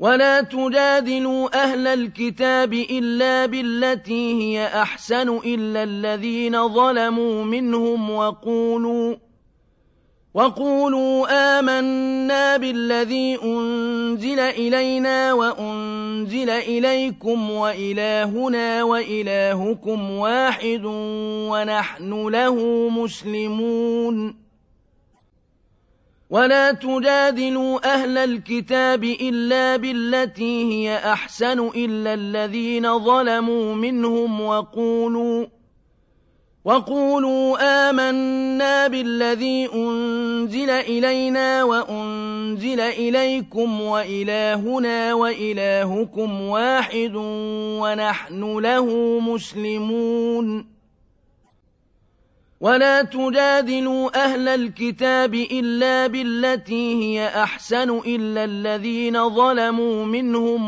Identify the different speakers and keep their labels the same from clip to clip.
Speaker 1: ولا تجادلوا أهل الكتاب إلا بالتي هي أحسن إلا الذين ظلموا منهم وقولوا آمنا بالذي أنزل إلينا وأنزل إليكم وإلهنا وإلهكم واحد ونحن له مسلمون. ولا تجادلوا أهل الكتاب إلا بالتي هي أحسن إلا الذين ظلموا منهم وقولوا آمنا بالذي أنزل إلينا وأنزل إليكم وإلهنا وإلهكم واحد ونحن له مسلمون. ولا تجادلوا أهل الكتاب إلا بالتي هي أحسن إلا الذين ظلموا منهم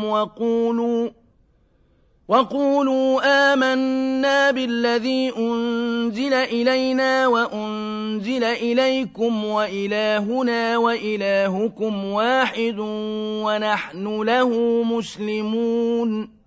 Speaker 1: وقولوا آمنا بالذي أنزل إلينا وأنزل إليكم وإلهنا وإلهكم واحد ونحن له مسلمون.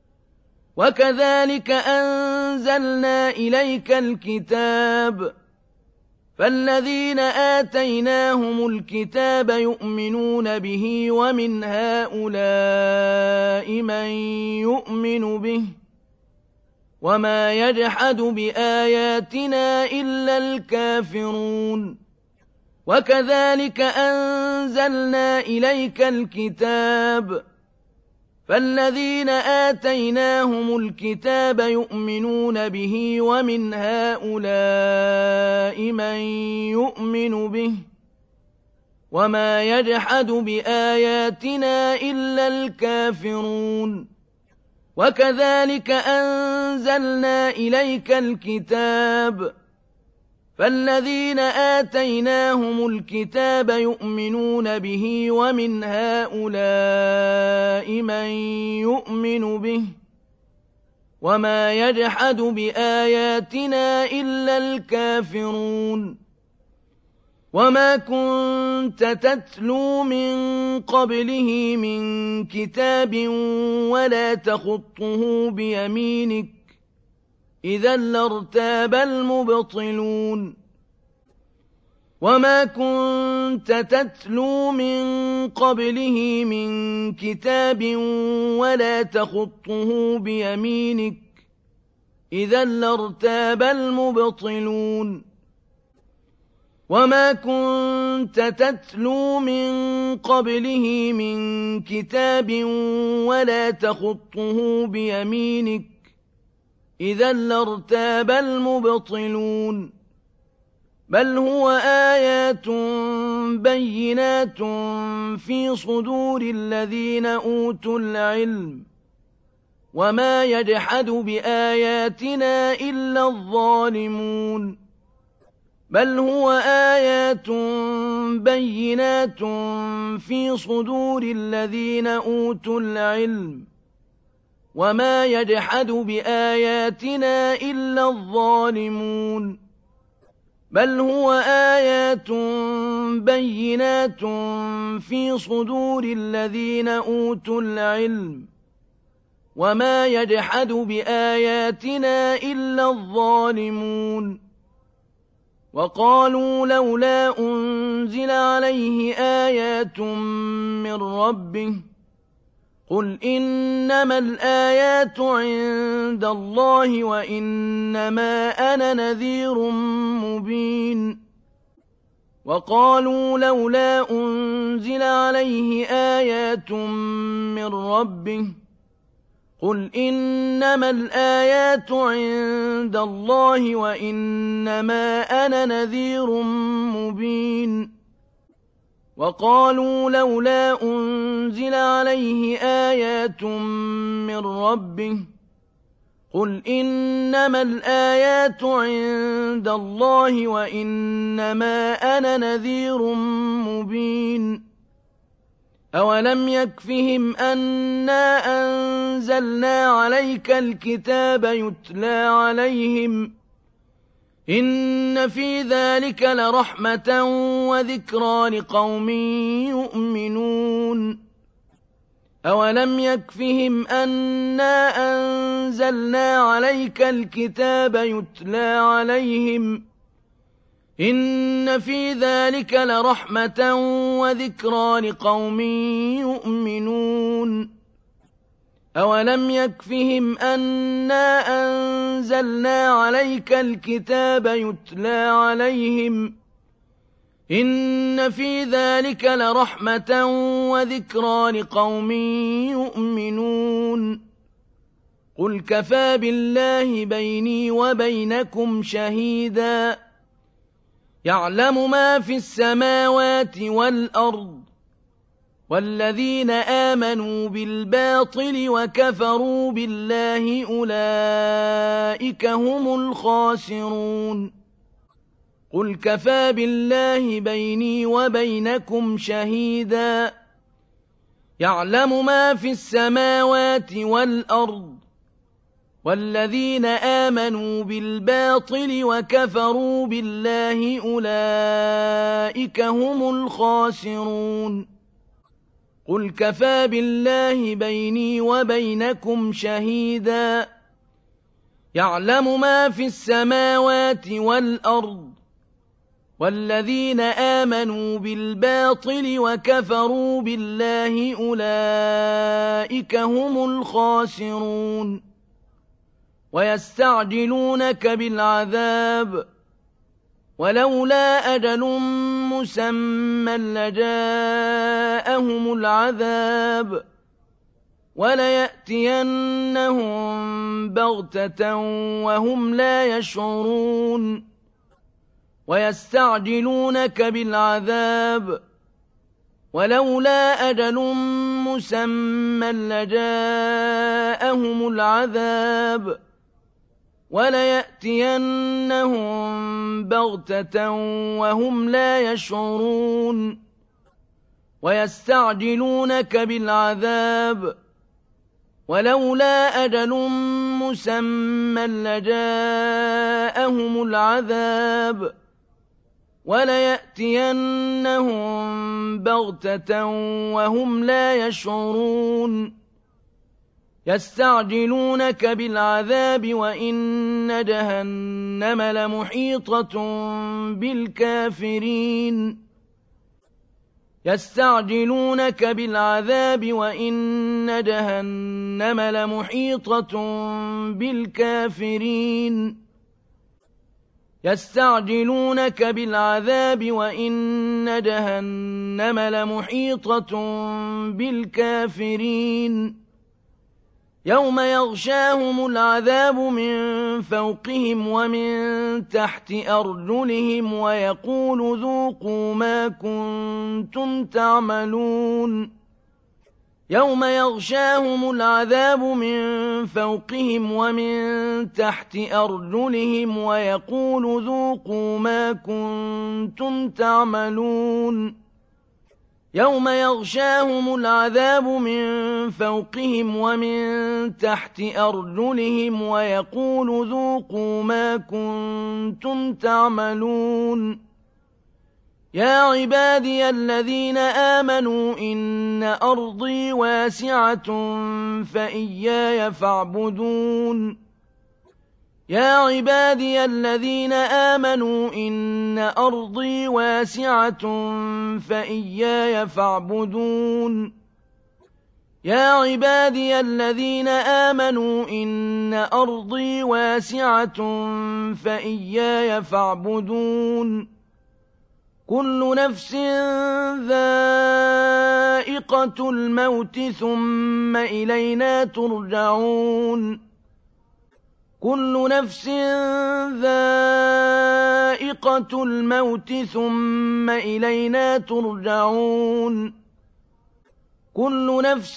Speaker 1: وكذلك أنزلنا إليك الكتاب فالذين آتيناهم الكتاب يؤمنون به ومن هؤلاء من يؤمن به وما يجحد بآياتنا إلا الكافرون. وكذلك أنزلنا إليك الكتاب فالذين آتيناهم الكتاب يؤمنون به ومن هؤلاء من يؤمن به وما يجحد بآياتنا إلا الكافرون. وكذلك أنزلنا إليك الكتاب فالذين آتيناهم الكتاب يؤمنون به ومن هؤلاء من يؤمن به وما يجحد بآياتنا إلا الكافرون. وما كنت تتلو من قبله من كتاب ولا تخطه بيمينك إذا لارتاب المبطلون. وما كنت تتلو من قبله من كتاب ولا تخطه بيمينك إذا لارتاب المبطلون. وما كنت تتلو من قبله من كتاب ولا تخطه بيمينك إذا لارتاب المبطلون. بل هو آيات بينات في صدور الذين أوتوا العلم وما يجحد بآياتنا إلا الظالمون. بل هو آيات بينات في صدور الذين أوتوا العلم وما يجحد بآياتنا إلا الظالمون. بل هو آيات بينات في صدور الذين أوتوا العلم وما يجحد بآياتنا إلا الظالمون. وقالوا لولا أنزل عليه آيات من ربه قل إنما الآيات عند الله وإنما أنا نذير مبين. وقالوا لولا أنزل عليه آيات من ربه قل إنما الآيات عند الله وإنما أنا نذير مبين. وقالوا لولا أنزل عليه آيات من ربه قل إنما الآيات عند الله وإنما أنا نذير مبين. أولم يكفهم أنا أنزلنا عليك الكتاب يتلى عليهم إن في ذلك لرحمة وذكرى لقوم يؤمنون. أَوَلَمْ يَكْفِهِمْ أَنَّا أَنزَلْنَا عَلَيْكَ الْكِتَابَ يُتْلَىٰ عَلَيْهِمْ إِنَّ فِي ذَٰلِكَ لَرَحْمَةً وَذِكْرَىٰ لِقَوْمٍ يُؤْمِنُونَ أَوَلَمْ يَكْفِهِمْ أَنَّا أَنزَلْنَا عَلَيْكَ الْكِتَابَ يُتْلَىٰ عَلَيْهِمْ إِنَّ فِي ذَٰلِكَ لَرَحْمَةً وَذِكْرَىٰ لِقَوْمٍ يُؤْمِنُونَ قُلْ كَفَىٰ بِاللَّهِ بَيْنِي وَبَيْنَكُمْ شَهِيدًا يَعْلَمُ مَا فِي السَّمَاوَاتِ وَالْأَرْضِ وَالَّذِينَ آمَنُوا بِالْبَاطِلِ وَكَفَرُوا بِاللَّهِ أُولَٰئِكَ هُمُ الْخَاسِرُونَ قُلْ كَفَىٰ بِاللَّهِ بَيْنِي وَبَيْنَكُمْ شَهِيدًا يَعْلَمُ مَا فِي السَّمَاوَاتِ وَالْأَرْضِ وَالَّذِينَ آمَنُوا بِالْبَاطِلِ وَكَفَرُوا بِاللَّهِ أُولَٰئِكَ هُمُ الْخَاسِرُونَ قُلْ كَفَىٰ بِاللَّهِ بَيْنِي وَبَيْنَكُمْ شَهِيدًا يَعْلَمُ مَا فِي السَّمَاوَاتِ وَالْأَرْضِ وَالَّذِينَ آمَنُوا بِالْبَاطِلِ وَكَفَرُوا بِاللَّهِ أُولَٰئِكَ هُمُ الْخَاسِرُونَ وَيَسْتَعْجِلُونَكَ بِالْعَذَابِ وَلَوْلَا أَجَلٌ مُّسَمًّى لَّجَاءَهُمُ الْعَذَابُ وَلَيَأْتِيَنَّهُم بَغْتَةً وَهُمْ لَا يَشْعُرُونَ وَيَسْتَعْجِلُونَكَ بِالْعَذَابِ وَلَوْلَا أَجَلٌ مُّسَمًّى لَّجَاءَهُمُ الْعَذَابُ وَلَيَأْتِيَنَّهُم بَغْتَةً وَهُمْ لَا يَشْعُرُونَ وَيَسْتَعْجِلُونَكَ بِالْعَذَابِ وَلَوْلَا أَجَلٌ مُّسَمًّى لَّجَاءَهُمُ الْعَذَابُ وَلَيَأْتِيَنَّهُم بَغْتَةً وَهُمْ لَا يَشْعُرُونَ يَسْتَعْجِلُونَكَ بِالْعَذَابِ وَإِنَّ جَهَنَّمَ لَمُحِيطَةٌ بِالْكَافِرِينَ يَسْتَعْجِلُونَكَ بِالْعَذَابِ وَإِنَّ جَهَنَّمَ لَمُحِيطَةٌ بِالْكَافِرِينَ يَسْتَعْجِلُونَكَ بِالْعَذَابِ وَإِنَّ جَهَنَّمَ لَمُحِيطَةٌ بِالْكَافِرِينَ يَوْمَ يَغْشَاهُمُ الْعَذَابُ مِن فَوْقِهِمْ وَمِن تَحْتِ أَرْجُلِهِمْ وَيَقُولُ ذُوقُوا مَا كُنتُمْ تَعْمَلُونَ يَوْمَ يَغْشَاهُمُ الْعَذَابُ مِن فَوْقِهِمْ وَمِن تَحْتِ أَرْجُلِهِمْ وَيَقُولُ ذُوقُوا مَا كُنتُمْ تَعْمَلُونَ يَوْمَ يَغْشَاهُمُ الْعَذَابُ مِن فَوْقِهِمْ وَمِن تَحْتِ أَرْجُلِهِمْ وَيَقُولُ ذُوقُوا مَا كُنتُمْ تَعْمَلُونَ يَا عِبَادِيَ الَّذِينَ آمَنُوا إِنَّ أَرْضِي وَاسِعَةٌ فَإِيَّايَ فَاعْبُدُونِ يَا عِبَادِيَ الَّذِينَ آمَنُوا إِنَّ أَرْضِي وَاسِعَةٌ فَإِيَّايَ فَاعْبُدُونِ يَا عِبَادِيَ الَّذِينَ آمَنُوا إِنَّ أَرْضِي وَاسِعَةٌ فَإِيَّايَ فَاعْبُدُونِ كُلُّ نَفْسٍ ذَائِقَةُ الْمَوْتِ ثُمَّ إِلَيْنَا تُرْجَعُونَ كُلُّ نَفْسٍ ذَائِقَةُ الْمَوْتِ ثُمَّ إِلَيْنَا تُرْجَعُونَ كُلُّ نَفْسٍ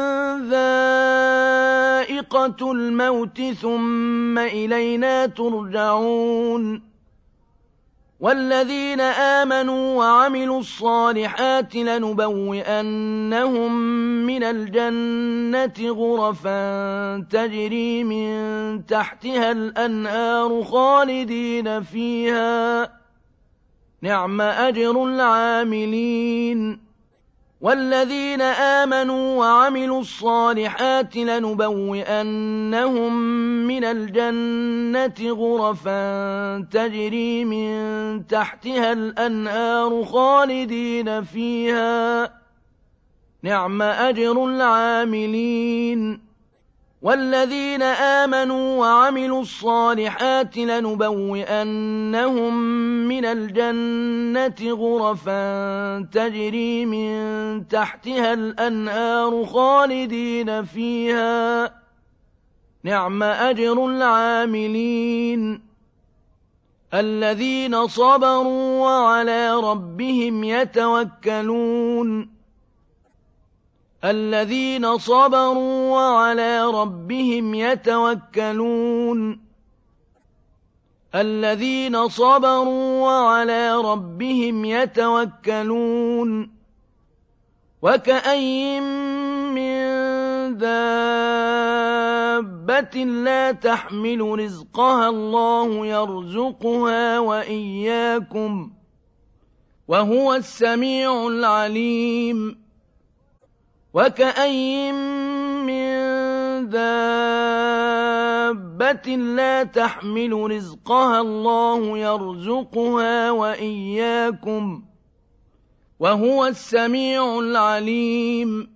Speaker 1: ذَائِقَةُ الْمَوْتِ ثُمَّ إِلَيْنَا تُرْجَعُونَ وَالَّذِينَ آمَنُوا وَعَمِلُوا الصَّالِحَاتِ لَنُبَوِّئَنَّهُم مِّنَ الْجَنَّةِ غُرَفًا تَجْرِي مِن تَحْتِهَا الْأَنْهَارُ خَالِدِينَ فِيهَا ۚ نِعْمَ أَجْرُ الْعَامِلِينَ والذين آمنوا وعملوا الصالحات لنبوئنهم من الجنة غرفا تجري من تحتها الأنهار خالدين فيها نعم أجر العاملين والذين آمنوا وعملوا الصالحات لنبوئنهم من الجنة غرفا تجري من تحتها الأنهار خالدين فيها نعم أجر العاملين الذين صبروا وعلى ربهم يتوكلون الذين صبروا وعلى ربهم يتوكلون الذين صبروا وعلى ربهم يتوكلون وكأين من دابة لا تحمل رزقها الله يرزقها وإياكم وهو السميع العليم وكأين من دابة لا تحمل رزقها الله يرزقها وإياكم وهو السميع العليم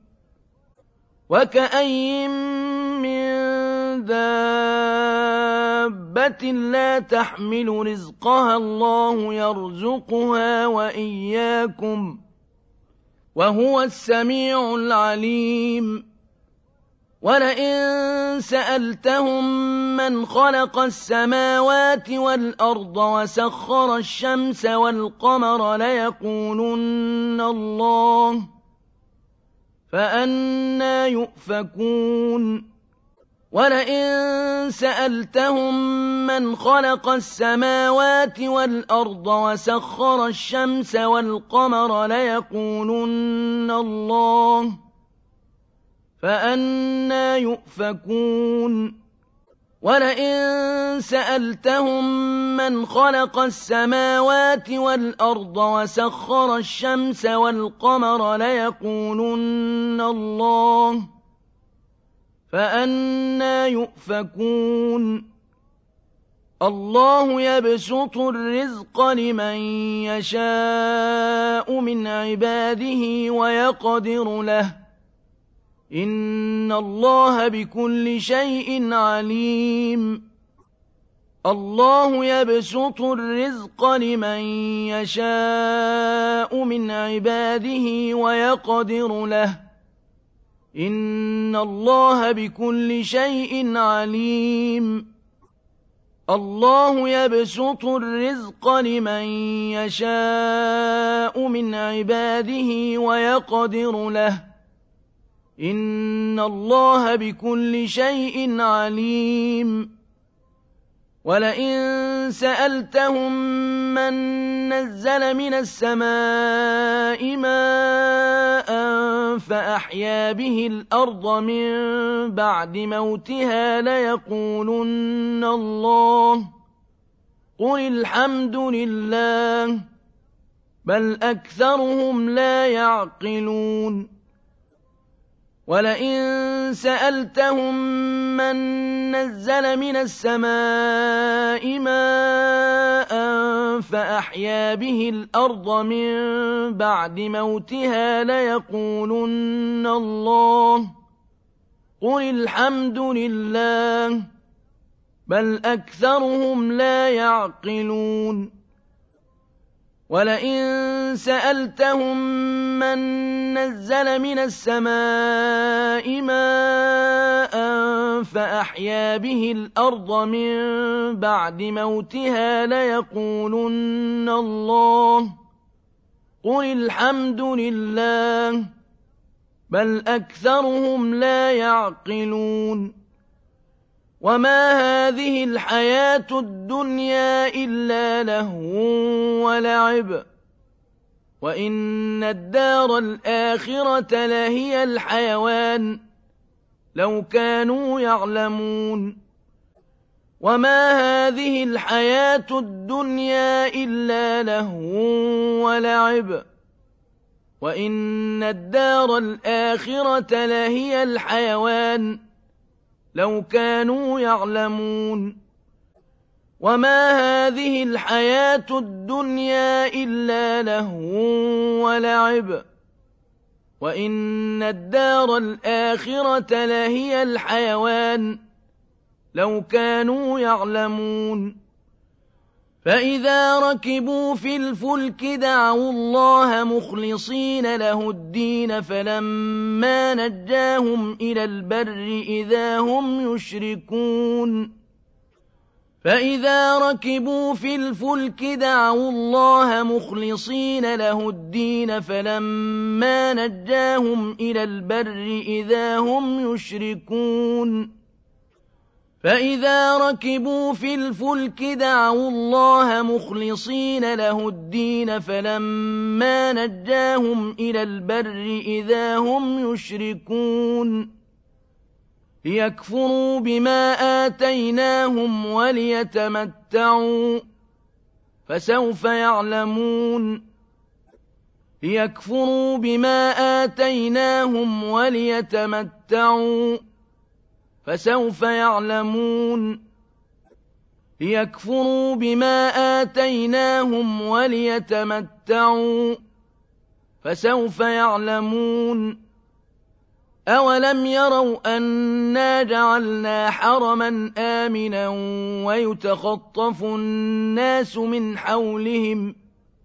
Speaker 1: وكأين من دابة لا تحمل رزقها الله يرزقها وإياكم وهو السميع العليم ولئن سألتهم من خلق السماوات والأرض وسخر الشمس والقمر ليقولن الله فأنى يؤفكون ولئن سألتهم من خلق السماوات والأرض وسخر الشمس والقمر ليقولن الله فأنى يؤفكون ولئن سألتهم من خلق السماوات والأرض وسخر الشمس والقمر ليقولن الله فأنى يؤفكون الله يبسط الرزق لمن يشاء من عباده ويقدر له إن الله بكل شيء عليم الله يبسط الرزق لمن يشاء من عباده ويقدر له إن الله بكل شيء عليم الله يبسط الرزق لمن يشاء من عباده ويقدر له إن الله بكل شيء عليم ولئن سألتهم من نزل من السماء ماء فأحيا به الأرض من بعد موتها ليقولن الله قل الحمد لله بل أكثرهم لا يعقلون ولئن سألتهم من نزل من السماء ماء فأحيا به الأرض من بعد موتها ليقولن الله قل الحمد لله بل أكثرهم لا يعقلون ولئن سألتهم من نزل من السماء ماء فأحيا به الأرض من بعد موتها ليقولن الله قل الحمد لله بل أكثرهم لا يعقلون وما هذه الحياة الدنيا إلا لهو ولعب وإن الدار الآخرة لهي الحيوان لو كانوا يعلمون وما هذه الحياة الدنيا إلا لهو ولعب وَإِنَّ الدَّارَ الْآخِرَةَ لَهِيَ الْحَيَوَانُ لَوْ كَانُوا يَعْلَمُونَ وَمَا هَٰذِهِ الْحَيَاةُ الدُّنْيَا إِلَّا لَهْوٌ وَلَعِبٌ وَإِنَّ الدَّارَ الْآخِرَةَ لَهِيَ الْحَيَوَانُ لَوْ كَانُوا يَعْلَمُونَ فَإِذَا رَكِبُوا فِي الْفُلْكِ دَعَوُا اللَّهَ مُخْلِصِينَ لَهُ الدِّينَ فَلَمَّا نَجَّاهُمْ إِلَى الْبَرِّ إِذَا هُمْ يُشْرِكُونَ فَإِذَا رَكِبُوا فِي الْفُلْكِ دَعَوُا اللَّهَ مُخْلِصِينَ لَهُ الدِّينَ فَلَمَّا نَجَّاهُمْ إِلَى الْبَرِّ إِذَا هُمْ يُشْرِكُونَ فَإِذَا رَكِبُوا فِي الْفُلْكِ دَعَوُا اللَّهَ مُخْلِصِينَ لَهُ الدِّينَ فَلَمَّا نَجَّاهُمْ إِلَى الْبَرِّ إِذَا هُمْ يُشْرِكُونَ لِيَكْفُرُوا بِمَا آتَيْنَاهُمْ وَلِيَتَمَتَّعُوا فَسَوْفَ يَعْلَمُونَ لِيَكْفُرُوا بِمَا آتَيْنَاهُمْ وَلِيَتَمَتَّعُوا فَسَوْفَ يَعْلَمُونَ لِيَكْفُرُوا بِمَا آتَيْنَاهُمْ وَلِيَتَمَتَّعُوا فَسَوْفَ يَعْلَمُونَ أَوَلَمْ يَرَوْا أَنَّا جَعَلْنَا حَرَمًا آمِنًا وَيُتَخَطَّفُ النَّاسُ مِنْ حَوْلِهِمْ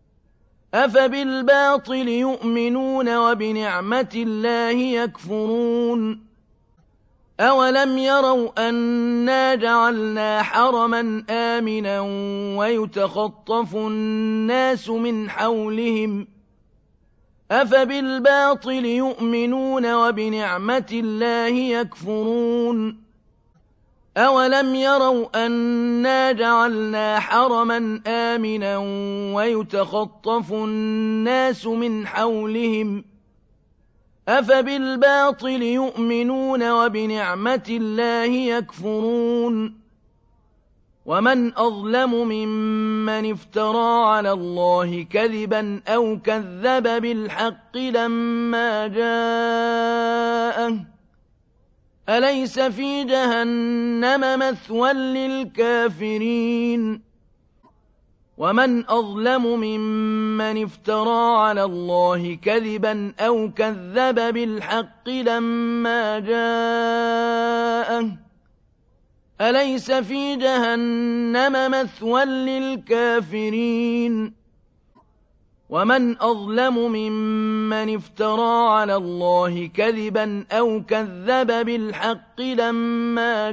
Speaker 1: أَفَبِالْبَاطِلِ يُؤْمِنُونَ وَبِنِعْمَةِ اللَّهِ يَكْفُرُونَ أَوَلَمْ يَرَوْا أَنَّا جَعَلْنَا حَرَمًا آمِنًا وَيُتَخَطَّفُ النَّاسُ مِنْ حَوْلِهِمْ أَفَبِالْبَاطِلِ يُؤْمِنُونَ وَبِنِعْمَةِ اللَّهِ يَكْفُرُونَ أَوَلَمْ يَرَوْا أَنَّا جَعَلْنَا حَرَمًا آمِنًا وَيُتَخَطَّفُ النَّاسُ مِنْ حَوْلِهِمْ أَفَبِالْبَاطِلِ يُؤْمِنُونَ وَبِنِعْمَةِ اللَّهِ يَكْفُرُونَ وَمَنْ أَظْلَمُ مِمَّنِ افْتَرَىٰ عَلَى اللَّهِ كَذِبًا أَوْ كَذَّبَ بِالْحَقِّ لَمَّا جَاءَهُ أَلَيْسَ فِي جَهَنَّمَ مَثْوًى لِّلْكَافِرِينَ وَمَنْ أَظْلَمُ مِمَّنِ افْتَرَىٰ عَلَى اللَّهِ كَذِبًا أَوْ كَذَّبَ بِالْحَقِّ لَمَّا جَاءَهُ أَلَيْسَ فِي جَهَنَّمَ مَثْوًى لِّلْكَافِرِينَ وَمَنْ أَظْلَمُ مِمَّنِ افْتَرَىٰ عَلَى اللَّهِ كَذِبًا أَوْ كَذَّبَ بِالْحَقِّ لَمَّا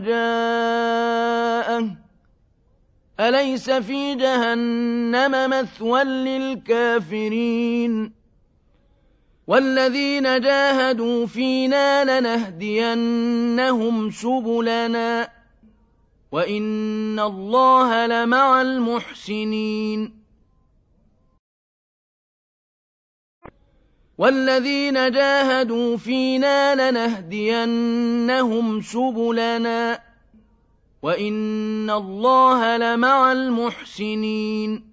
Speaker 1: جَاءَهُ أَلَيْسَ فِي جَهَنَّمَ مَثْوًى لِّلْكَافِرِينَ وَالَّذِينَ جَاهَدُوا فِينَا لَنَهْدِيَنَّهُمْ سُبُلَنَا وَإِنَّ اللَّهَ لَمَعَ الْمُحْسِنِينَ وَالَّذِينَ جَاهَدُوا فِينَا لَنَهْدِيَنَّهُمْ سُبُلَنَا وَإِنَّ اللَّهَ لَمَعَ الْمُحْسِنِينَ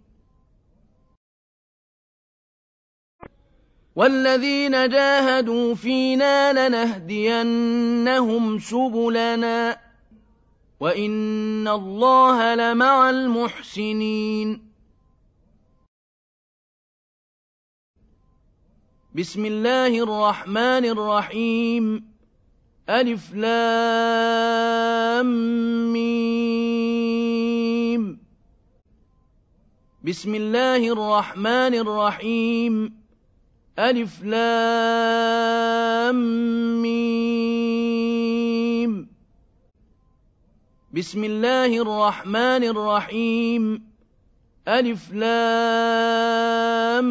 Speaker 1: وَالَّذِينَ جَاهَدُوا فِينَا لَنَهْدِيَنَّهُمْ سُبُلَنَا وَإِنَّ اللَّهَ لَمَعَ الْمُحْسِنِينَ بسم الله الرحمن الرحيم ألف لام ميم بسم الله الرحمن الرحيم ألف لام ميم بسم الله الرحمن الرحيم ألف لام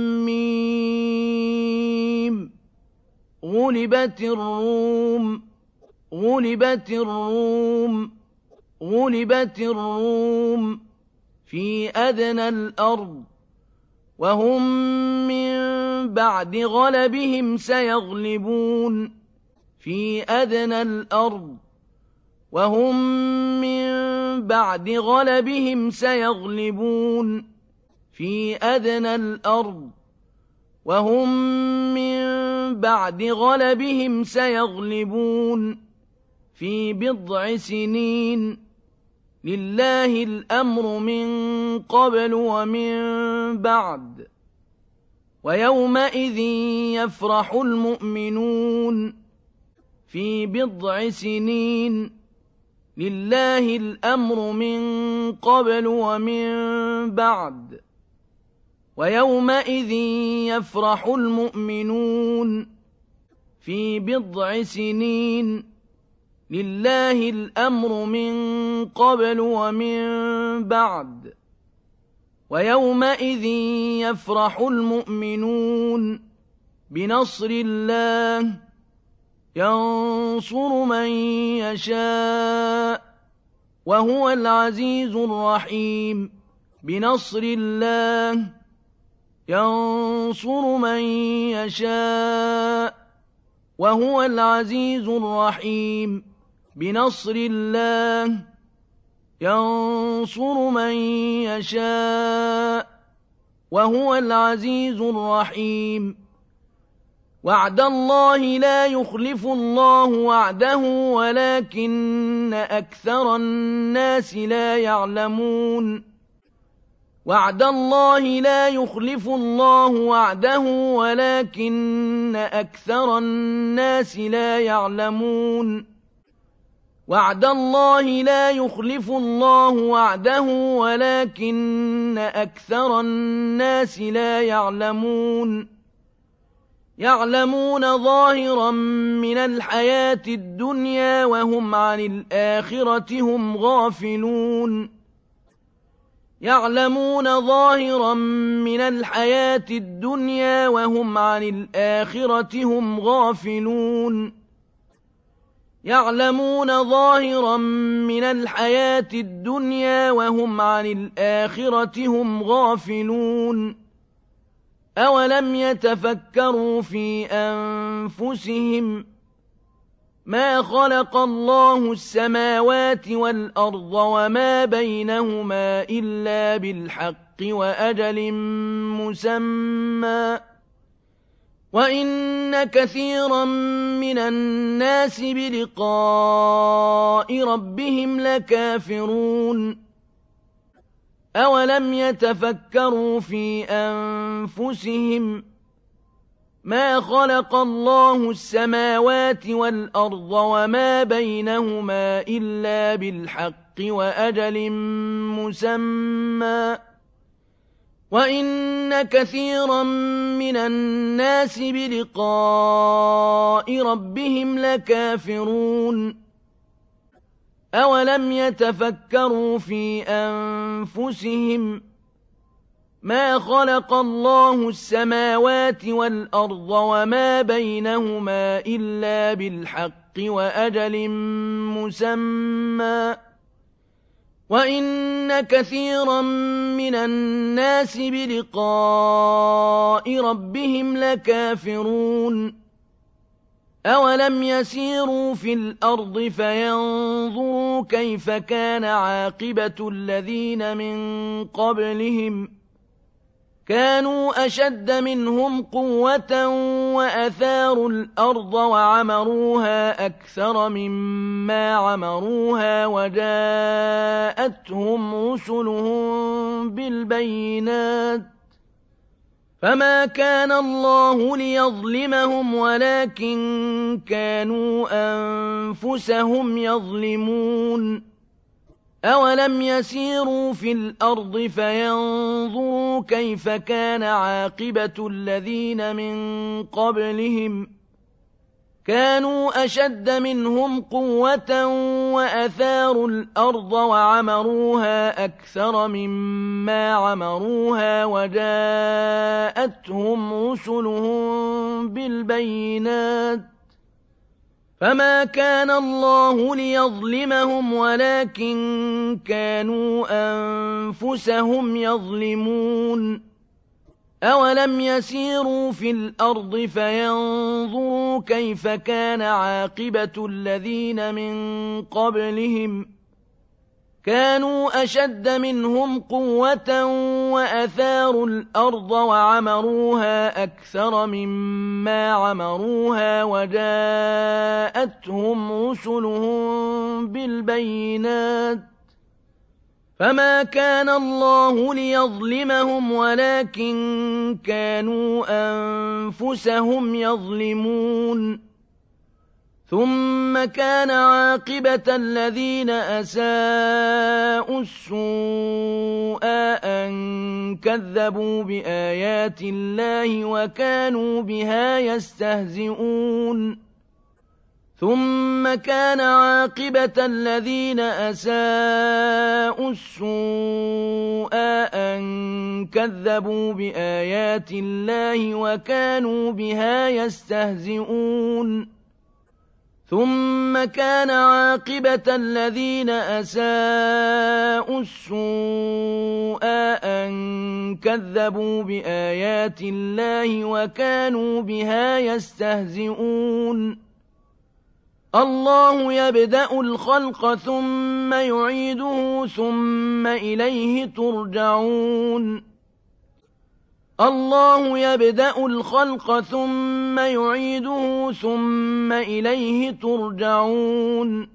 Speaker 1: ميم غلبت الروم غلبت الروم غلبت الروم في أدنى الأرض وهم من بعد غلبهم سيغلبون في أدنى الأرض وهم من بعد غلبهم سيغلبون في أدنى الأرض وهم من بعد غلبهم سيغلبون في بضع سنين لله الأمر من قبل ومن بعد ويومئذ يفرح المؤمنون في بضع سنين لله الأمر من قبل ومن بعد ويومئذ يفرح المؤمنون في بضع سنين لله الأمر من قبل ومن بعد ويومئذ يفرح المؤمنون بنصر الله ينصر من يشاء وهو العزيز الرحيم بنصر الله ينصر من يشاء وهو العزيز الرحيم بنصر الله ينصر من يشاء وهو العزيز الرحيم وعد الله لا يخلف الله وعده ولكن أكثر الناس لا يعلمون وعد الله لا يخلف الله وعده ولكن أكثر الناس لا يعلمون وعد الله لا يخلف الله وعده ولكن أكثر الناس لا يعلمون يعلمون ظاهرا من الحياة الدنيا وهم عن الآخرة هم غافلون يعلمون ظاهرا من الحياة الدنيا وهم عن الآخرة هم غافلون يعلمون ظاهرا من الحياة الدنيا وهم عن الآخرة هم غافلون أولم يتفكروا في أنفسهم ما خلق الله السماوات والأرض وما بينهما إلا بالحق وأجل مسمى وإن كثيرا من الناس بلقاء ربهم لكافرون أولم يتفكروا في أنفسهم ما خلق الله السماوات والأرض وما بينهما إلا بالحق وأجل مسمى وإن كثيرا من الناس بلقاء ربهم لكافرون أولم يتفكروا في أنفسهم ما خلق الله السماوات والأرض وما بينهما إلا بالحق وأجل مسمى وإن كثيرا من الناس بلقاء ربهم لكافرون أولم يسيروا في الأرض فينظروا كيف كان عاقبة الذين من قبلهم كانوا أشد منهم قوة وأثاروا الأرض وعمروها أكثر مما عمروها وجاءتهم رسلهم بالبينات فما كان الله ليظلمهم ولكن كانوا أنفسهم يظلمون أولم يسيروا في الأرض فينظروا كيف كان عاقبة الذين من قبلهم كانوا أشد منهم قوة وأثاروا الأرض وعمروها أكثر مما عمروها وجاءتهم رسلهم بالبينات فما كان الله ليظلمهم ولكن كانوا أنفسهم يظلمون أولم يسيروا في الأرض فينظروا كيف كان عاقبة الذين من قبلهم كانوا أشد منهم قوة وأثاروا الأرض وعمروها أكثر مما عمروها وجاءتهم رسلهم بالبينات فما كان الله ليظلمهم ولكن كانوا أنفسهم يظلمون ثم كان عاقبة الذين أساءوا السوء أن كذبوا بآيات الله وكانوا بها يستهزئون ثم كان عاقبة الذين أساءوا السوء أن كذبوا بآيات الله وكانوا بها يستهزئون ثم كان عاقبة الذين أساءوا السوء أن كذبوا بآيات الله وكانوا بها يستهزئون الله يبدأ الخلق ثم يعيده ثم إليه ترجعون الله يبدأ الخلق ثم يعيده ثم إليه ترجعون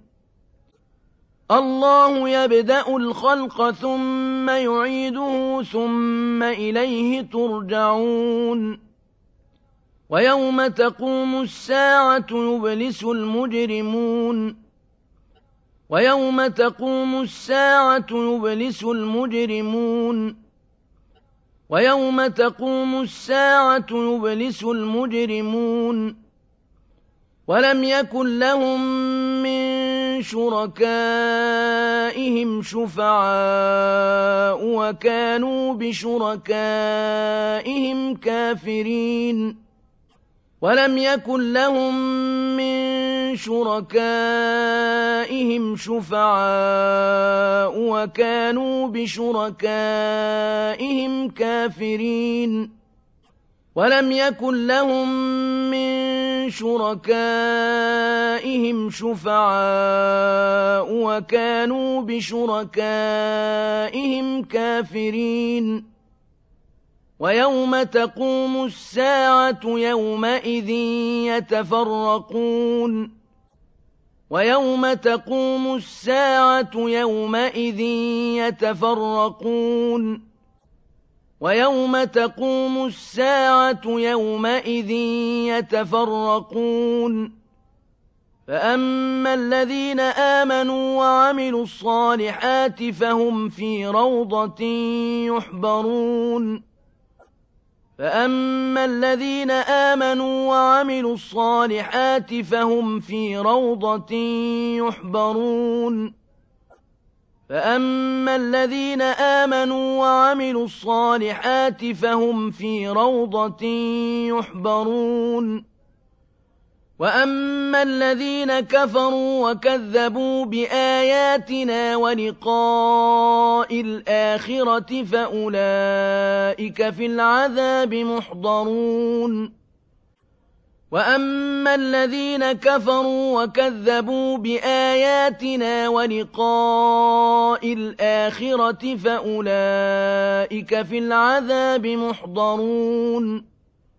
Speaker 1: الله يبدأ الخلق ثم يعيده ثم إليه ترجعون ويوم تقوم الساعة يبلس المجرمون ويوم تقوم الساعة يبلس المجرمون ويوم تقوم الساعة يبلس المجرمون ولم يكن لهم من شركائهم شفعاء وكانوا بشركائهم كافرين ولم يكن لهم من شركائهم شفعاء وكانوا بشركائهم كافرين ولم يكن لهم من شركائهم شفعاء وكانوا بشركائهم كافرين ويوم تقوم الساعة يومئذ يتفرقون ويوم تقوم الساعة يومئذ يتفرقون ويوم تقوم الساعة يومئذ يتفرقون فأما الذين آمنوا وعملوا الصالحات فهم في روضة يحبرون فأما الذين آمنوا وعملوا الصالحات فهم في روضة يحبرون فأما الذين آمنوا وعملوا الصالحات فهم في روضة يحبرون وأما الذين كفروا وكذبوا بآياتنا ولقاء الآخرة فأولئك في العذاب محضرون وأما الذين كفروا وكذبوا بآياتنا ولقاء الآخرة فأولئك في العذاب محضرون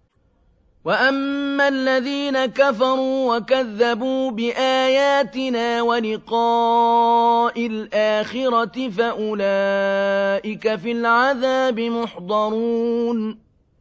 Speaker 1: وأما الذين كفروا وكذبوا بآياتنا ولقاء الآخرة فأولئك في العذاب محضرون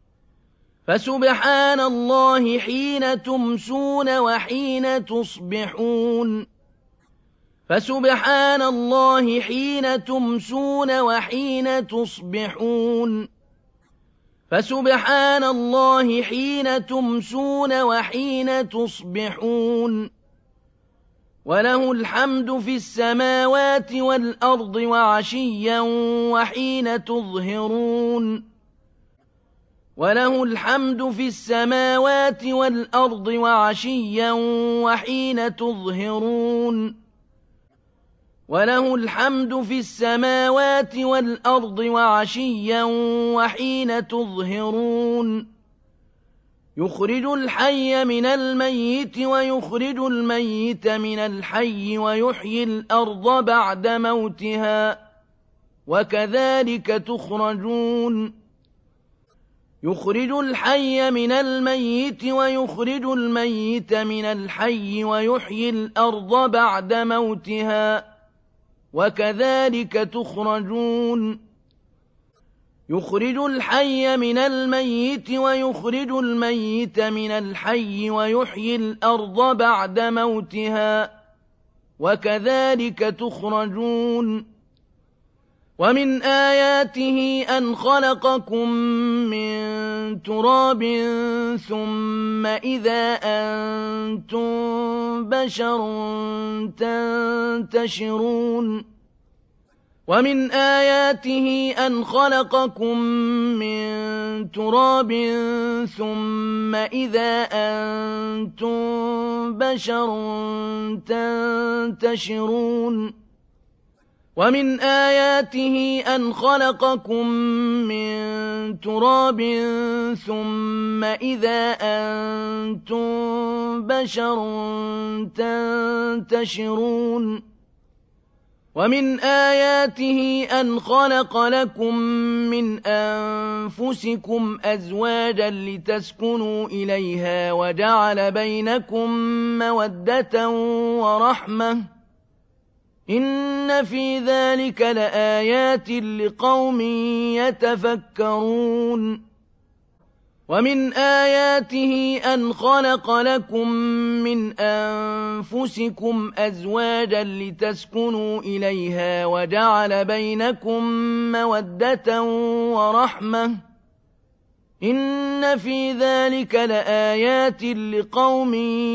Speaker 1: فسبحان الله حين تمسون وحين تصبحون فسبحان الله حين تمسون وحين تصبحون فسبحان الله حين تمسون وحين تصبحون وله الحمد في السماوات والأرض وعشيا وحين تظهرون وله الحمد في السماوات والأرض وعشيا وحين تظهرون وله الحمد في السماوات والأرض وعشيا وحين تظهرون يخرج الحي من الميت ويخرج الميت من الحي ويحيي الأرض بعد موتها وكذلك تخرجون يخرج الحي من الميت ويخرج الميت من الحي ويحيي الأرض بعد موتها وكذلك تخرجون يخرج الحي من الميت ويخرج الميت من الحي ويحيي الأرض بعد موتها وكذلك تخرجون ومن آياته أن خلقكم من تراب ثم إذا أنتم بشر تنتشرون ومن آياته أن خلقكم من تراب ثم إذا أنتم بشر تنتشرون ومن آياته أن خلقكم من تراب ثم إذا أنتم بشر تنتشرون ومن آياته أن خلق لكم من أنفسكم أزواجا لتسكنوا إليها وجعل بينكم مودة ورحمة إن في ذلك لآيات لقوم يتفكرون ومن آياته أن خلق لكم من أنفسكم أزواجا لتسكنوا إليها وجعل بينكم مودة ورحمة إن في ذلك لآيات لقوم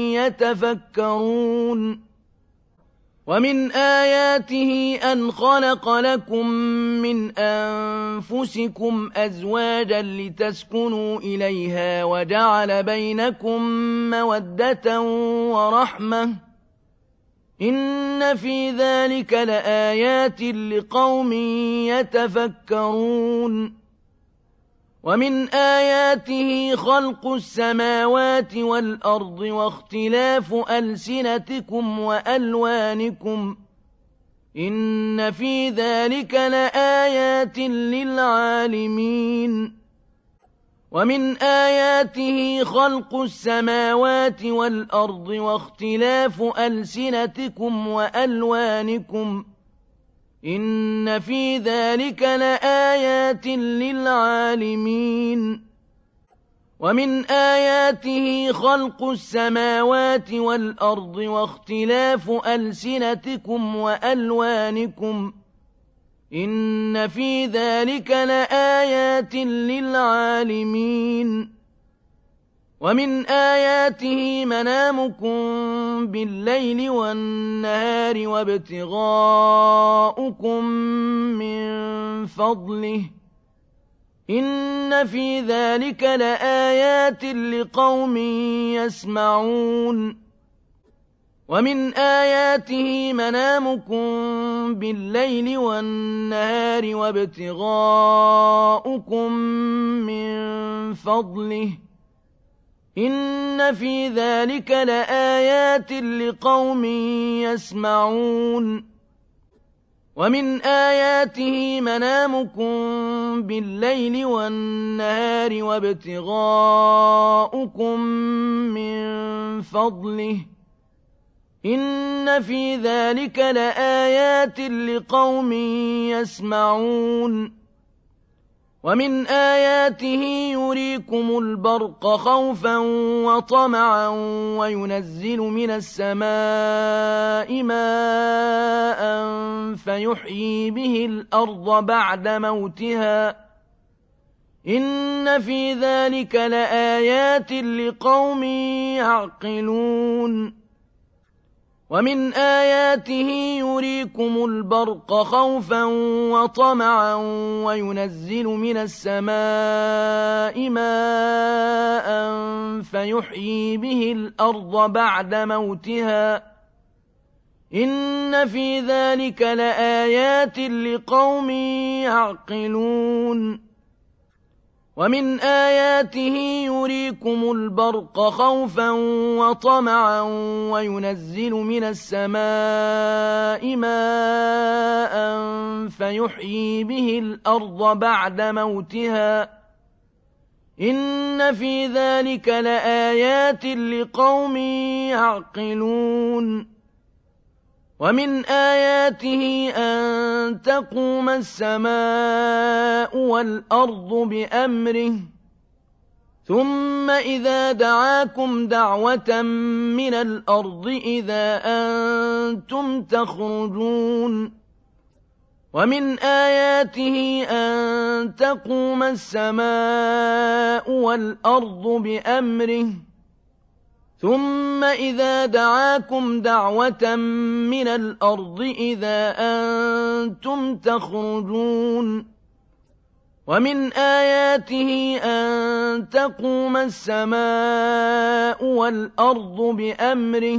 Speaker 1: يتفكرون ومن آياته أن خلق لكم من أنفسكم أزواجا لتسكنوا إليها وجعل بينكم مودة ورحمة إن في ذلك لآيات لقوم يتفكرون ومن آياته خلق السماوات والأرض واختلاف ألسنتكم وألوانكم إن في ذلك لآيات للعالمين ومن آياته خلق السماوات والأرض واختلاف ألسنتكم وألوانكم إن في ذلك لآيات للعالمين ومن آياته خلق السماوات والأرض واختلاف ألسنتكم وألوانكم إن في ذلك لآيات للعالمين ومن آياته منامكم بالليل والنهار وابتغاؤكم من فضله إن في ذلك لآيات لقوم يسمعون ومن آياته منامكم بالليل والنهار وابتغاؤكم من فضله إن في ذلك لآيات لقوم يسمعون ومن آياته منامكم بالليل والنهار وابتغاؤكم من فضله إن في ذلك لآيات لقوم يسمعون ومن آياته يريكم البرق خوفا وطمعا وينزل من السماء ماء فيحيي به الأرض بعد موتها إن في ذلك لآيات لقوم يعقلون ومن آياته يريكم البرق خوفا وطمعا وينزل من السماء ماء فيحيي به الأرض بعد موتها إن في ذلك لآيات لقوم يعقلون ومن آياته يريكم البرق خوفا وطمعا وينزل من السماء ماء فيحيي به الأرض بعد موتها إن في ذلك لآيات لقوم يعقلون ومن آياته أن تقوم السماء والأرض بأمره ثم إذا دعاكم دعوة من الأرض إذا أنتم تخرجون ومن آياته أن تقوم السماء والأرض بأمره ثم إذا دعاكم دعوة من الأرض إذا أنتم تخرجون ومن آياته أن تقوم السماء والأرض بأمره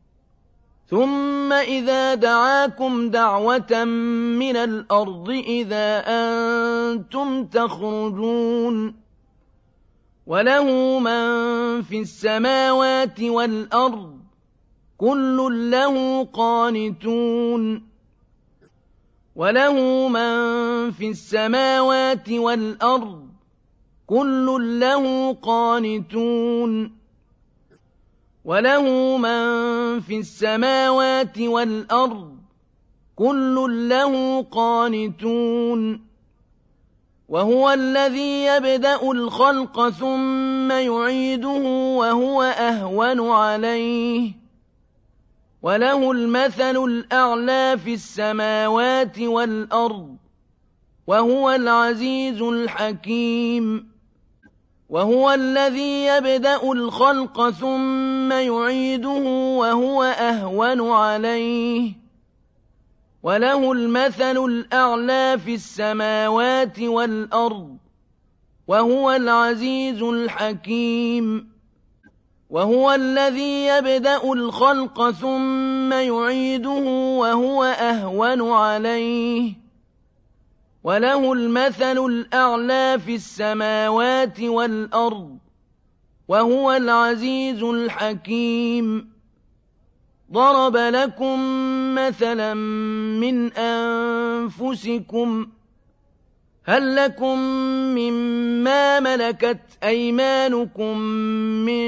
Speaker 1: ثم إذا دعاكم دعوة من الأرض إذا أنتم تخرجون وله من في السماوات والأرض كل له قانتون وله من في السماوات والأرض كل له قانتون وله من في السماوات والأرض كل له قانتون وهو الذي يبدأ الخلق ثم يعيده وهو أهون عليه وله المثل الأعلى في السماوات والأرض وهو العزيز الحكيم وهو الذي يبدأ الخلق ثم يعيده وهو أهون عليه وله المثل الأعلى في السماوات والأرض وهو العزيز الحكيم وهو الذي يبدأ الخلق ثم يعيده وهو أهون عليه وله المثل الأعلى في السماوات والأرض وهو العزيز الحكيم ضرب لكم مثلا من أنفسكم هل لكم مما ملكت أيمانكم من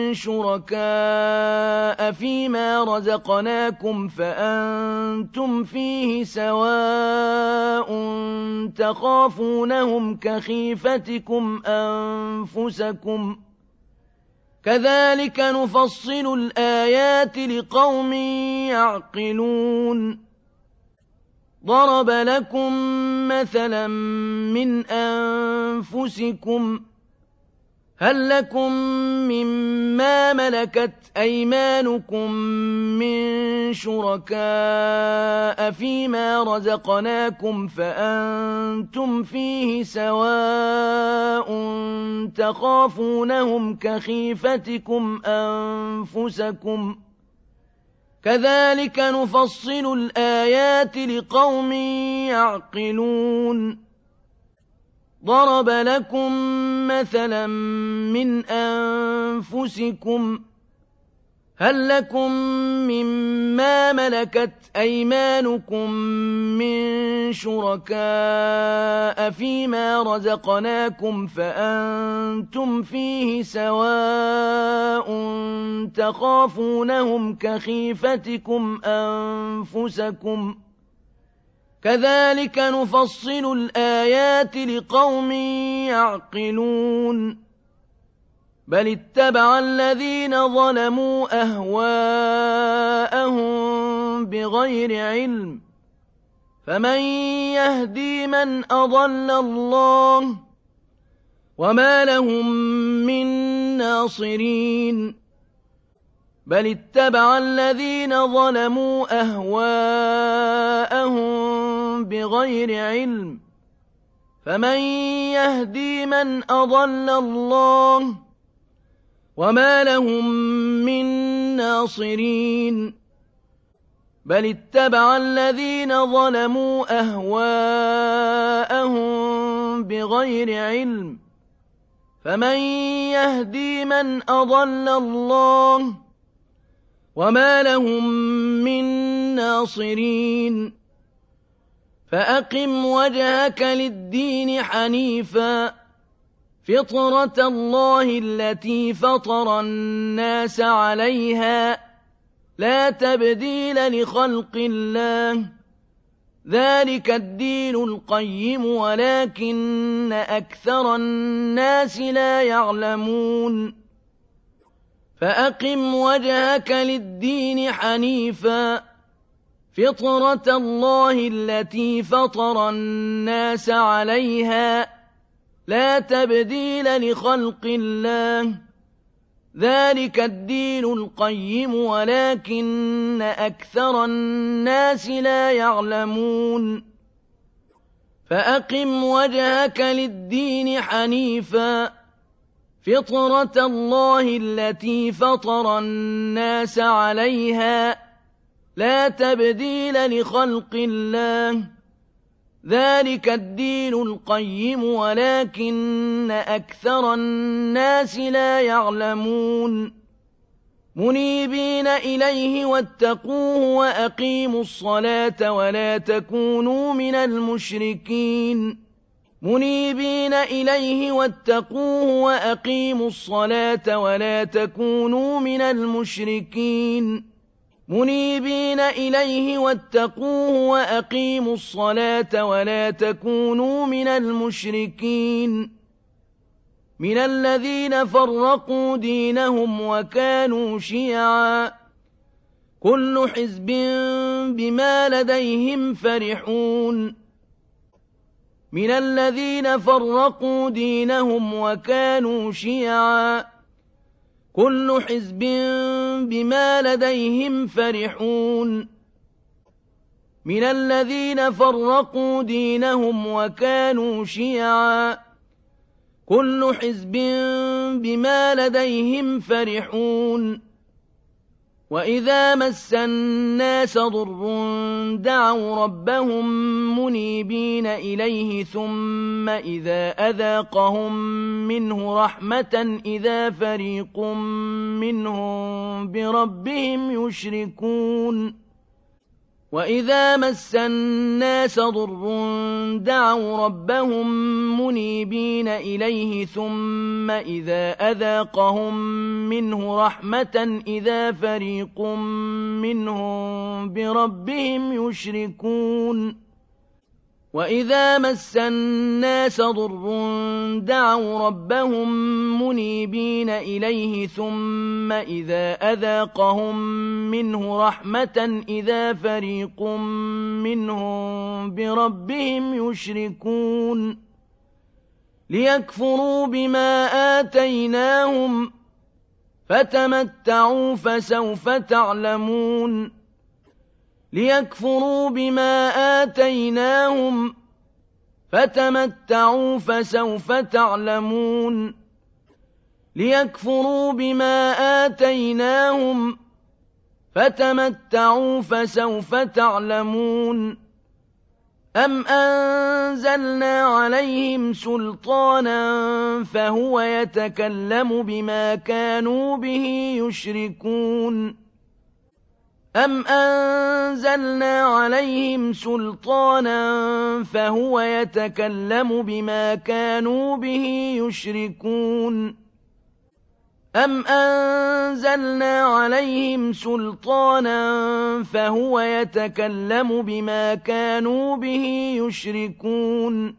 Speaker 1: شركاء فيما رزقناكم فأنتم فيه سواء تخافونهم كخيفتكم أنفسكم كذلك نفصل الآيات لقوم يعقلون ضرب لكم مثلا من أنفسكم هل لكم مما ملكت أيمانكم من شركاء فيما رزقناكم فأنتم فيه سواء تخافونهم كخيفتكم أنفسكم كذلك نفصل الآيات لقوم يعقلون ضرب لكم مثلا من أنفسكم هل لكم مما ملكت أيمانكم من شركاء فيما رزقناكم فأنتم فيه سواء تخافونهم كخيفتكم أنفسكم كذلك نفصل الآيات لقوم يعقلون بل اتبع الذين ظلموا أهواءهم بغير علم فمن يهدي من أضل الله وما لهم من ناصرين بل اتبع الذين ظلموا أهواءهم بغير علم فمن يهدي من أضل الله وما لهم من ناصرين بل اتبع الذين ظلموا أهواءهم بغير علم فمن يهدي من أضل الله وما لهم من ناصرين فأقم وجهك للدين حنيفا فطرة الله التي فطر الناس عليها لا تبديل لخلق الله ذلك الدين القيم ولكن أكثر الناس لا يعلمون فأقم وجهك للدين حنيفا فطرة الله التي فطر الناس عليها لا تبديل لخلق الله ذلك الدين القيم ولكن أكثر الناس لا يعلمون فأقم وجهك للدين حنيفا فطرة الله التي فطر الناس عليها لا تبديل لخلق الله ذلك الدين القيم ولكن أكثر الناس لا يعلمون منيبين إليه واتقوه وأقيموا الصلاة ولا تكونوا من المشركين منيبين إليه واتقوه وأقيموا الصلاة ولا تكونوا من المشركين منيبين إليه واتقوه وأقيموا الصلاة ولا تكونوا من المشركين من الذين فرقوا دينهم وكانوا شيعا كل حزب بما لديهم فرحون من الذين فرقوا دينهم وكانوا شيعا كل حزب بما لديهم فرحون من الذين فرقوا دينهم وكانوا شيعا كل حزب بما لديهم فرحون وإذا مس الناس ضر دعوا ربهم منيبين إليه ثم إذا أذاقهم منه رحمة إذا فريق منهم بربهم يشركون وإذا مس الناس ضر دعوا ربهم منيبين إليه ثم إذا أذاقهم منه رحمة إذا فريق منهم بربهم يشركون وإذا مس الناس ضر دعوا ربهم منيبين إليه ثم إذا أذاقهم منه رحمة إذا فريق منهم بربهم يشركون ليكفروا بما آتيناهم فتمتعوا فسوف تعلمون ليكفروا بما آتيناهم فتمتعوا فسوف تعلمون ليكفروا بما آتيناهم فتمتعوا فسوف تعلمون أم أنزلنا عليهم سلطانا فهو يتكلم بما كانوا به يشركون أم أنزلنا عليهم سلطانا فهو يتكلم بما كانوا به يشركون أم أنزلنا عليهم سلطانا فهو يتكلم بما كانوا به يشركون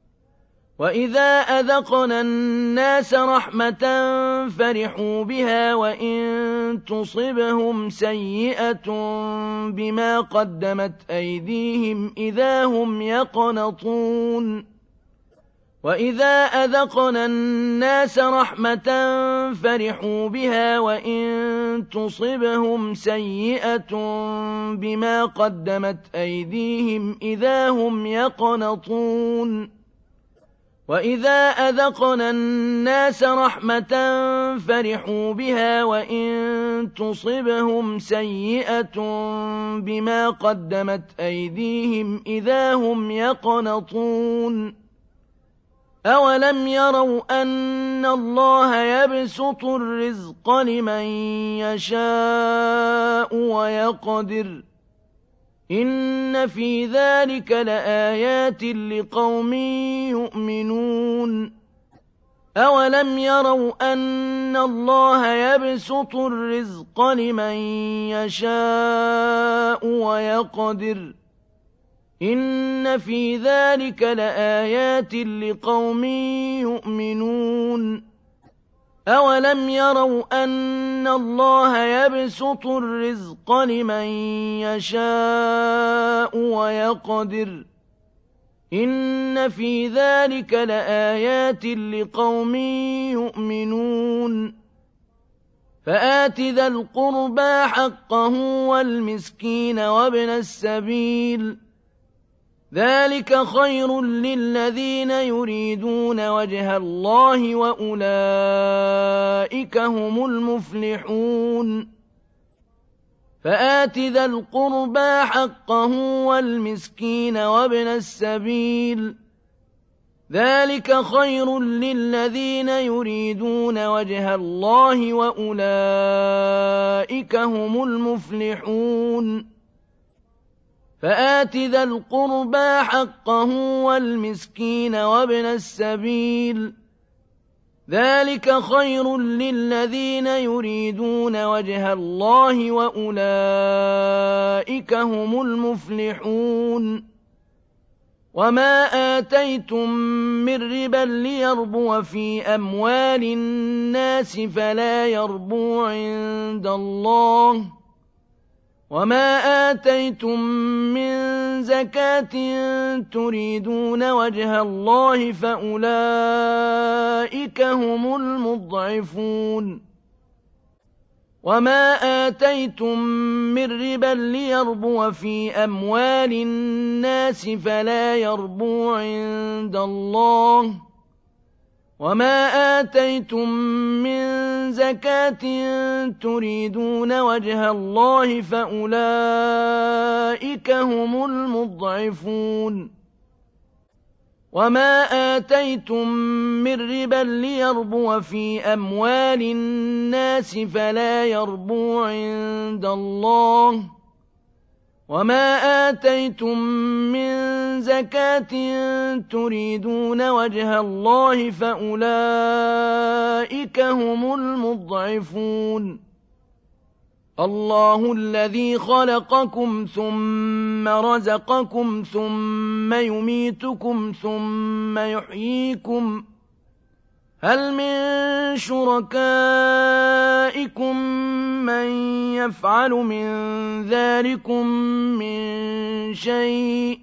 Speaker 1: وإذا أذقنا الناس رحمة فرحوا بها وإن تصبهم سيئة بما قدمت أيديهم إذا هم يقنطون وإذا أذقنا الناس رحمة فرحوا بها وإن تصبهم سيئة بما قدمت أيديهم إذا هم يقنطون وإذا أذقنا الناس رحمة فرحوا بها وإن تصبهم سيئة بما قدمت أيديهم إذا هم يقنطون أَوَلَمْ يَرَوْا أَنَّ اللَّهَ يَبْسُطُ الرِّزْقَ لِمَن يَشَاءُ وَيَقْدِرُ إِنَّ فِي ذَلِكَ لَآيَاتٍ لِقَوْمٍ يُؤْمِنُونَ أَوَلَمْ يَرَوْا أَنَّ اللَّهَ يَبْسُطُ الرِّزْقَ لِمَن يَشَاءُ وَيَقْدِرُ إِنَّ فِي ذَلِكَ لَآيَاتٍ لِقَوْمٍ يُؤْمِنُونَ أَوَلَمْ يَرَوْا أَنَّ اللَّهَ يَبْسُطُ الرِّزْقَ لِمَن يَشَاءُ وَيَقْدِرُ إِنَّ فِي ذَلِكَ لَآيَاتٍ لِقَوْمٍ يُؤْمِنُونَ فَآتِ ذَا الْقُرْبَىٰ حَقَّهُ وَالْمِسْكِينَ وَابْنَ السَّبِيلِ ذَلِكَ خَيْرٌ لِّلَّذِينَ يُرِيدُونَ وَجْهَ اللَّهِ وَأُولَٰئِكَ هُمُ الْمُفْلِحُونَ فَآتِ ذَا الْقُرْبَىٰ حَقَّهُ وَالْمِسْكِينَ وَابْنَ السَّبِيلِ ذَلِكَ خَيْرٌ لِّلَّذِينَ يُرِيدُونَ وَجْهَ اللَّهِ وَأُولَٰئِكَ هُمُ المفلحون فآت ذا القربى حقه والمسكين وابن السبيل ذلك خير للذين يريدون وجه الله وأولئك هم المفلحون وما آتيتم من ربا ليربو في أموال الناس فلا يربو عند الله وما آتيتم من زكاة تريدون وجه الله فأولئك هم المضعفون وما آتيتم من ربا ليربو في أموال الناس فلا يربو عند الله وما آتيتم من زكاة تريدون وجه الله فأولئك هم المضعفون وما آتيتم من ربا ليربو في أموال الناس فلا يربو عند الله وما آتيتم من زكاة تريدون وجه الله فأولئك هم المضعفون الله الذي خلقكم ثم رزقكم ثم يميتكم ثم يحييكم هل من شركائكم من يفعل من ذلكم من شيء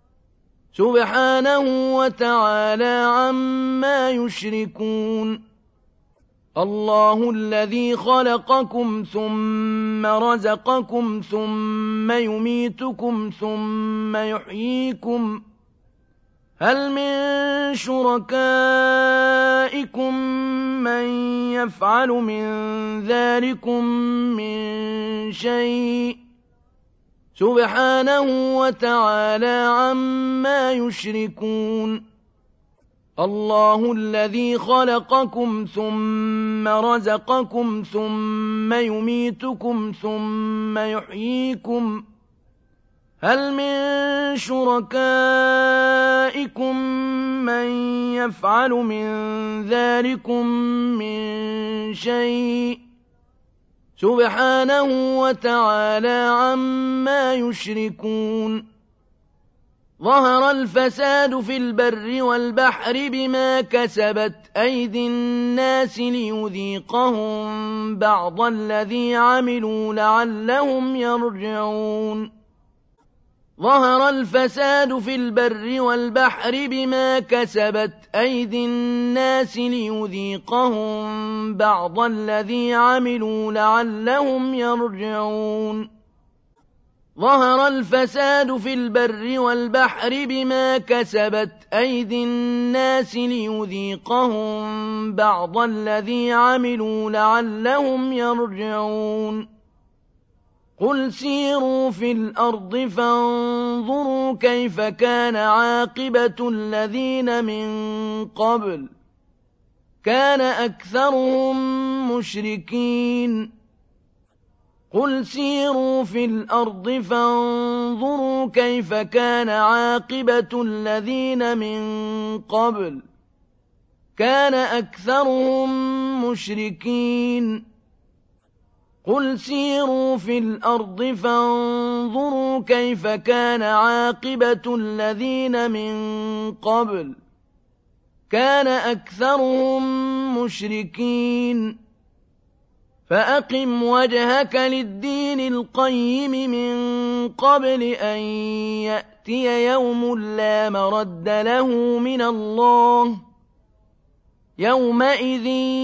Speaker 1: سبحانه وتعالى عما يشركون الله الذي خلقكم ثم رزقكم ثم يميتكم ثم يحييكم هل من شركائكم من يفعل من ذلكم من شيء سبحانه وتعالى عما يشركون الله الذي خلقكم ثم رزقكم ثم يميتكم ثم يحييكم هل من شركائكم من يفعل من ذلكم من شيء سبحانه وتعالى عما يشركون ظهر الفساد في البر والبحر بما كسبت أيدي الناس ليذيقهم بعض الذي عملوا لعلهم يرجعون ظهر الفساد في البر والبحر بما كسبت أيدي الناس ليذيقهم بعض الذي عملوا لعلهم يرجعون ظهر الفساد في البر والبحر بما كسبت أيدي الناس ليذيقهم بعض الذي عملوا لعلهم يرجعون قل سيروا في الأرض فانظروا كيف كان عاقبة الذين من قبل كان أكثرهم مشركين قل سيروا في الأرض فانظروا كيف كان عاقبة الذين من قبل كان أكثرهم مشركين قل سيروا في الأرض فانظروا كيف كان عاقبة الذين من قبل كان أكثرهم مشركين فأقم وجهك للدين القيم من قبل أن يأتي يوم لا مرد له من الله يومئذ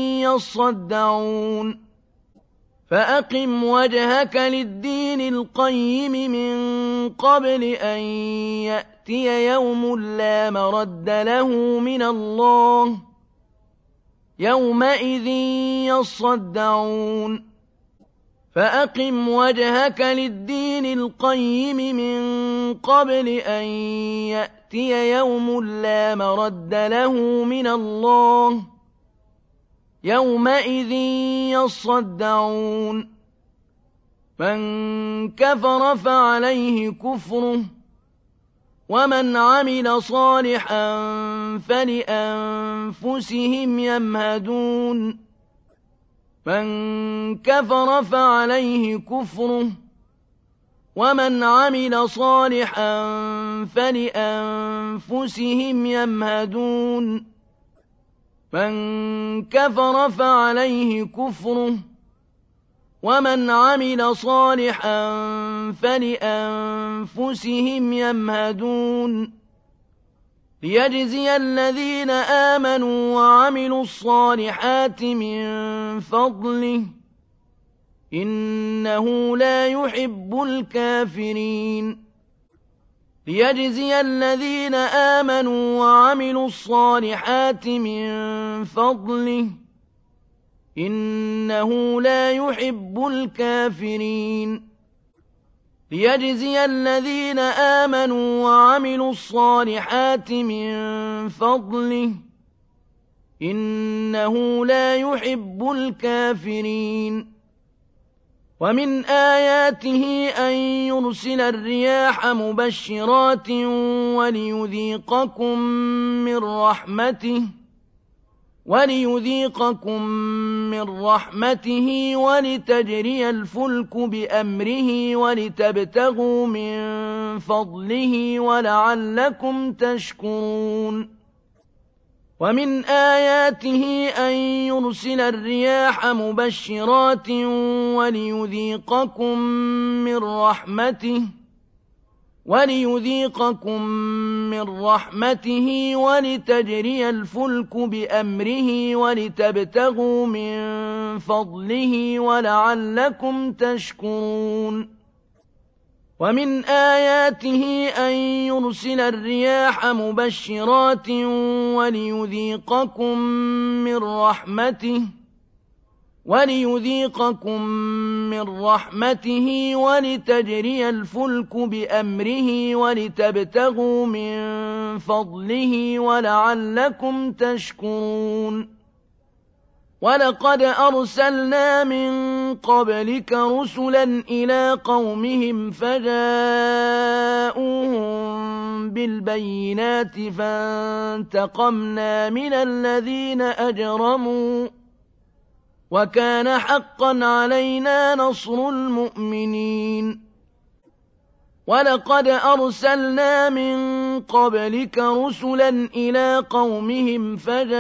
Speaker 1: يصدعون فأقم وجهك للدين القيم من قبل أن يأتي يوم لا مرد له من الله يومئذ يصدعون فأقم وجهك للدين القيم من قبل أن يأتي يوم لا مرد له من الله يومئذ يصدعون من كفر فعليه كفره ومن عمل صالحا فلأنفسهم يمهدون من كفر فعليه كفره ومن عمل صالحا فلأنفسهم يمهدون من كفر فعليه كفره ومن عمل صالحا فلأنفسهم يمهدون ليجزي الذين آمنوا وعملوا الصالحات من فضله إنه لا يحب الكافرين ليجزي الذين آمنوا وعملوا الصالحات من فضله إنه لا يحب الكافرين ليجزي الذين آمنوا وعملوا الصالحات من فضله إنه لا يحب الكافرين ومن آياته أن يرسل الرياح مبشرات وليذيقكم من رحمته ولتجري الفلك بأمره ولتبتغوا من فضله ولعلكم تشكرون ومن آياته أن يرسل الرياح مبشرات وليذيقكم من رحمته ولتجري الفلك بأمره ولتبتغوا من فضله ولعلكم تشكرون ومن آياته أن يرسل الرياح مبشرات وليذيقكم من رحمته ولتجري الفلك بأمره ولتبتغوا من فضله ولعلكم تشكرون ولقد أرسلنا من قبلك رسلا إلى قومهم فجاءوهم بالبينات فانتقمنا من الذين أجرموا وكان حقا علينا نصر المؤمنين ولقد أرسلنا من قبلك رسلا إلى قومهم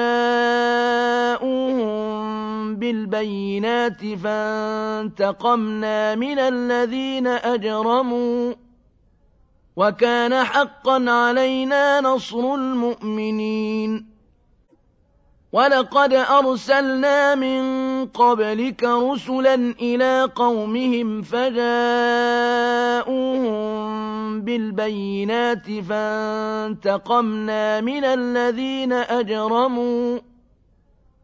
Speaker 1: فجاءوهم بالبينات فانتقمنا من الذين أجرموا وكان حقا علينا نصر المؤمنين ولقد أرسلنا من قبلك رسلا إلى قومهم فجاءوهم بالبينات فانتقمنا من الذين أجرموا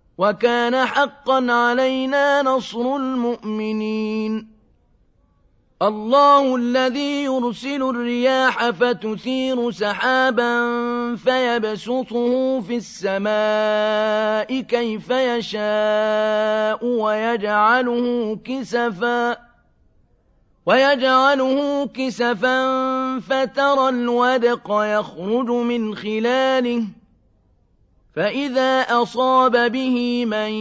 Speaker 1: وكان حقا علينا نصر المؤمنين الله الذي يرسل الرياح فتثير سحابا فيبسطه في السماء كيف يشاء ويجعله كسفا فترى الودق يخرج من خلاله فإذا أصاب به من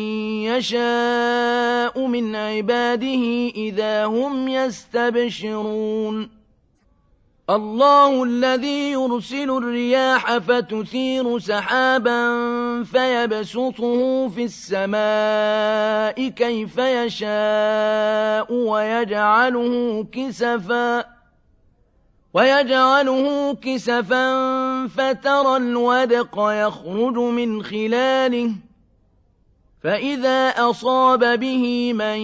Speaker 1: يشاء من عباده إذا هم يستبشرون الله الذي يرسل الرياح فتثير سحابا فيبسطه في السماء كيف يشاء ويجعله كسفا فترى الودق يخرج من خلاله فإذا أصاب به من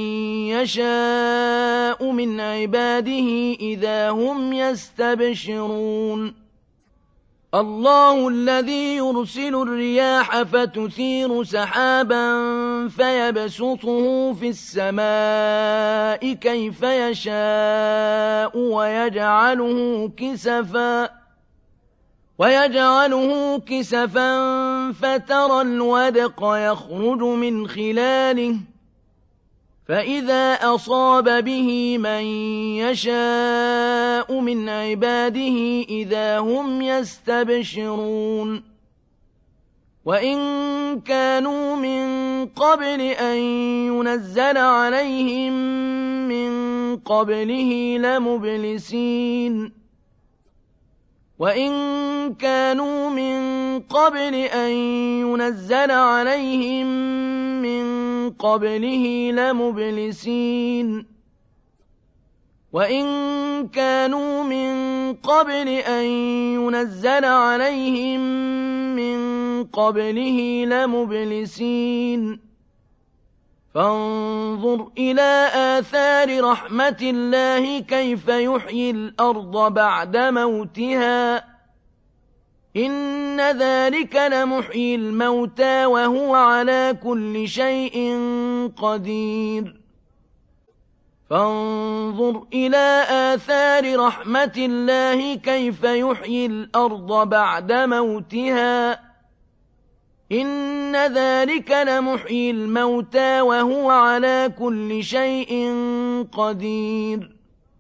Speaker 1: يشاء من عباده إذا هم يستبشرون الله الذي يرسل الرياح فتثير سحابا فيبسطه في السماء كيف يشاء ويجعله كسفا فترى الودق يخرج من خلاله فإذا أصاب به من يشاء من عباده إذا هم يستبشرون وإن كانوا من قبل أن ينزل عليهم من قبله لمبلسين وإن كانوا من قبل أن ينزل عليهم من قبله لمبلسين وإن كانوا من قبل أن ينزل عليهم من قبله لمبلسين فانظر إلى آثار رحمة الله كيف يحيي الأرض بعد موتها إن ذلك لمحيي الموتى وهو على كل شيء قدير فانظر إلى آثار رحمة الله كيف يحيي الأرض بعد موتها إن ذلك لمحيي الموتى وهو على كل شيء قدير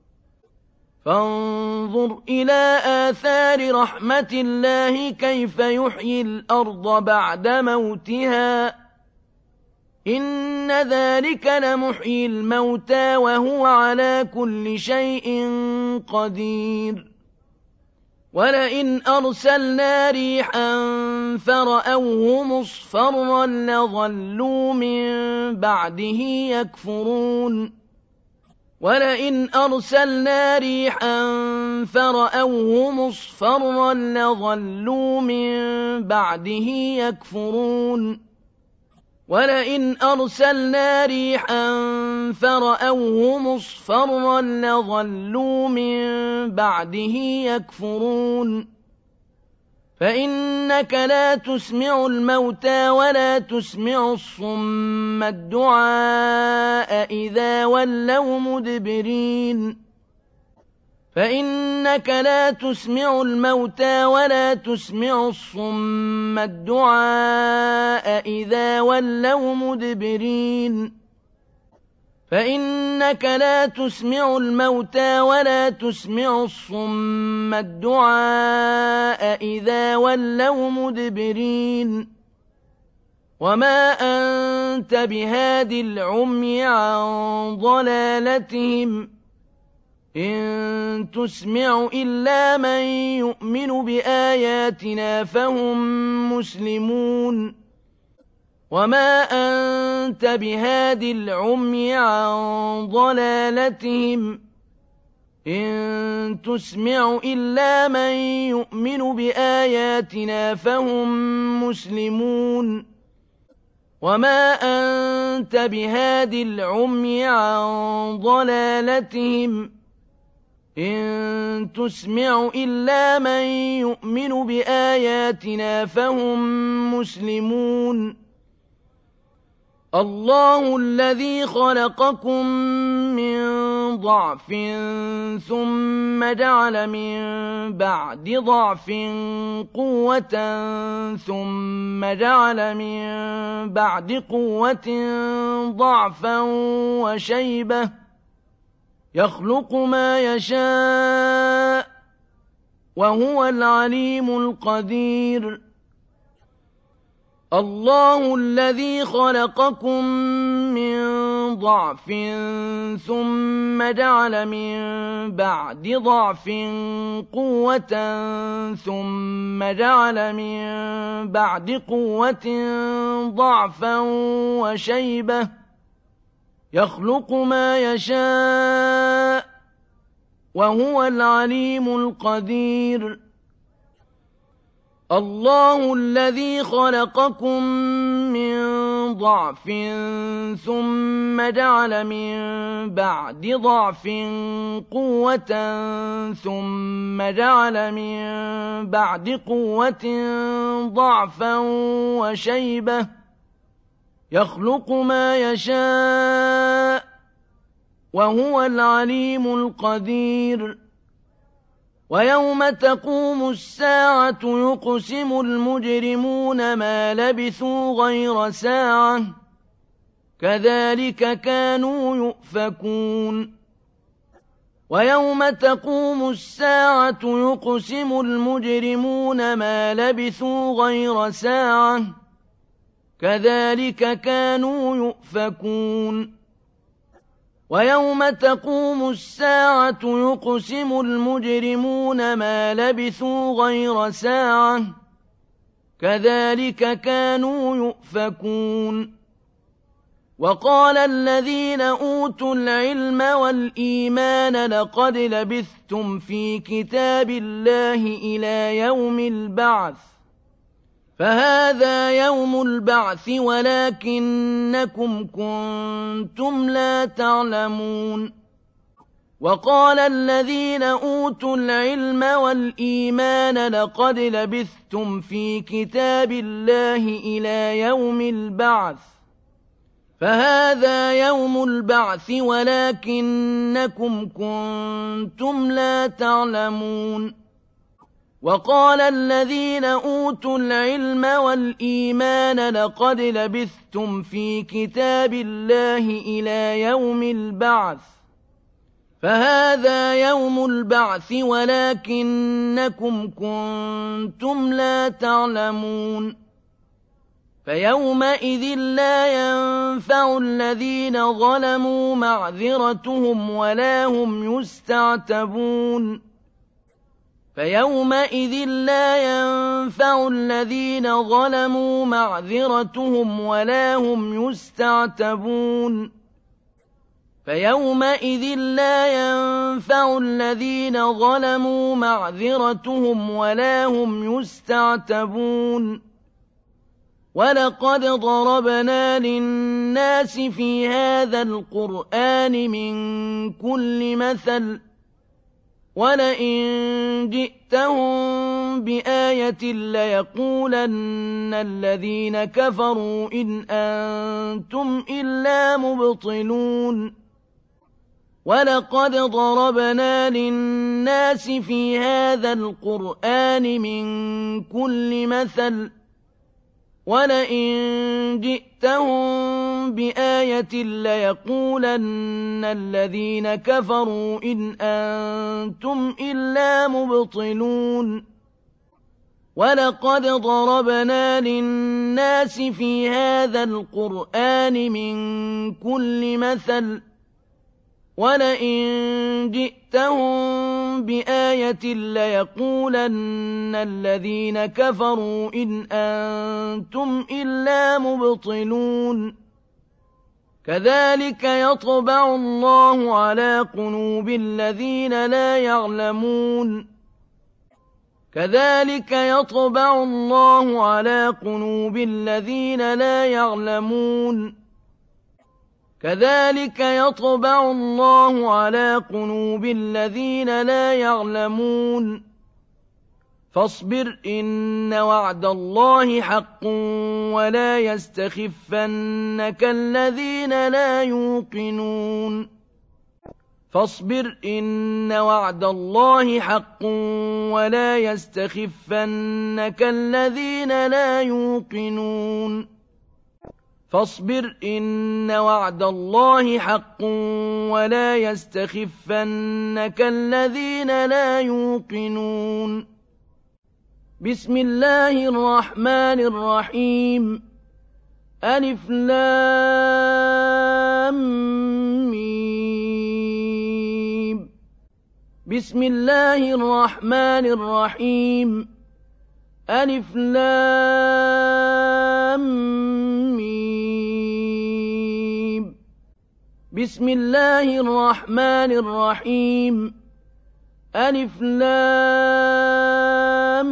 Speaker 1: فانظر إلى آثار رحمة الله كيف يحيي الأرض بعد موتها إن ذلك لمحيي الموتى وهو على كل شيء قدير ولئن أرسلنا ريحا فرأوه مصفرا لظلوا من بعده يكفرون ولئن أرسلنا ريحا فرأوه مصفرا لظلوا من بعده يكفرون ولئن أرسلنا ريحا فرأوه مصفرا لظلوا من بعده يكفرون فإنك لا تسمع الموتى ولا تسمع الصم الدعاء إذا ولوا مدبرين فإنك لا تسمع الموتى ولا تسمع الصم الدعاء إذا ولوا مدبرين فإنك لا تسمع الموتى ولا تسمع الصم الدعاء إذا ولوا مدبرين وما أنت بهاد العمي عن ضلالتهم إن تسمع إلا من يؤمن بآياتنا فهم مسلمون وما أنت بهاد العمي عن ضلالتهم إن تسمع إلا من يؤمن بآياتنا فهم مسلمون وما أنت بهاد العمي عن ضلالتهم إن تسمع إلا من يؤمن بآياتنا فهم مسلمون الله الذي خلقكم من ضعف ثم جعل من بعد ضعف قوة ثم جعل من بعد قوة ضعفا وشيبة يخلق ما يشاء وهو العليم القدير الله الذي خلقكم من ضعف ثم جعل من بعد ضعف قوة ثم جعل من بعد قوة ضعفا وشيبة يخلق ما يشاء وهو العليم القدير الله الذي خلقكم من ضعف ثم جعل من بعد ضعف قوة ثم جعل من بعد قوة ضعفا وشيبة يخلق ما يشاء وهو العليم القدير ويوم تقوم الساعة يقسم المجرمون ما لبثوا غير ساعة كذلك كانوا يؤفكون ويوم تقوم الساعة يقسم المجرمون ما لبثوا غير ساعة كذلك كانوا يؤفكون ويوم تقوم الساعة يقسم المجرمون ما لبثوا غير ساعة كذلك كانوا يؤفكون وقال الذين أوتوا العلم والإيمان لقد لبثتم في كتاب الله إلى يوم البعث فهذا يوم البعث ولكنكم كنتم لا تعلمون وقال الذين أوتوا العلم والإيمان لقد لبثتم في كتاب الله إلى يوم البعث فهذا يوم البعث ولكنكم كنتم لا تعلمون وقال الذين أوتوا العلم والإيمان لقد لبثتم في كتاب الله إلى يوم البعث فهذا يوم البعث ولكنكم كنتم لا تعلمون فيومئذ لا ينفع الذين ظلموا معذرتهم ولا هم يستعتبون فيومئذ لا ينفع الذين ظلموا معذرتهم ولا هم يستعتبون فيومئذ لا ينفع الذين ظلموا معذرتهم ولا هم يستعتبون ولقد ضربنا للناس في هذا القرآن من كل مثل ولئن جئتهم بآية ليقولن الذين كفروا إن أنتم إلا مبطلون ولقد ضربنا للناس في هذا القرآن من كل مثل ولئن جئتهم بآية ليقولن الذين كفروا إن أنتم إلا مبطلون ولقد ضربنا للناس في هذا القرآن من كل مثل ولئن جئتهم بآية ليقولن الذين كفروا إن أنتم إلا مبطلون كذلك يطبع الله على قلوب الذين لا يعلمون كذلك يطبع الله على قلوب الذين لا يعلمون كذلك يطبع الله على قلوب الذين لا يعلمون فاصبر إن وعد الله حق ولا يستخفنك الذين لا يوقنون فاصبر إن وعد الله حق ولا يستخفنك الذين لا يوقنون فاصبر إن وعد الله حق ولا يستخفنك الذين لا يوقنون بسم الله الرحمن الرحيم ألف لام ميم بسم الله الرحمن الرحيم ألف لام ميم بسم الله الرحمن الرحيم ألف لام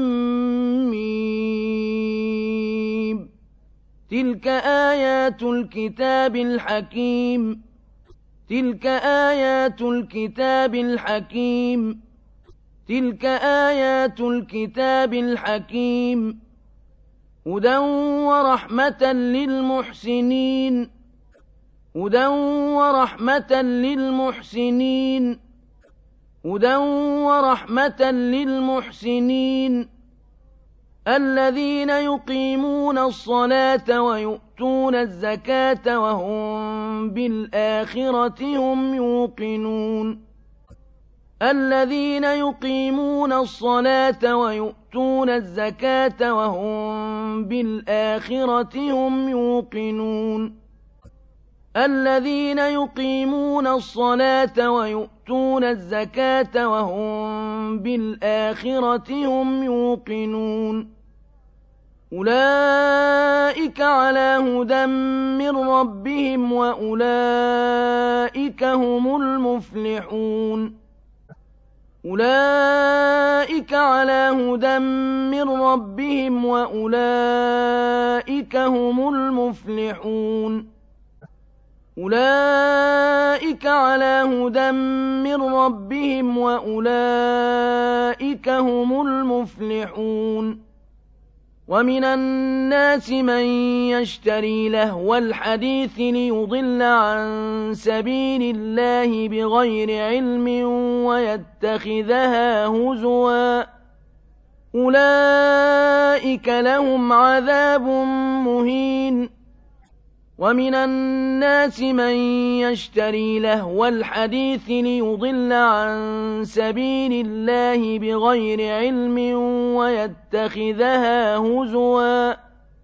Speaker 1: ميم تلك آيات الكتاب الحكيم تلك آيات الكتاب الحكيم تلك آيات الكتاب الحكيم هدى ورحمة للمحسنين هدى ورحمة للمحسنين هدى ورحمة للمحسنين الذين يقيمون الصلاة ويؤتون الزكاة وهم بالآخرة هم يوقنون الذين يقيمون الصلاة ويؤتون الزكاة وهم بالآخرة هم يوقنون الذين يقيمون الصلاة ويؤتون الزكاة وهم بالآخرة هم يوقنون أولئك على هدى من ربهم وأولئك هم المفلحون أولئك على هدى من ربهم وأولئك هم المفلحون أولئك على هدى من ربهم وأولئك هم المفلحون ومن الناس من يشتري لهو الحديث ليضل عن سبيل الله بغير علم ويتخذها هزوا أولئك لهم عذاب مهين ومن الناس من يشتري لهو الحديث ليضل عن سبيل الله بغير علم ويتخذها هزوا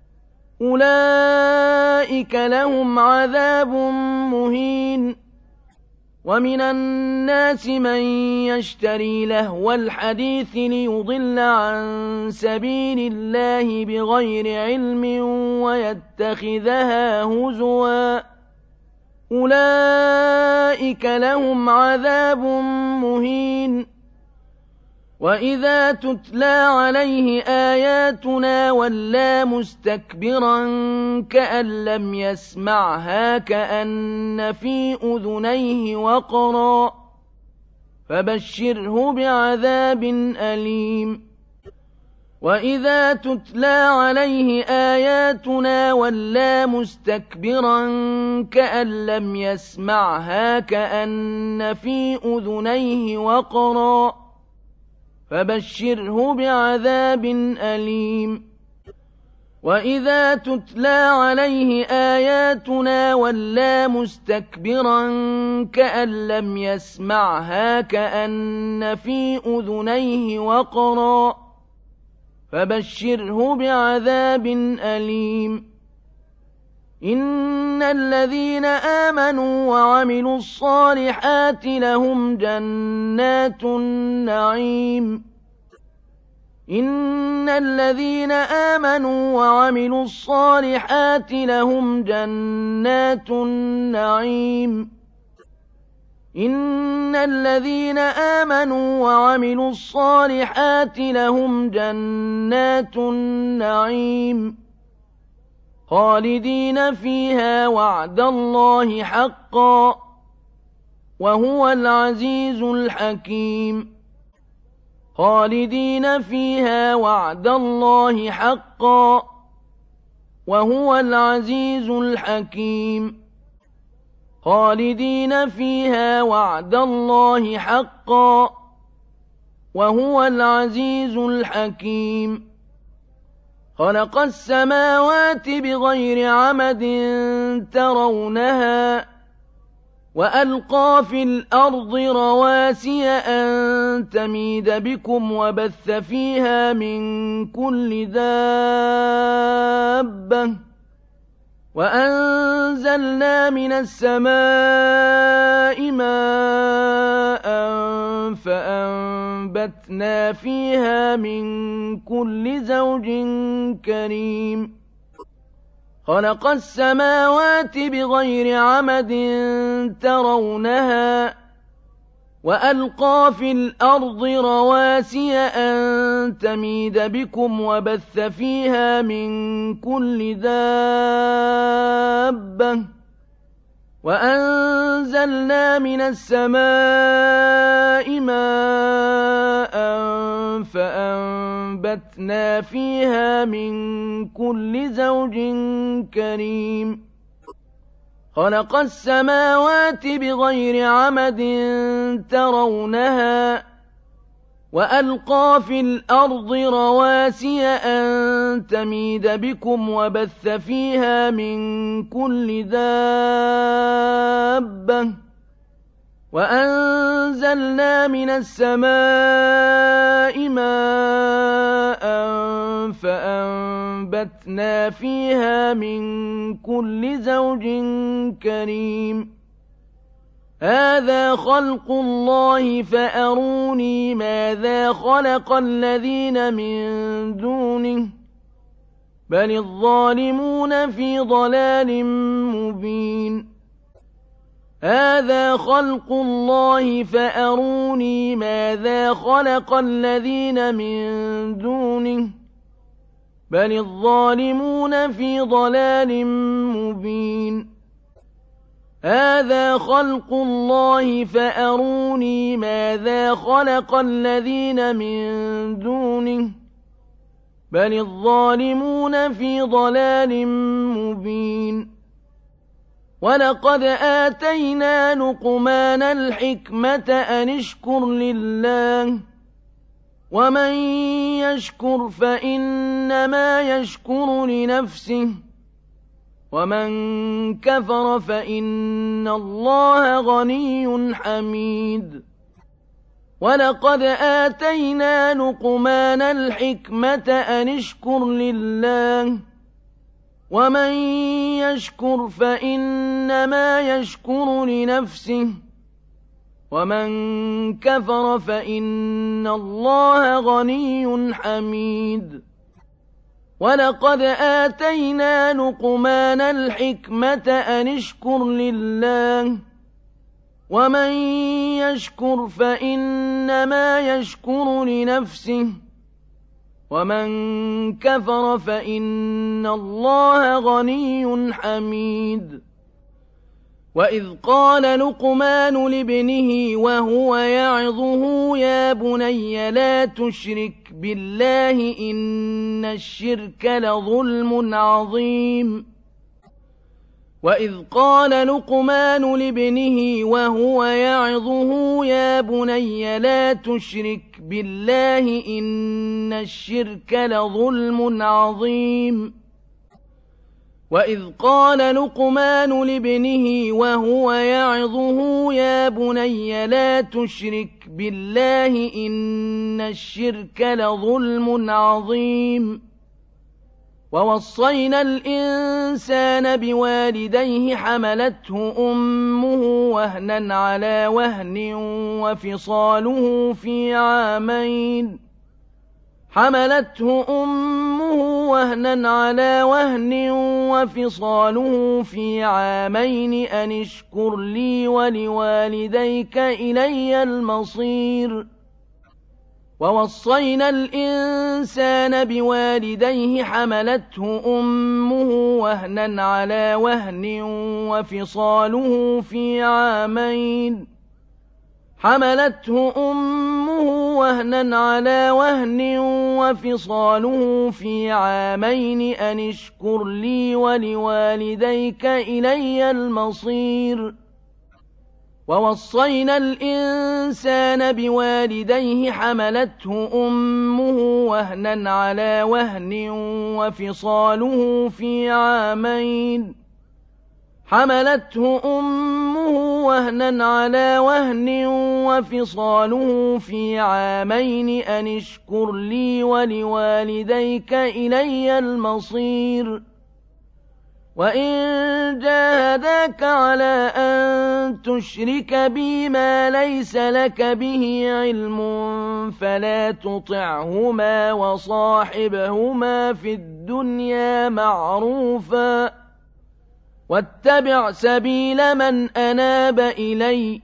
Speaker 1: أولئك لهم عذاب مهين ومن الناس من يشتري لهو الحديث ليضل عن سبيل الله بغير علم ويتخذها هزوا أولئك لهم عذاب مهين وإذا تتلى عليه آياتنا ولى مستكبرا كأن لم يسمعها كأن في أذنيه وقرا فبشره بعذاب أليم وإذا تتلى عليه آياتنا ولى مستكبرا كأن لم يسمعها كأن في أذنيه وقرا فبشره بعذاب أليم وإذا تتلى عليه آياتنا ولى مستكبرا كأن لم يسمعها كأن في أذنيه وقرا فبشره بعذاب أليم إن الذين آمنوا وعملوا الصالحات لهم جنات النعيم إن الذين آمنوا وعملوا الصالحات لهم جنات النعيم إن الذين آمنوا وعملوا الصالحات لهم جنات النعيم خالدين فيها وعد الله حقا وهو العزيز الحكيم خالدين فيها وعد الله حقا وهو العزيز الحكيم خالدين فيها وعد الله حقا وهو العزيز الحكيم خلق السماوات بغير عمد ترونها وألقى في الأرض رواسي أن تميد بكم وبث فيها من كل دابة وأنزلنا من السماء ماء فأنبتنا فيها من كل زوج كريم خلق السماوات بغير عمد ترونها وألقى في الأرض رواسي أن تميد بكم وبث فيها من كل دابة وأنزلنا من السماء ماء فأنبتنا فيها من كل زوج كريم خلق السماوات بغير عمد ترونها وألقى في الأرض رواسي أن تميد بكم وبث فيها من كل دابة وأنزلنا من السماء ماء فأنبتنا فيها من كل زوج كريم هذا خلق الله فأروني ماذا خلق الذين من دونه بل الظالمون في ضلال مبين هذا خلق الله فأروني ماذا خلق الذين من دونه بل الظالمون في ضلال مبين هذا خلق الله فأروني ماذا خلق الذين من دونه بل الظالمون في ضلال مبين ولقد آتينا لقمان الحكمة أن اشكر لله ومن يشكر فإنما يشكر لنفسه ومن كفر فإن الله غني حميد ولقد آتينا لقمان الحكمة أن اشكر لله ومن يشكر فإنما يشكر لنفسه ومن كفر فإن الله غني حميد ولقد آتينا لقمان الحكمة أن اشكر لله ومن يشكر فإنما يشكر لنفسه ومن كفر فإن الله غني حميد وإذ قال لقمان لابنه وهو يعظه يا بني لا تشرك بالله إن الشرك لظلم عظيم وإذ قال لقمان لابنه وهو يعظه يا بني لا تشرك بالله إن الشرك لظلم عظيم وإذ قال لقمان لابنه وهو يعظه يا بني لا تشرك بالله إن الشرك لظلم عظيم ووصينا الإنسان بوالديه حملته أمه وهنا على وهن وفصاله في عامين حملته أمه وهنا على وهن وفصاله في عامين أن اشكر لي ولوالديك إلي المصير ووصينا الإنسان بوالديه حملته أمه وهنا على وهن وفصاله في عامين حملته أمه وهنا على وهن وفصاله في عامين أن اشكر لي ولوالديك إلي المصير ووصينا الإنسان بوالديه حملته أمه وهنا على وهن وفصاله في عامين أن اشكر لي ولوالديك إلي المصير وإن جاهداك على أن تشرك بي ما ليس لك به علم فلا تطعهما وصاحبهما في الدنيا معروفا واتبع سبيل من أناب إلي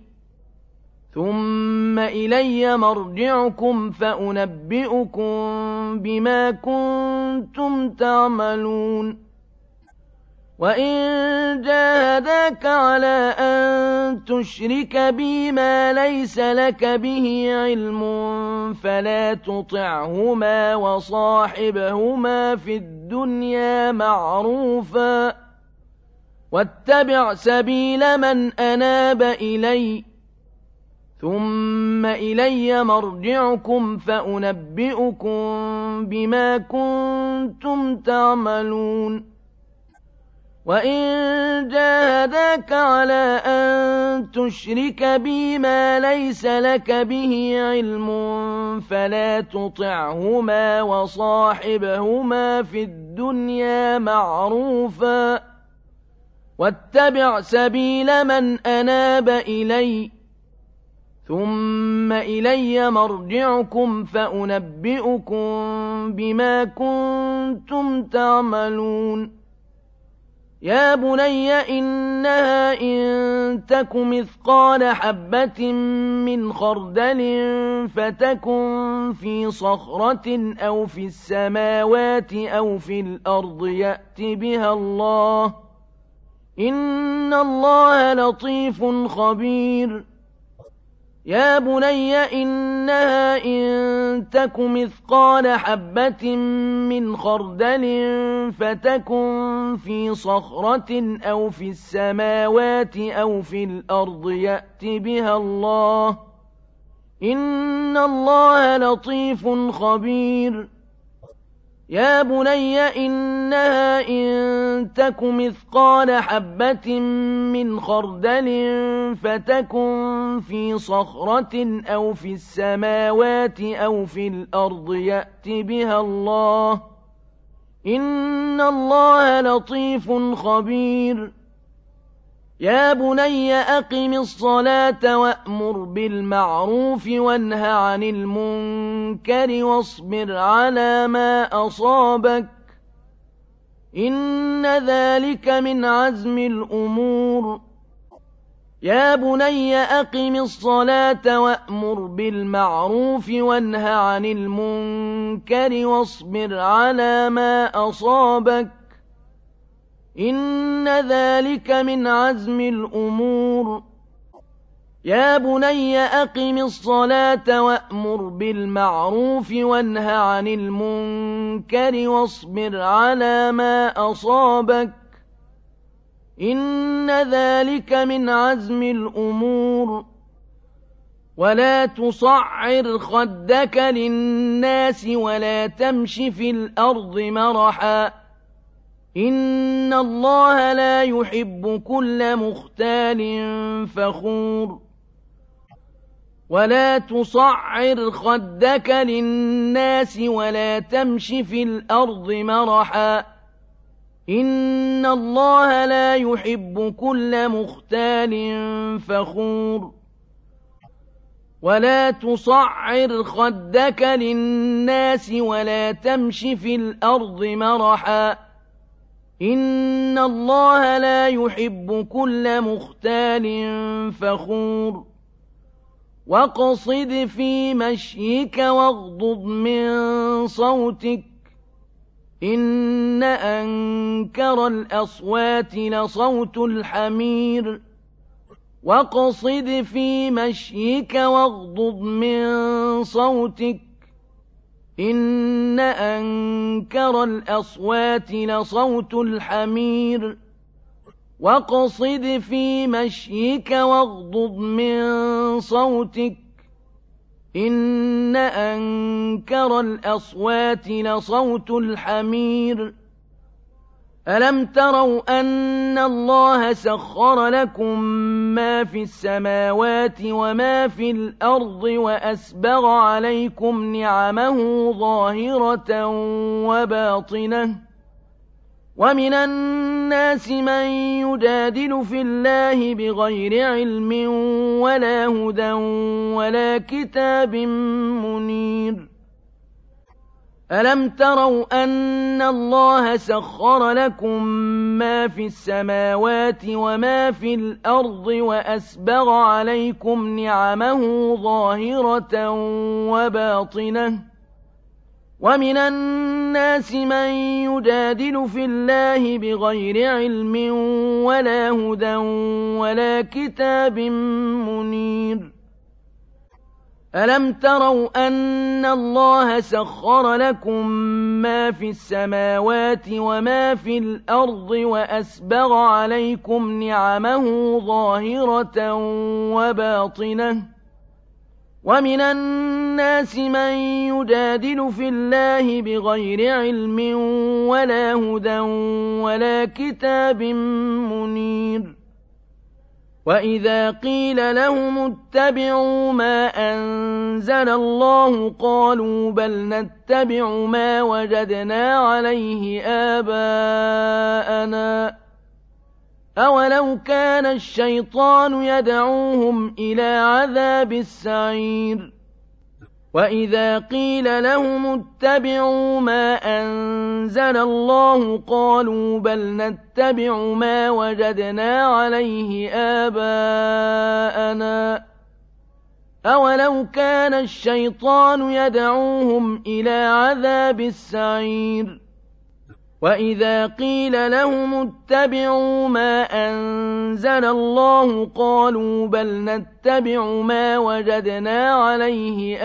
Speaker 1: ثم إلي مرجعكم فأنبئكم بما كنتم تعملون وإن جاهداك على أن تشرك بي ما ليس لك به علم فلا تطعهما وصاحبهما في الدنيا معروفا واتبع سبيل من أناب إلي ثم إلي مرجعكم فأنبئكم بما كنتم تعملون وإن جاهداك على أن تشرك بي ما ليس لك به علم فلا تطعهما وصاحبهما في الدنيا معروفا واتبع سبيل من أناب إلي ثم إلي مرجعكم فأنبئكم بما كنتم تعملون يا بني إنها إن تك مثقال حبة من خردل فتكن في صخرة أو في السماوات أو في الأرض يأت بها الله إن الله لطيف خبير يا بني إنها إن تك مثقال حبة من خردل فتكن في صخرة أو في السماوات أو في الأرض يأت بها الله إن الله لطيف خبير يا بني إنها إن تك مثقال حبة من خردل فتكن في صخرة أو في السماوات أو في الأرض يأت بها الله إن الله لطيف خبير يا بني أقم الصلاة وأمر بالمعروف وانه عن المنكر واصبر على ما أصابك إن ذلك من عزم الأمور يا بني أقم الصلاة وأمر بالمعروف وانه عن المنكر واصبر على ما أصابك إن ذلك من عزم الأمور يا بني أقم الصلاة وأمر بالمعروف وانه عن المنكر واصبر على ما أصابك إن ذلك من عزم الأمور ولا تصعر خدك للناس ولا تمش في الأرض مرحا إن الله لا يحب كل مختال فخور ولا تصعر خدك للناس ولا تمش في الأرض مرحا إن الله لا يحب كل مختال فخور ولا تصعر خدك للناس ولا تمش في الأرض مرحا إن الله لا يحب كل مختال فخور واقصد في مشيك واغضض من صوتك إن أنكر الأصوات لصوت الحمير واقصد في مشيك واغضض من صوتك إن أنكر الأصوات لصوت الحمير واقصد في مشيك واغضض من صوتك إن أنكر الأصوات لصوت الحمير ألم تروا أن الله سخر لكم ما في السماوات وما في الأرض وأسبغ عليكم نعمه ظاهرة وباطنة ومن الناس من يجادل في الله بغير علم ولا هدى ولا كتاب منير ألم تروا أن الله سخر لكم ما في السماوات وما في الأرض وأسبغ عليكم نعمه ظاهرة وباطنة ومن الناس من يجادل في الله بغير علم ولا هدى ولا كتاب منير ألم تروا أن الله سخر لكم ما في السماوات وما في الأرض وأسبغ عليكم نعمه ظاهرة وباطنة ومن الناس من يجادل في الله بغير علم ولا هدى ولا كتاب منير وإذا قيل لهم اتبعوا ما أنزل الله قالوا بل نتبع ما وجدنا عليه آباءنا أولو كان الشيطان يدعوهم إلى عذاب السعير وإذا قيل لهم اتبعوا ما أنزل الله قالوا بل نتبع ما وجدنا عليه آباءنا أولو كان الشيطان يدعوهم إلى عذاب السعير وإذا قيل لهم اتبعوا ما أنزل الله قالوا بل نتبع ما وجدنا عليه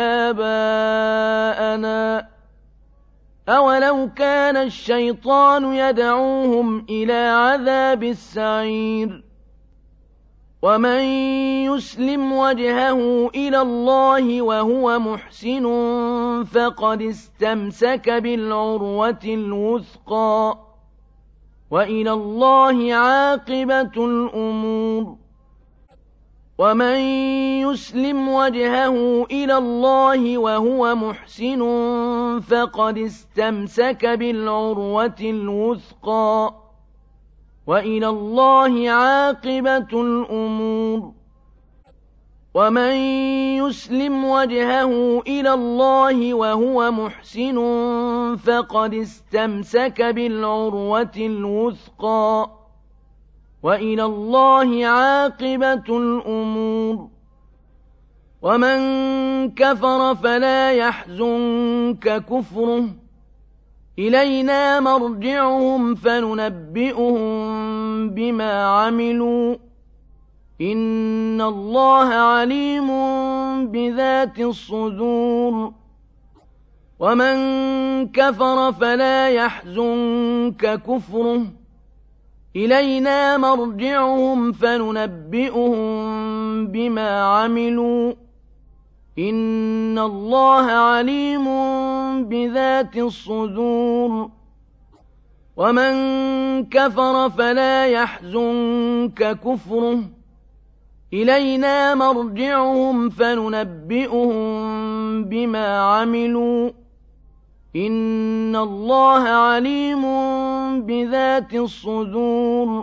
Speaker 1: آباءنا أولو كان الشيطان يدعوهم إلى عذاب السعير ومن يسلم وجهه إلى الله وهو محسن فقد استمسك بالعروة الوثقى وإلى الله عاقبة الأمور ومن يسلم وجهه إلى الله وهو محسن فقد استمسك بالعروة الوثقى وإلى الله عاقبة الأمور ومن يسلم وجهه إلى الله وهو محسن فقد استمسك بالعروة الوثقى وإلى الله عاقبة الأمور ومن كفر فلا يحزنك كفره إلينا مرجعهم فننبئهم بما عملوا إن الله عليم بذات الصدور ومن كفر فلا يحزنك كفره إلينا مرجعهم فننبئهم بما عملوا إن الله عليم بذات الصدور ومن كفر فلا يحزنك كفره إلينا مرجعهم فننبئهم بما عملوا إن الله عليم بذات الصدور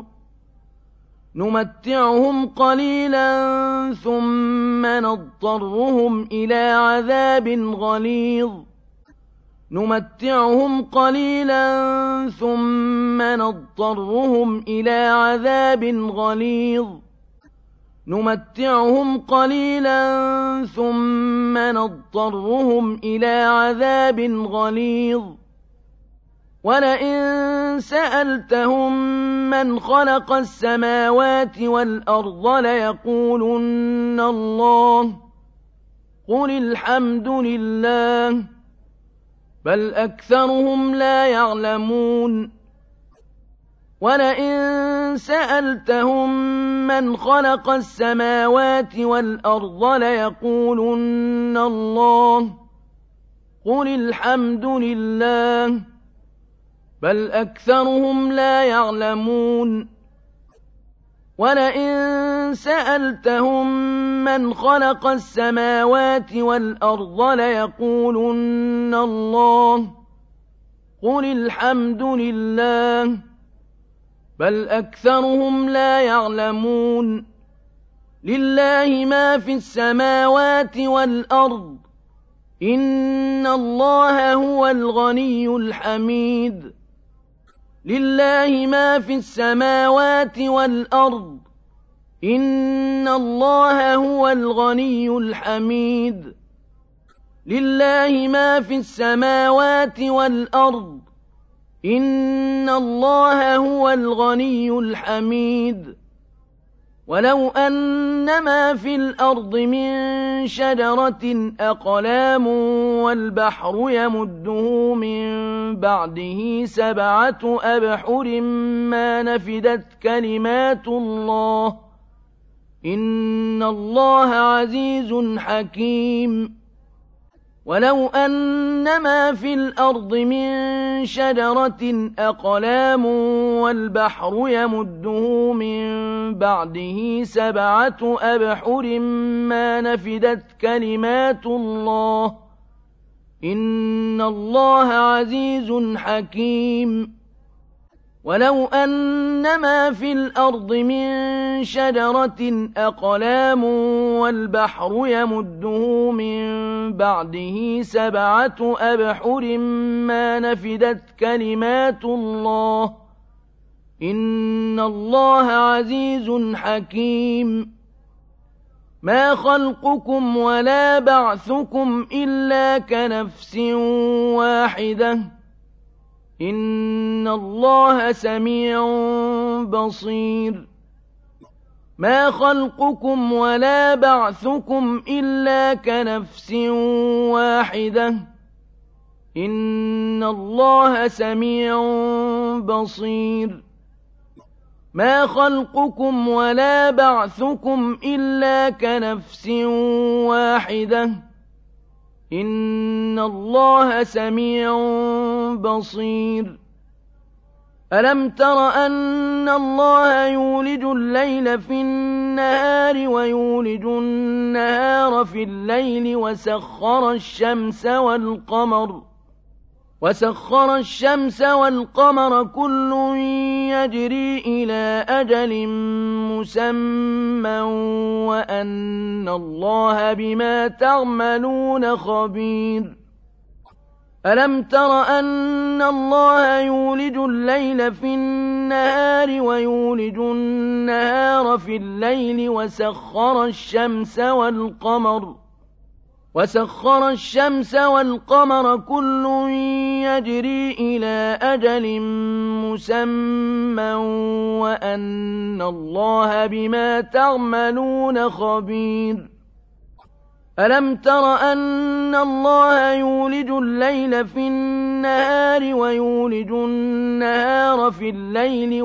Speaker 1: نمتعهم قليلا ثم نضطرهم إلى عذاب غليظ نمتعهم قليلا ثم نضطرهم إلى عذاب غليظ نمتعهم قليلا ثم نضطرهم إلى عذاب غليظ ولئن سألتهم من خلق السماوات والأرض ليقولن الله قل الحمد لله بل أكثرهم لا يعلمون وَلَئِن سَأَلْتَهُم مَّنْ خَلَقَ السَّمَاوَاتِ وَالْأَرْضَ لَيَقُولُنَّ اللَّهُ قُلِ الْحَمْدُ لِلَّهِ بَلْ أَكْثَرُهُمْ لَا يَعْلَمُونَ وَلَئِن سَأَلْتَهُم مَّنْ خَلَقَ السَّمَاوَاتِ وَالْأَرْضَ لَيَقُولُنَّ اللَّهُ قُلِ الْحَمْدُ لِلَّهِ بَلْ أَكْثَرُهُمْ لَا يَعْلَمُونَ لِلَّهِ مَا فِي السَّمَاوَاتِ وَالْأَرْضِ إِنَّ اللَّهَ هُوَ الْغَنِيُّ الْحَمِيدُ لِلَّهِ مَا فِي السَّمَاوَاتِ وَالْأَرْضِ إِنَّ اللَّهَ هُوَ الْغَنِيُّ الْحَمِيدُ لِلَّهِ مَا فِي السَّمَاوَاتِ وَالْأَرْضِ إِنَّ اللَّهَ هُوَ الْغَنِيُّ الْحَمِيدُ وَلَوْ أَنَّ مَا فِي الْأَرْضِ مِن شَجَرَةٍ أَقْلَامٌ وَالْبَحْرُ يَمُدُّهُ مِن بَعْدِهِ 7 أبحر ما نفدت كلمات الله إِنَّ اللَّهَ عَزِيزٌ حَكِيمٌ وَلَوْ أَنَّ مَا فِي الْأَرْضِ مِن شَجَرَةٍ أَقْلَامٌ وَالْبَحْرُ يَمُدُّهُ مِن بَعْدِهِ 7 أبحر ما نفدت كلمات الله إِنَّ اللَّهَ عَزِيزٌ حَكِيمٌ وَلَوْ أَنَّ مَا فِي الْأَرْضِ مِن شَجَرَةٍ أَقْلَامٌ وَالْبَحْرُ يَمُدُّهُ مِن بَعْدِهِ 7 أبحر ما نفدت كلمات الله إِنَّ اللَّهَ عَزِيزٌ حَكِيمٌ مَا خَلْقُكُمْ وَلَا بَعْثُكُمْ إِلَّا كَنَفْسٍ وَاحِدَةٍ إِنَّ اللَّهَ سَمِيعٌ بَصِيرٌ مَا خَلْقُكُمْ وَلَا بَعْثُكُمْ إِلَّا كَنَفْسٍ وَاحِدَةٍ إِنَّ اللَّهَ سَمِيعٌ بَصِيرٌ مَا خَلْقُكُمْ وَلَا بَعْثُكُمْ إِلَّا كَنَفْسٍ وَاحِدَةٍ إِنَّ اللَّهَ سَمِيعٌ بَصِيرٌ أَلَمْ تَرَ أَنَّ اللَّهَ يُولِجُ اللَّيْلَ فِي النَّهَارِ وَيُولِجُ النَّهَارَ فِي اللَّيْلِ وَسَخَّرَ الشَّمْسَ وَالْقَمَرَ كُلٌّ يَجْرِي إِلَىٰ أَجَلٍ مُّسَمًّى وَأَنَّ اللَّهَ بِمَا تَعْمَلُونَ خَبِيرٌ أَلَمْ تَرَ أَنَّ اللَّهَ يُولِجُ اللَّيْلَ فِي النَّهَارِ وَيُولِجُ النَّهَارَ فِي اللَّيْلِ وَسَخَّرَ الشَّمْسَ وَالْقَمَرَ كُلٌّ يَجْرِي إِلَىٰ أَجَلٍ مُّسَمًّى وَأَنَّ اللَّهَ بِمَا تَعْمَلُونَ خَبِيرٌ أَلَمْ تَرَ أَنَّ اللَّهَ يُولِجُ اللَّيْلَ فِي النَّهَارِ وَيُولِجُ النَّهَارَ فِي اللَّيْلِ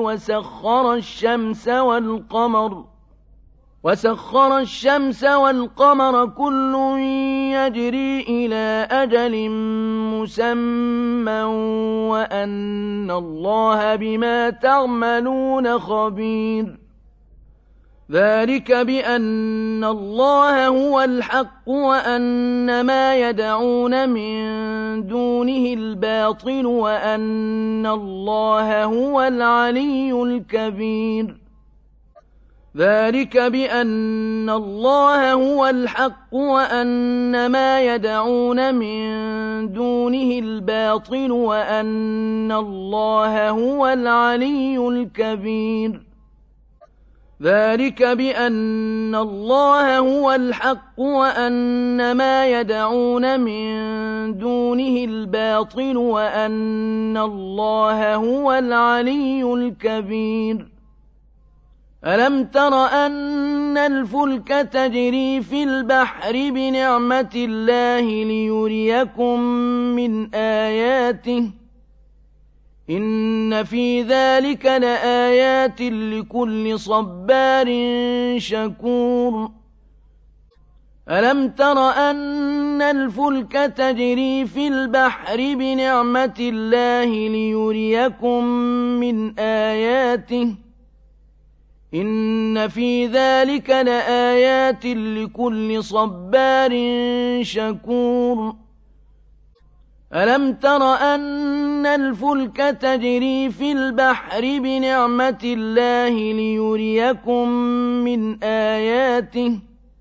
Speaker 1: وَسَخَّرَ الشَّمْسَ وَالْقَمَرَ كُلٌّ يَجْرِي إِلَىٰ أَجَلٍ مُّسَمًّى وَأَنَّ اللَّهَ بِمَا تَعْمَلُونَ خَبِيرٌ ذَٰلِكَ بِأَنَّ اللَّهَ هُوَ الْحَقُّ وَأَنَّ مَا يَدْعُونَ مِن دُونِهِ الْبَاطِلُ وَأَنَّ اللَّهَ هُوَ الْعَلِيُّ الْكَبِيرُ ذَٰلِكَ بِأَنَّ اللَّهَ هُوَ الْحَقُّ وَأَنَّ مَا يَدْعُونَ مِن دُونِهِ الْبَاطِلُ وَأَنَّ اللَّهَ هُوَ الْعَلِيُّ الْكَبِيرُ ذَٰلِكَ بِأَنَّ اللَّهَ هُوَ الْحَقُّ وَأَنَّ مَا يَدْعُونَ مِن دُونِهِ الْبَاطِلُ وَأَنَّ اللَّهَ هُوَ الْعَلِيُّ الْكَبِيرُ أَلَمْ تَرَ أَنَّ الْفُلْكَ تَجْرِي فِي الْبَحْرِ بِنِعْمَتِ اللَّهِ لِيُرِيَكُم مِّنْ آيَاتِهِ إن في ذلك لآيات لكل صبار شكور ألم تر أن الفلك تجري في البحر بنعمة الله ليريكم من آياته إن في ذلك لآيات لكل صبار شكور ألم تر أن الفلك تجري في البحر بنعمة الله ليريكم من آياته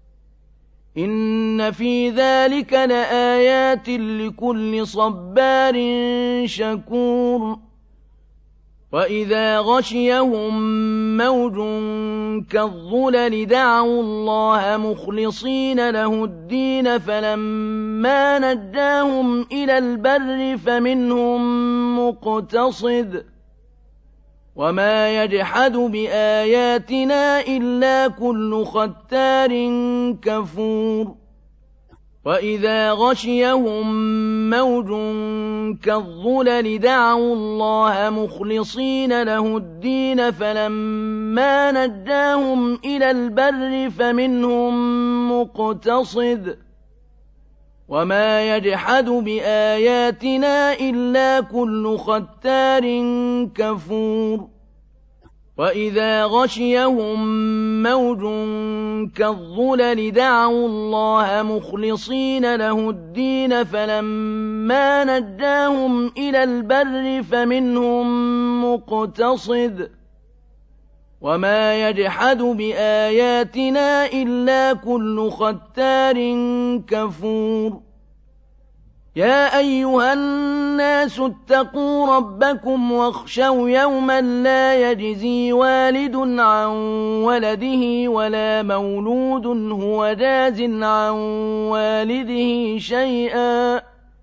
Speaker 1: إن في ذلك لآيات لكل صبار شكور وإذا غشيهم موج كالظلل دعوا الله مخلصين له الدين فلما نجاهم إلى البر فمنهم مقتصد وما يجحد بآياتنا إلا كل ختار كفور وإذا غشيهم موج كالظلل دعوا الله مخلصين له الدين فلما نجاهم إلى البر فمنهم مقتصد وما يجحد بآياتنا إلا كل ختار كفور وإذا غشيهم موج كالظلل دعوا الله مخلصين له الدين فلما نجاهم إلى البر فمنهم مقتصد وما يجحد بآياتنا إلا كل ختار كفور يا أيها الناس اتقوا ربكم واخشوا يوما لا يجزي والد عن ولده ولا مولود هو جاز عن والده شيئا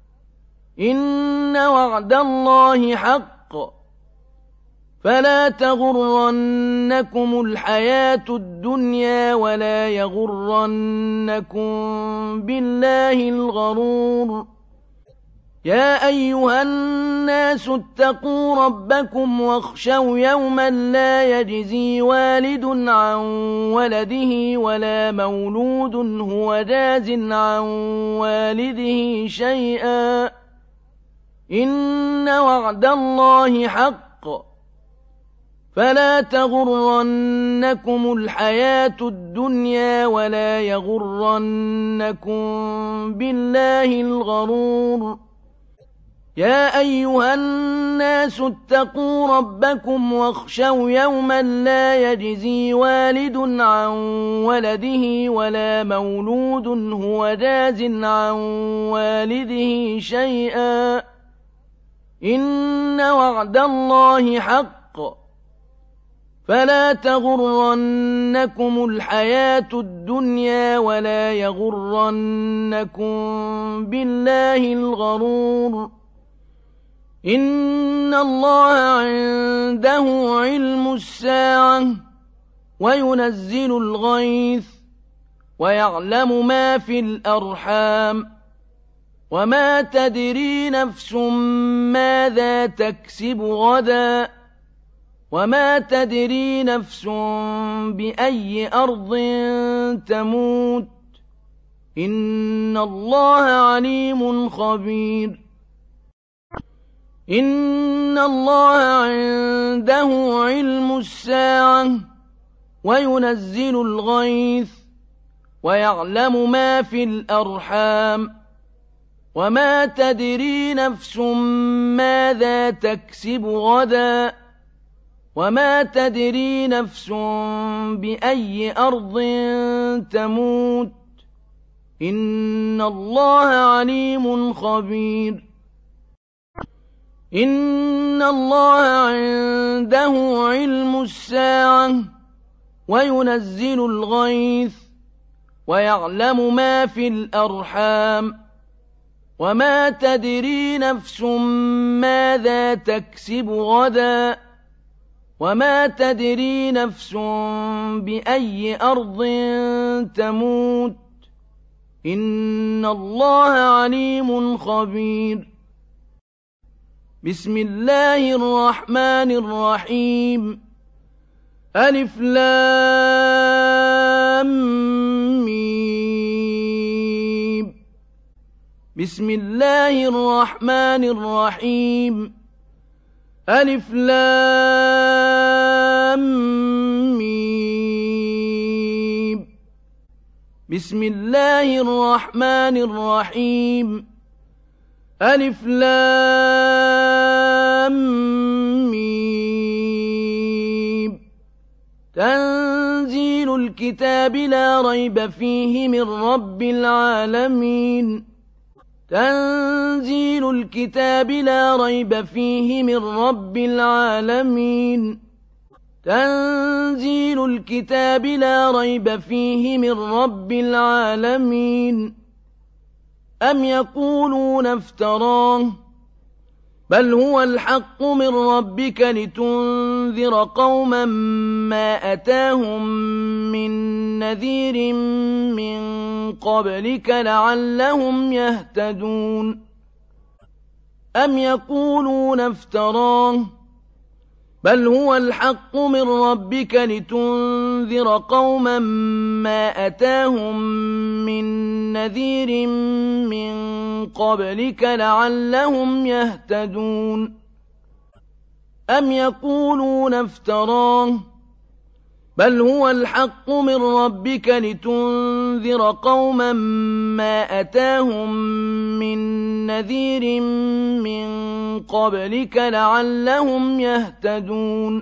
Speaker 1: إن وعد الله حق فلا تغرنكم الحياة الدنيا ولا يغرنكم بالله الغرور يا أيها الناس اتقوا ربكم واخشوا يوما لا يجزي والد عن ولده ولا مولود هو جاز عن والده شيئا إن وعد الله حق فلا تغرنكم الحياة الدنيا ولا يغرنكم بالله الغرور يا أيها الناس اتقوا ربكم واخشوا يوما لا يجزي والد عن ولده ولا مولود هو جاز عن والده شيئا إن وعد الله حق فلا تغرنكم الحياة الدنيا ولا يغرنكم بالله الغرور إن الله عنده علم الساعة وينزل الغيث ويعلم ما في الأرحام وما تدري نفس ماذا تكسب غدا وما تدري نفس بأي أرض تموت إن الله عليم خبير إن الله عنده علم الساعة وينزل الغيث ويعلم ما في الأرحام وما تدري نفس ماذا تكسب غدا وما تدري نفس بأي أرض تموت إن الله عليم خبير إن الله عنده علم الساعة وينزل الغيث ويعلم ما في الأرحام وما تدري نفس ماذا تكسب غدا وما تدري نفس بأي أرض تموت إن الله عليم خبير بسم الله الرحمن الرحيم ألف لام ميم بسم الله الرحمن الرحيم ألف لام ميم بسم الله الرحمن الرحيم ألف لام ميم تنزيل الكتاب لا ريب فيه من رب العالمين تنزيل الكتاب لا ريب فيه من رب العالمين تنزيل الكتاب لا ريب فيه من رب العالمين أم يقولون افتراه بل هو الحق من ربك لتنذر قوما ما أتاهم من نذير من قبلك لعلهم يهتدون أم يقولون افتراه بل هو الحق من ربك لتنذر قوما ما أتاهم من نذير من قبلك لعلهم يهتدون أم يقولون افتراه بل هو الحق من ربك لتنذر قوما ما أتاهم من نذير من قبلك لعلهم يهتدون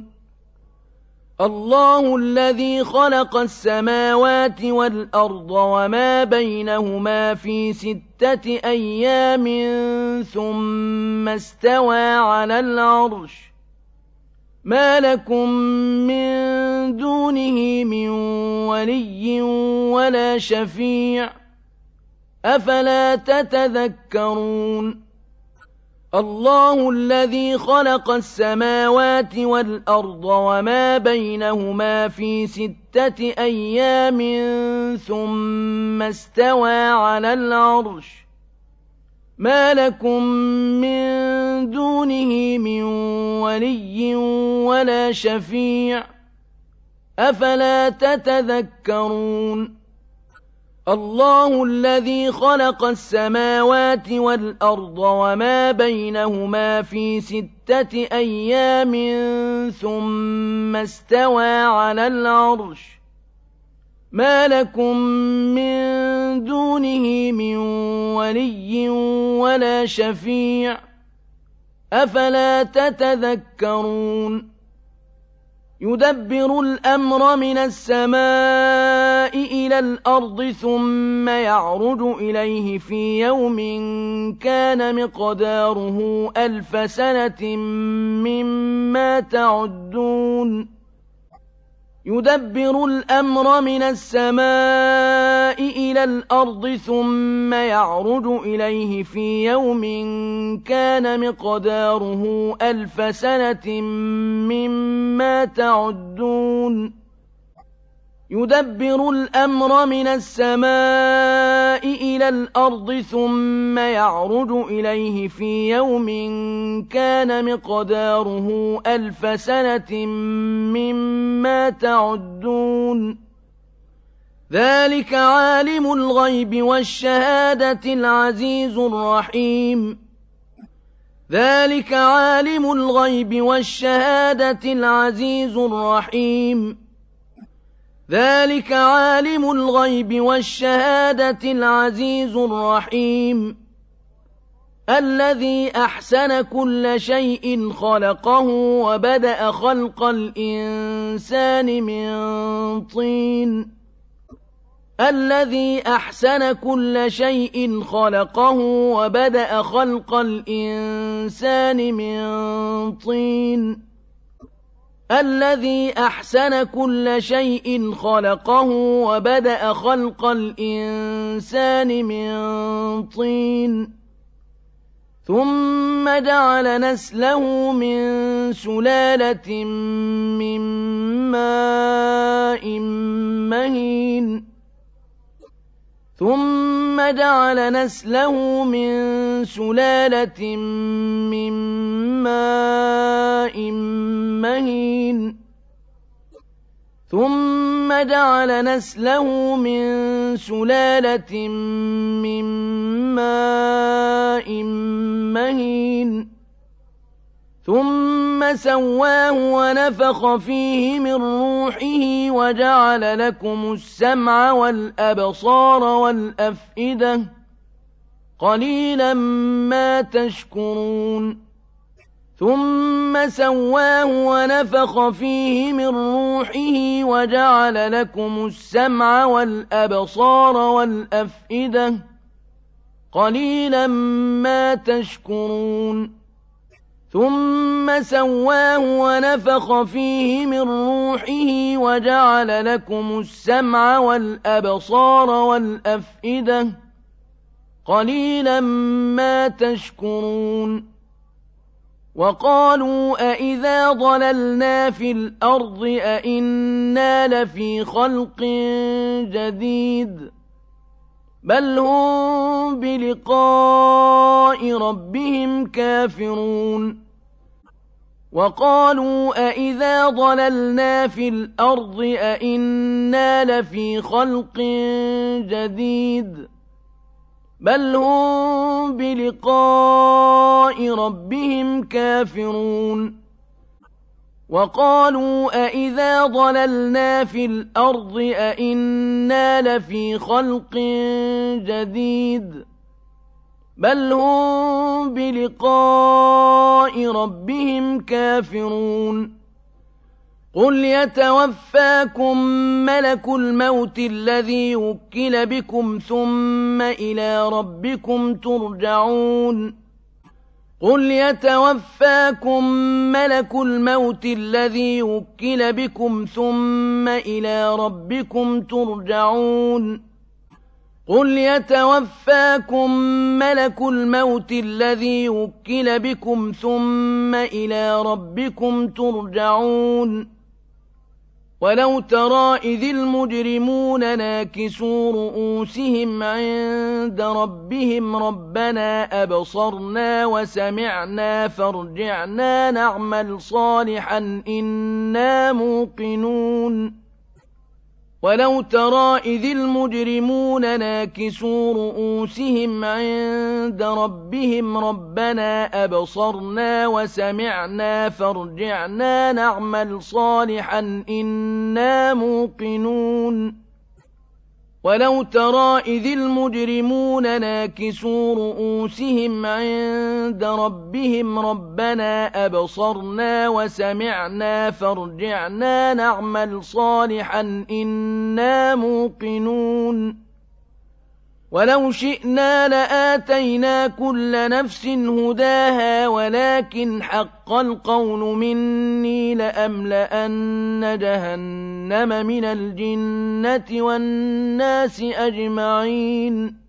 Speaker 1: الله الذي خلق السماوات والأرض وما بينهما في 6 أيام ثم استوى على العرش ما لكم من دونه من ولي ولا شفيع أفلا تتذكرون الله الذي خلق السماوات والأرض وما بينهما في 6 أيام ثم استوى على العرش ما لكم من دونه من ولي ولا شفيع أفلا تتذكرون الله الذي خلق السماوات والأرض وما بينهما في 6 أيام ثم استوى على العرش ما لكم من دونه من ولي ولا شفيع أفلا تتذكرون يدبر الأمر من السماء إلى الأرض ثم يعرج إليه في يوم كان مقداره 1000 سنة مما تعدون يدبر الأمر من السماء إلى الأرض ثم يعرج إليه في يوم كان مقداره 1000 سنة مما تعدون يدبر الأمر من السماء إلى الأرض ثم يعرج إليه في يوم كان مقداره 1000 سنة مما تعدون ذلك عالم الغيب والشهادة العزيز الرحيم ذلك عالم الغيب والشهادة العزيز الرحيم ذلك عالم الغيب والشهادة العزيز الرحيم الذي أحسن كل شيء خلقه وبدأ خلق الإنسان من طين الذي أحسن كل شيء خلقه وبدأ خلق الإنسان من طين الذي أحسن كل شيء خلقه وبدأ خلق الإنسان من طين ثم جعل نسله من سلالة من ماء مهين ثم جعل نسله من سلالة من ماء مهين ثم جعل نسله من سلالة من ماء مهين ثم سواه ونفخ فيه من روحه وجعل لكم السمع والأبصار والأفئدة قليلا ما تشكرون ثم سواه ونفخ فيه من روحه وجعل لكم السمع والأبصار والأفئدة قليلا ما تشكرون ثم سواه ونفخ فيه من روحه وجعل لكم السمع والأبصار والأفئدة قليلا ما تشكرون وقالوا أئذا ضللنا في الأرض أئنا لفي خلق جديد بل هم بلقاء ربهم كافرون وقالوا أئذا ضللنا في الأرض أئنا لفي خلق جديد بل هم بلقاء ربهم كافرون وقالوا أئذا ضللنا في الأرض أئنا لفي خلق جديد بل هم بلقاء ربهم كافرون قل يتوفاكم ملك الموت الذي وكل بكم ثم إلى ربكم ترجعون قل يتوفاكم ملك الموت الذي وكل بكم ثم إلى ربكم ترجعون قل يتوفاكم ملك الموت الذي وكل بكم ثم إلى ربكم ترجعون ولو ترى إذ المجرمون ناكسوا رؤوسهم عند ربهم ربنا أبصرنا وسمعنا فارجعنا نعمل صالحا إنا موقنون ولو ترى إذ المجرمون ناكسوا رؤوسهم عند ربهم ربنا أبصرنا وسمعنا فارجعنا نعمل صالحا إنا موقنون ولو ترى إذ المجرمون ناكسوا رؤوسهم عند ربهم ربنا أبصرنا وسمعنا فارجعنا نعمل صالحا إنا موقنون ولو شئنا لآتينا كل نفس هداها ولكن حق القول مني لأملأن جهنم من الجنة والناس أجمعين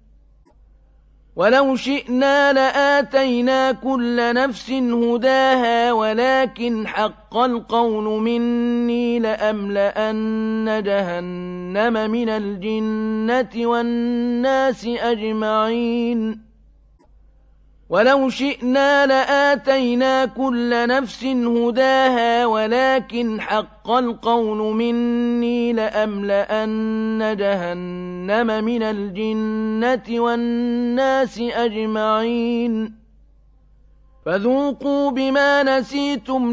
Speaker 1: ولو شئنا لآتينا كل نفس هداها ولكن حق القول مني لأملأن جهنم من الجنة والناس أجمعين ولو شئنا لآتينا كل نفس هداها ولكن حق القول مني لأملأن جهنم من الجنة والناس أجمعين فذوقوا بما نسيتم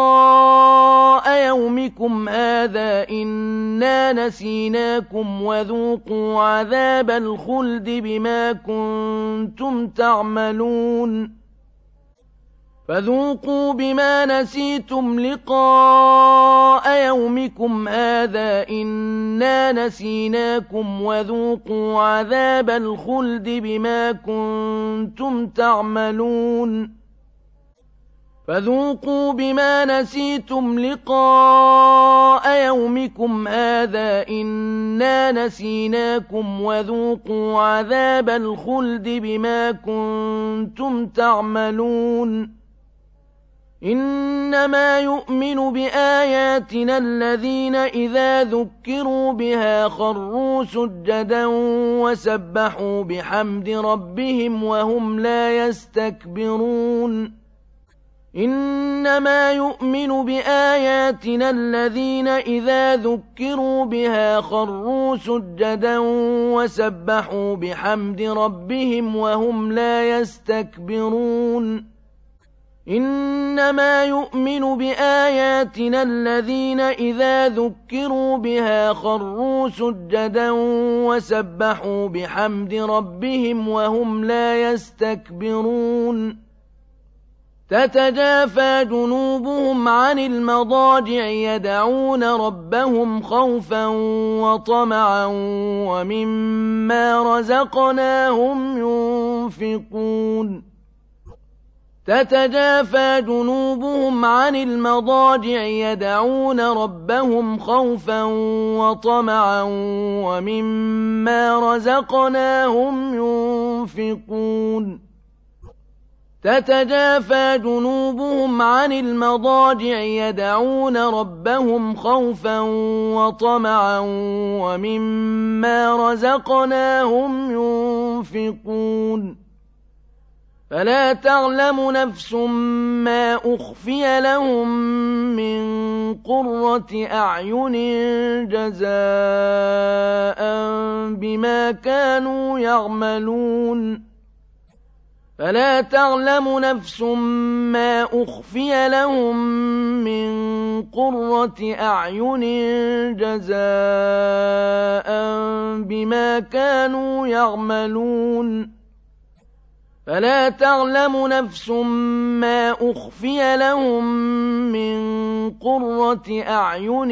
Speaker 1: لقاء يومكم هذا إنا نسيناكم وذوقوا عذاب الخلد بما كنتم تعملون فذوقوا بما نسيتم لقاء يومكم هذا إنا نسيناكم وذوقوا عذاب الخلد بما كنتم تعملون فذوقوا بما نسيتم لقاء يومكم هذا إنا نسيناكم وذوقوا عذاب الخلد بما كنتم تعملون إنما يؤمن بآياتنا الذين إذا ذكروا بها خروا سجدا وسبحوا بحمد ربهم وهم لا يستكبرون إنما يؤمن بآياتنا الذين إذا ذكروا بها خروا سجدا وسبحوا بحمد ربهم وهم لا يستكبرون إنما يؤمن بآياتنا الذين إذا ذكروا بها خروا سجدا وسبحوا بحمد ربهم وهم لا يستكبرون تتجافى جنوبهم عن المضاجع يدعون ربهم خوفا وطمعا ومما رزقناهم ينفقون تتجافى جنوبهم عن المضاجع يدعون ربهم خوفا وطمعا ومما رزقناهم ينفقون تتجافى جنوبهم عن المضاجع يدعون ربهم خوفا وطمعا ومما رزقناهم ينفقون فلا تعلم نفس ما أخفي لهم من قرة أعين جزاء بما كانوا يعملون فلا تعلم نفس ما أخفي لهم من قرة أعين جزاء بما كانوا يعملون فلا تعلم نفس ما أخفي لهم من قرة أعين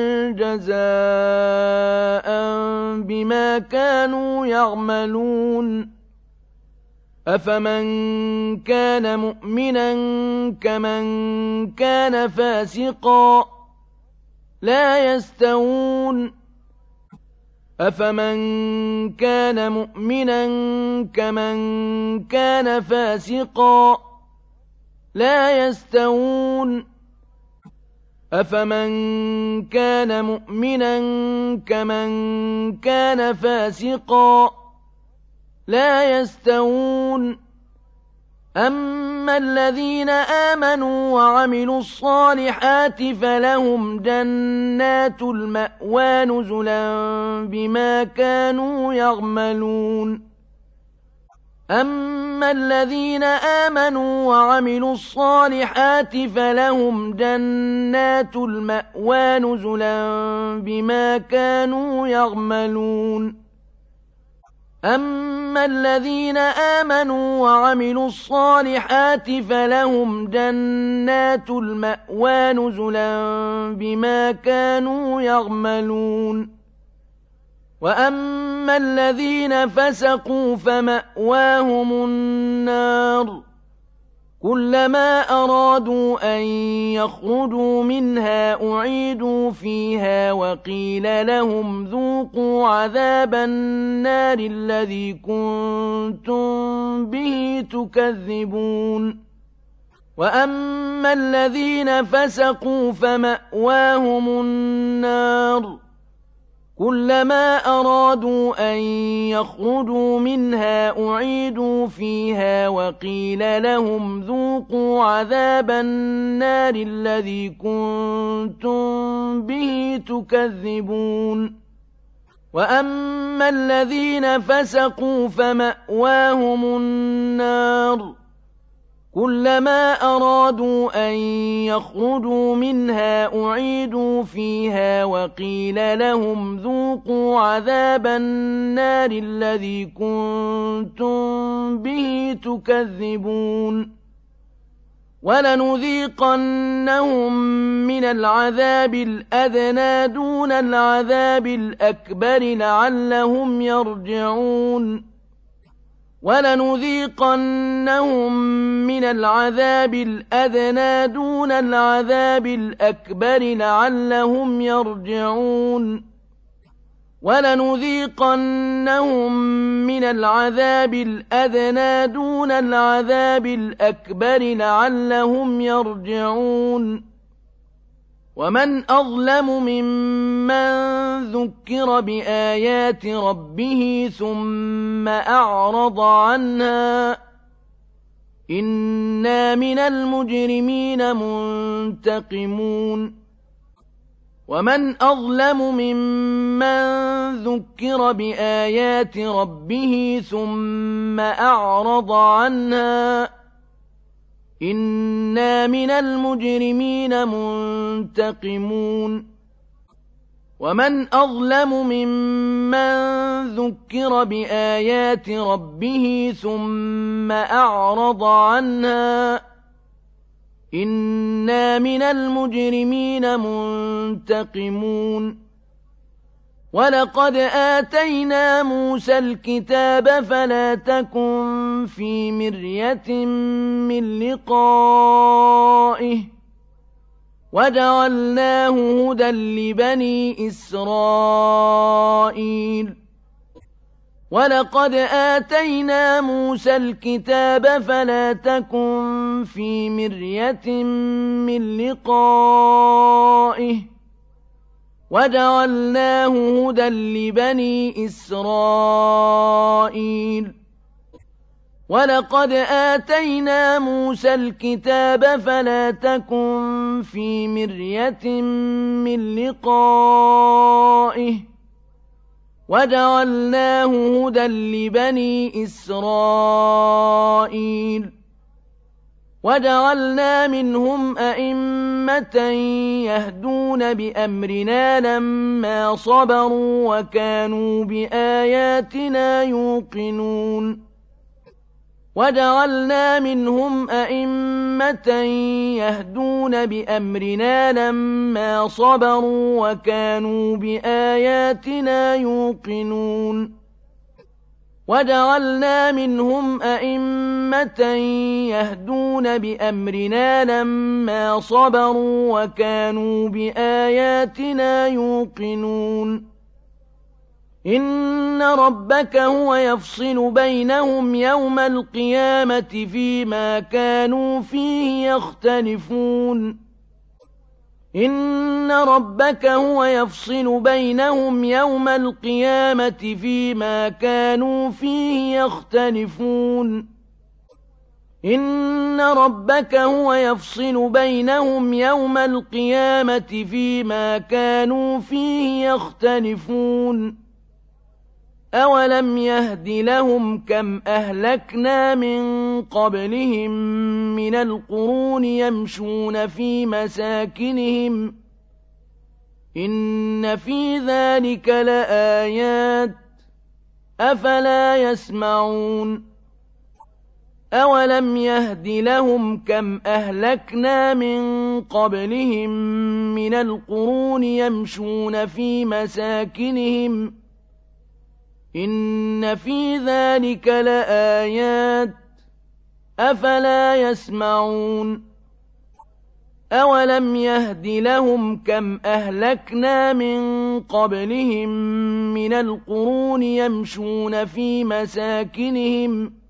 Speaker 1: جزاء بما كانوا يعملون أفمن كان مؤمنا كمن كان فاسقا لا يستوون أفمن كان مؤمنا كمن كان فاسقا لا يستوون أفمن كان مؤمنا كمن كان فاسقا لا يستوون أما الذين آمنوا وعملوا الصالحات فلهم جنات المأوى نزلا بما كانوا يعملون أما الذين آمنوا وعملوا الصالحات فلهم جنات المأوى نزلا بما كانوا يعملون أما الذين آمنوا وعملوا الصالحات فلهم جنات المأوى نزلا بما كانوا يعملون وأما الذين فسقوا فمأواهم النار كلما أرادوا أن يخرجوا منها أعيدوا فيها وقيل لهم ذوقوا عذاب النار الذي كنتم به تكذبون وأما الذين فسقوا فمأواهم النار كلما أرادوا أن يخرجوا منها أعيدوا فيها وقيل لهم ذوقوا عذاب النار الذي كنتم به تكذبون وأما الذين فسقوا فمأواهم النار كلما أرادوا أن يخرجوا منها أعيدوا فيها وقيل لهم ذوقوا عذاب النار الذي كنتم به تكذبون ولنذيقنهم من العذاب الأدنى دون العذاب الأكبر لعلهم يرجعون ولنذيقنهم من العذاب الأدنى دون العذاب الأكبر لعلهم يرجعون وَلَنُذِيقَنَّهُم مِّنَ الْعَذَابِ الْأَدْنَىٰ دُونَ الْعَذَابِ الْأَكْبَرِ لَعَلَّهُمْ يَرْجِعُونَ وَمَنْ أَظْلَمُ مِمَّن ذُكِّرَ بِآيَاتِ رَبِّهِ ثُمَّ أَعْرَضَ عَنْهَا ۚ إِنَّا مِنَ الْمُجْرِمِينَ مُنتَقِمُونَ وَمَنْ أَظْلَمُ مِمَّن ذُكِّرَ بِآيَاتِ رَبِّهِ ثُمَّ أَعْرَضَ عَنْهَا ۚ إِنَّا مِنَ الْمُجْرِمِينَ مُنتَقِمُونَ وَمَنْ أَظْلَمُ مِمَّن ذُكِّرَ بِآيَاتِ رَبِّهِ ثُمَّ أَعْرَضَ عَنْهَا ۚ إِنَّا مِنَ الْمُجْرِمِينَ مُنتَقِمُونَ وَلَقَدْ آتَيْنَا مُوسَى الْكِتَابَ فَلَا تَكُن فِي مِرْيَةٍ مِّن لِّقَائِهِ وَجَعَلْنَاهُ هُدًى لِّبَنِي إِسْرَائِيلَ وَلَقَدْ آتَيْنَا مُوسَى الْكِتَابَ فَلَا تَكُن فِي مِرْيَةٍ مِّن لِّقَائِهِ وَجَعَلْنَاهُ هُدًى لِّبَنِي إِسْرَائِيلَ وَلَقَدْ آتَيْنَا مُوسَى الْكِتَابَ فَلَا تَكُن فِي مِرْيَةٍ مِّن لِّقَائِهِ وَجَعَلْنَاهُ هُدًى لِّبَنِي إِسْرَائِيلَ وَجَعَلْنَا مِنْهُمْ أَئِمَّةً يَهْدُونَ بِأَمْرِنَا لَمَّا صَبَرُوا وَكَانُوا بِآيَاتِنَا يُوقِنُونَ وَجَعَلْنَا مِنْهُمْ أَئِمَّةً يَهْدُونَ بِأَمْرِنَا لَمَّا صَبَرُوا وَكَانُوا بِآيَاتِنَا يُوقِنُونَ وَجَعَلْنَا مِنْهُمْ أَئِمَّةً يَهْدُونَ بِأَمْرِنَا لَمَّا صَبَرُوا وَكَانُوا بِآيَاتِنَا يُوقِنُونَ إِنَّ رَبَّكَ هُوَ يَفْصِلُ بَيْنَهُمْ يَوْمَ الْقِيَامَةِ فِيمَا كَانُوا فِيهِ يَخْتَلِفُونَ إِنَّ رَبَّكَ هُوَ يَفْصِلُ بَيْنَهُمْ يَوْمَ الْقِيَامَةِ فِيمَا كَانُوا فِيهِ يَخْتَلِفُونَ إِنَّ رَبَّكَ هُوَ يَفْصِلُ بَيْنَهُمْ يَوْمَ الْقِيَامَةِ فِيمَا كَانُوا فِيهِ يَخْتَلِفُونَ أَوَلَمْ يَهْدِ لَهُمْ كَمْ أَهْلَكْنَا مِن قَبْلِهِم مِّنَ الْقُرُونِ يَمْشُونَ فِي مَسَاكِنِهِمْ ۗ إِنَّ فِي ذَلِكَ لَآيَاتٍ ۖ أَفَلَا يَسْمَعُونَ أَوَلَمْ يَهْدِ لَهُمْ كَمْ أَهْلَكْنَا مِن قَبْلِهِم مِّنَ الْقُرُونِ يَمْشُونَ فِي مَسَاكِنِهِمْ ۗ إِنَّ فِي ذَلِكَ لَآيَاتٍ ۖ أَفَلَا يَسْمَعُونَ أَوَلَمْ يَهْدِ لَهُمْ كَمْ أَهْلَكْنَا مِن قَبْلِهِم مِّنَ الْقُرُونِ يَمْشُونَ فِي مَسَاكِنِهِمْ ۗ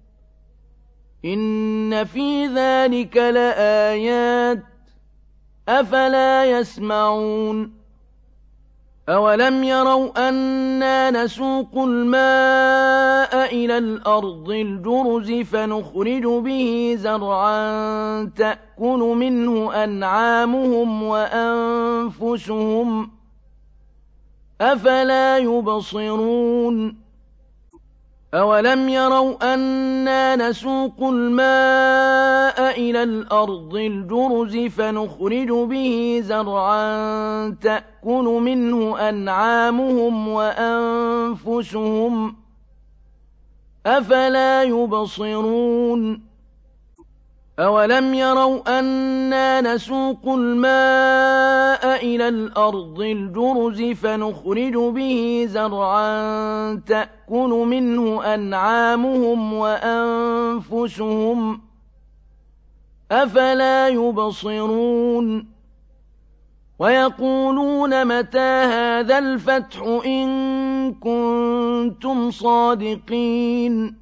Speaker 1: إِنَّ فِي ذَلِكَ لَآيَاتٍ ۖ أَفَلَا يَسْمَعُونَ أَوَلَمْ يَرَوْا أَنَّا نَسُوقُ الْمَاءَ إِلَى الْأَرْضِ الْجُرُزِ فَنُخْرِجُ بِهِ زَرْعًا تَأْكُلُ مِنْهُ أَنْعَامُهُمْ وَأَنفُسُهُمْ ۖ أَفَلَا يُبْصِرُونَ أَوَلَمْ يَرَوْا أَنَّا نَسُوقُ الْمَاءَ إِلَى الْأَرْضِ الْجُرُزِ فَنُخْرِجُ بِهِ زَرْعًا تَأْكُلُ مِنْهُ أَنْعَامُهُمْ وَأَنفُسُهُمْ ۖ أَفَلَا يُبْصِرُونَ أَوَلَمْ يَرَوْا أَنَّا نَسُوقُ الْمَاءَ إِلَى الْأَرْضِ الْجُرُزِ فَنُخْرِجُ بِهِ زَرْعًا تَأْكُلُ مِنْهُ أَنْعَامُهُمْ وَأَنفُسُهُمْ ۖ أَفَلَا يُبْصِرُونَ ويقولون متى هذا الفتح إن كنتم صادقين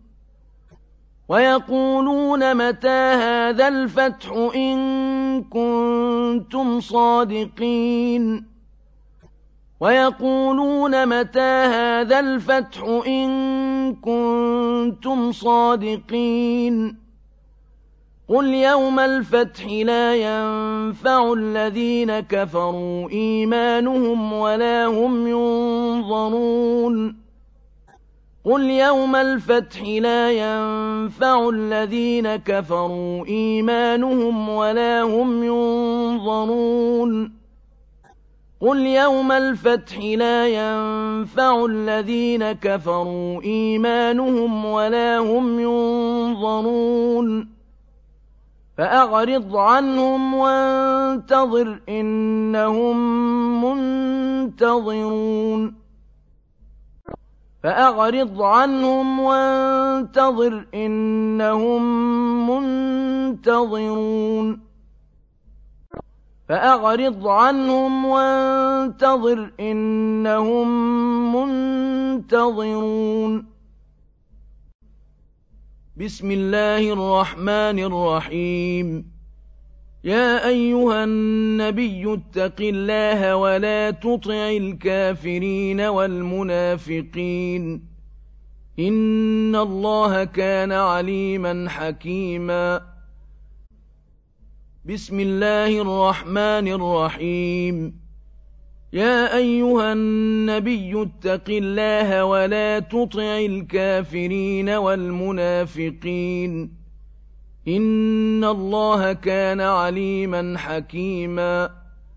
Speaker 1: ويقولون متى هذا الفتح إن كنتم صادقين ويقولون متى هذا الفتح إن كنتم صادقين قل يوم الفتح لا ينفع الذين كفروا إيمانهم ولا هم ينظرون قل يوم الفتح لا ينفع الذين كفروا إيمانهم ولا هم ينظرون قل يوم الفتح لا ينفع الذين كفروا إيمانهم ولا هم ينظرون فأعرض عنهم وانتظر إنهم منتظرون فأعرض عنهم وانتظر إنهم منتظرون فأعرض عنهم وانتظر إنهم منتظرون بسم الله الرحمن الرحيم يا أيها النبي اتق الله ولا تطع الكافرين والمنافقين إن الله كان عليما حكيما بسم الله الرحمن الرحيم يا أيها النبي اتق الله ولا تطع الكافرين والمنافقين إن الله كان عليما حكيما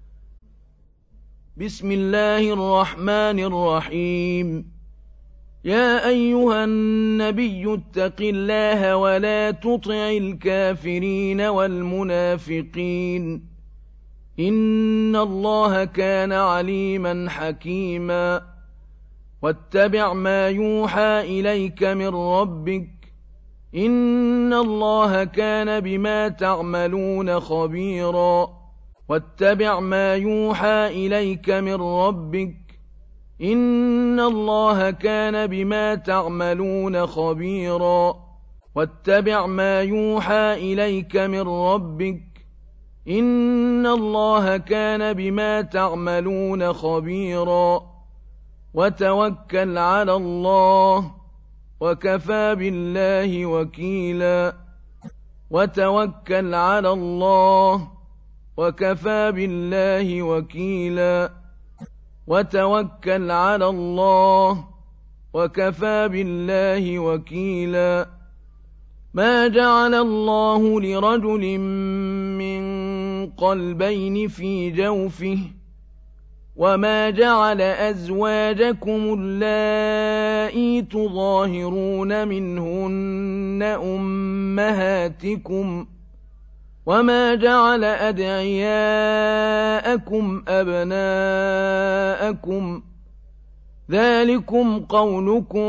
Speaker 1: بسم الله الرحمن الرحيم يا أيها النبي اتق الله ولا تطع الكافرين والمنافقين إن الله كان عليما حكيما واتبع ما يوحى إليك من ربك إن الله كان بما تعملون خبيرا واتبع ما يوحى إليك من ربك إن الله كان بما تعملون خبيرا واتبع ما يوحى إليك من ربك إن الله كان بما تعملون خبيرا وتوكل على الله وكفى بالله وكيلا وتوكل على الله وكفى بالله وكيلا وتوكل على الله وكفى بالله وكيلا ما جعل الله لرجل من قلبين في جوفه وما جعل أزواجكم اللائي تظاهرون منهن أمهاتكم وما جعل أدعياءكم أبناءكم ذلكم قولكم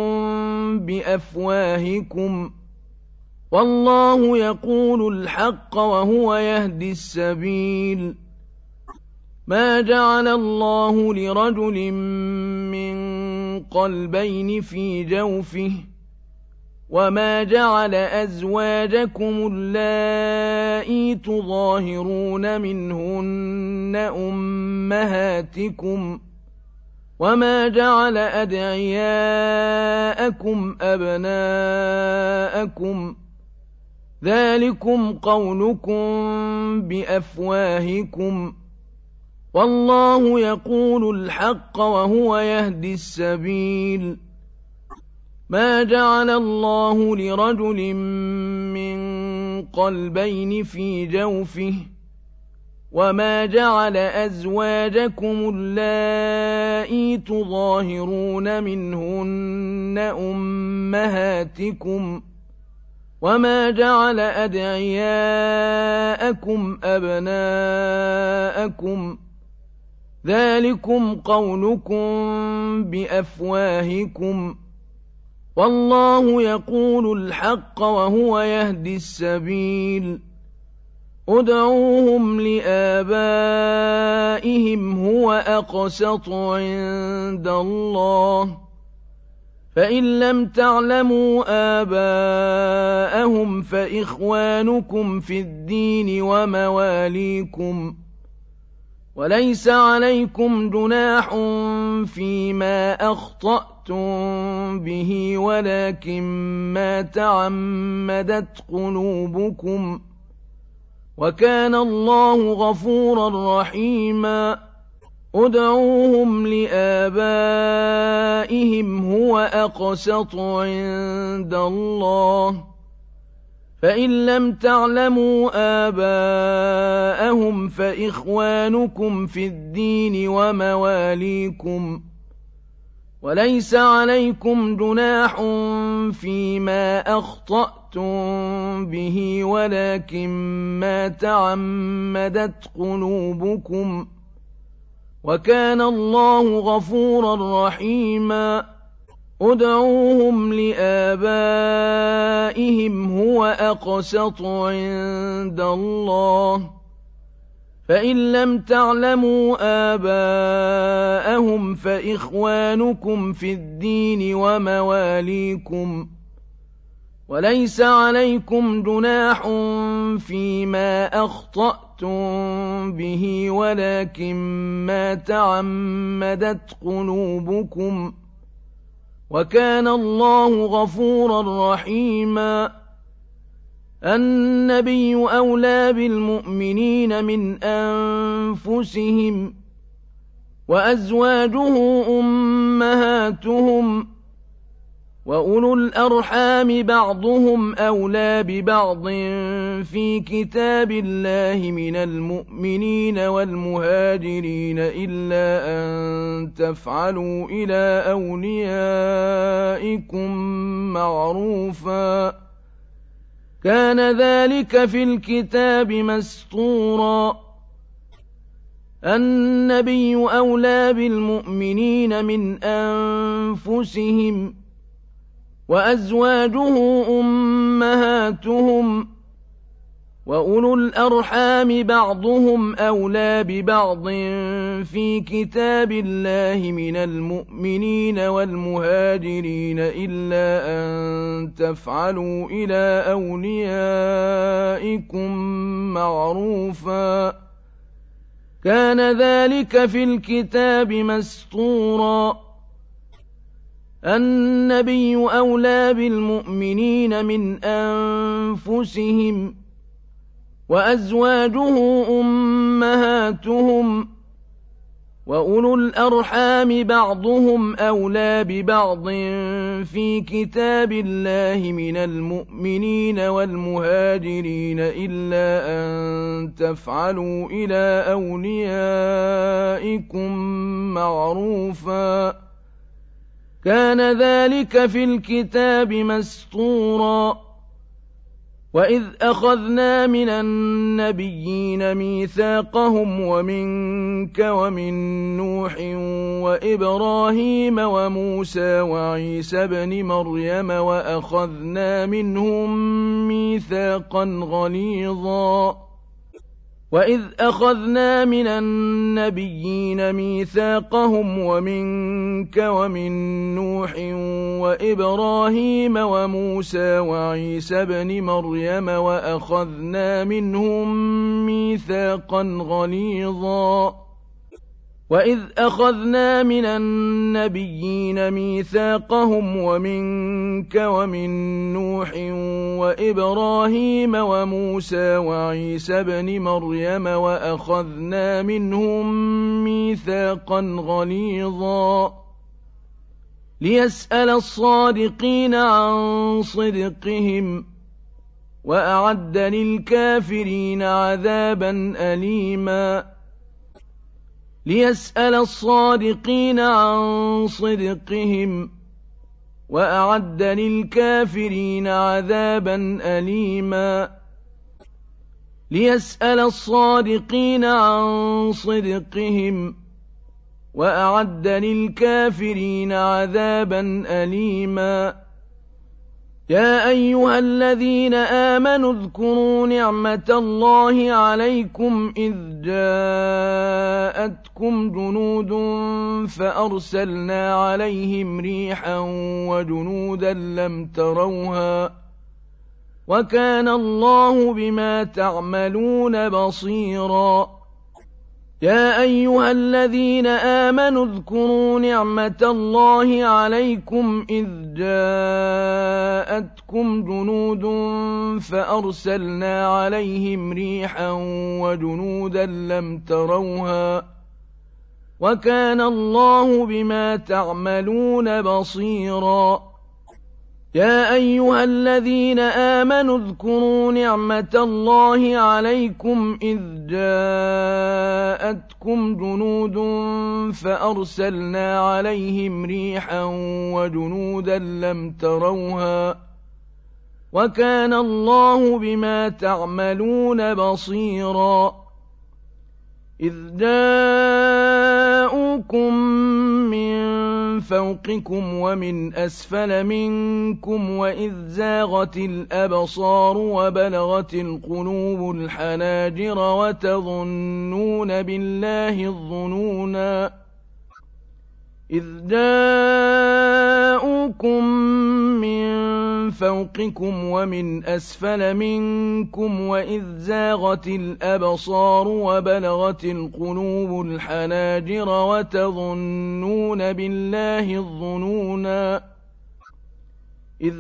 Speaker 1: بأفواهكم والله يقول الحق وهو يهدي السبيل ما جعل الله لرجل من قلبين في جوفه وما جعل أزواجكم اللائي تظاهرون منهن أمهاتكم وما جعل أدعياءكم أبناءكم ذلكم قولكم بأفواهكم والله يقول الحق وهو يهدي السبيل ما جعل الله لرجل من قلبين في جوفه وما جعل أزواجكم اللائي تظاهرون منهن أمهاتكم وما جعل أدعياءكم أبناءكم ذلكم قولكم بأفواهكم والله يقول الحق وهو يهدي السبيل ادْعُوهُمْ لِآبَائِهِمْ هُوَ أَقْسَطُ عِندَ اللَّهِ فَإِن لَّمْ تَعْلَمُوا آبَاءَهُمْ فَإِخْوَانُكُمْ فِي الدِّينِ وَمَوَالِيكُمْ وَلَيْسَ عَلَيْكُمْ جُنَاحٌ فِيمَا أَخْطَأْتُم بِهِ وَلَٰكِن مَّا تَعَمَّدَتْ قُلُوبُكُمْ وَكَانَ اللَّهُ غَفُورًا رَّحِيمًا ادْعُوهُمْ لِآبَائِهِمْ هُوَ أَقْسَطُ عِندَ اللَّهِ فَإِن لَّمْ تَعْلَمُوا آبَاءَهُمْ فَإِخْوَانُكُمْ فِي الدِّينِ وَمَوَالِيكُمْ وَلَيْسَ عَلَيْكُمْ جُنَاحٌ فِيمَا أَخْطَأْتُم بِهِ وَلَٰكِن مَّا تَعَمَّدَتْ قُلُوبُكُمْ وَكَانَ اللَّهُ غَفُورًا رَّحِيمًا ادْعُوهُمْ لِآبَائِهِمْ هُوَ أَقْسَطُ عِندَ اللَّهِ فَإِن لَّمْ تَعْلَمُوا آبَاءَهُمْ فَإِخْوَانُكُمْ فِي الدِّينِ وَمَوَالِيكُمْ وَلَيْسَ عَلَيْكُمْ جُنَاحٌ فِيمَا أَخْطَأْتُم بِهِ وَلَٰكِن مَّا تَعَمَّدَتْ قُلُوبُكُمْ وَكَانَ اللَّهُ غَفُورًا رَّحِيمًا النَّبِيُّ أَوْلَىٰ بِالْمُؤْمِنِينَ مِنْ أَنفُسِهِمْ وَأَزْوَاجُهُ أُمَّهَاتُهُمْ وَأُولُو الْأَرْحَامِ بَعْضُهُمْ أَوْلَىٰ بِبَعْضٍ فِي كِتَابِ اللَّهِ مِنَ الْمُؤْمِنِينَ وَالْمُهَاجِرِينَ إِلَّا أَن تَفْعَلُوا إِلَىٰ أَوْلِيَائِكُم مَّعْرُوفًا كَانَ ذَٰلِكَ فِي الْكِتَابِ مَسْطُورًا النَّبِيُّ أَوْلَىٰ بِالْمُؤْمِنِينَ مِنْ أَنفُسِهِمْ وَأَزْوَاجُهُ أُمَّهَاتُهُمْ وَأُولُو الْأَرْحَامِ بَعْضُهُمْ أَوْلَىٰ بِبَعْضٍ فِي كِتَابِ اللَّهِ مِنَ الْمُؤْمِنِينَ وَالْمُهَاجِرِينَ إِلَّا أَن تَفْعَلُوا إِلَىٰ أَوْلِيَائِكُم مَّعْرُوفًا كَانَ ذَٰلِكَ فِي الْكِتَابِ مَسْطُورًا النَّبِيُّ أَوْلَىٰ بِالْمُؤْمِنِينَ مِنْ أَنفُسِهِمْ وَأَزْوَاجُهُ أُمَّهَاتُهُمْ وَأُولُو الْأَرْحَامِ بَعْضُهُمْ أَوْلَىٰ بِبَعْضٍ فِي كِتَابِ اللَّهِ مِنَ الْمُؤْمِنِينَ وَالْمُهَاجِرِينَ إِلَّا أَن تَفْعَلُوا إِلَىٰ أَوْلِيَائِكُم مَّعْرُوفًا كَانَ ذَٰلِكَ فِي الْكِتَابِ مَسْطُورًا وَإِذْ أَخَذْنَا مِنَ النَّبِيِّينَ مِيثَاقَهُمْ وَمِنكَ وَمِن نُّوحٍ وَإِبْرَاهِيمَ وَمُوسَىٰ وَعِيسَى ابْنِ مَرْيَمَ وَأَخَذْنَا مِنْهُم مِّيثَاقًا غَلِيظًا وَإِذْ أَخَذْنَا مِنَ النَّبِيِّينَ مِيثَاقَهُمْ وَمِنكَ وَمِن نُّوحٍ وَإِبْرَاهِيمَ وَمُوسَىٰ وَعِيسَى ابْنِ مَرْيَمَ وَأَخَذْنَا مِنْهُم مِّيثَاقًا غَلِيظًا وَإِذْ أَخَذْنَا مِنَ النَّبِيِّينَ مِيثَاقَهُمْ وَمِنكَ وَمِن نُّوحٍ وَإِبْرَاهِيمَ وَمُوسَىٰ وَعِيسَى ابْنِ مَرْيَمَ وَأَخَذْنَا مِنْهُم مِّيثَاقًا غَلِيظًا لِّيَسْأَلَ الصَّادِقِينَ عَن صِدْقِهِمْ وَأَعَدَّ لِلْكَافِرِينَ عَذَابًا أَلِيمًا لِّيَسْأَلَ الصَّادِقِينَ عَن صِدْقِهِمْ وَأَعَدَّ لِلْكَافِرِينَ عَذَابًا أَلِيمًا لِّيَسْأَلَ الصَّادِقِينَ عَن صِدْقِهِمْ وَأَعَدَّ لِلْكَافِرِينَ عَذَابًا أَلِيمًا يا أيها الذين آمنوا اذكروا نعمة الله عليكم إذ جاءتكم جنود فأرسلنا عليهم ريحا وجنودا لم تروها وكان الله بما تعملون بصيرا يا أيها الذين آمنوا اذكروا نعمة الله عليكم إذ جاءتكم جنود فأرسلنا عليهم ريحا وجنودا لم تروها وكان الله بما تعملون بصيرا يا أيها الذين آمنوا اذكروا نعمة الله عليكم إذ جاءتكم جنود فأرسلنا عليهم ريحا وجنودا لم تروها وكان الله بما تعملون بصيرا إذ جاءوكم من فوقكم ومن أسفل منكم وإذ زاغت الأبصار وبلغت القلوب الحناجر وتظنون بالله الظنونا إذ جاءوكم من فوقكم ومن أسفل منكم وإذ زاغت الأبصار وبلغت القلوب الحناجر وتظنون بالله الظنونا إذ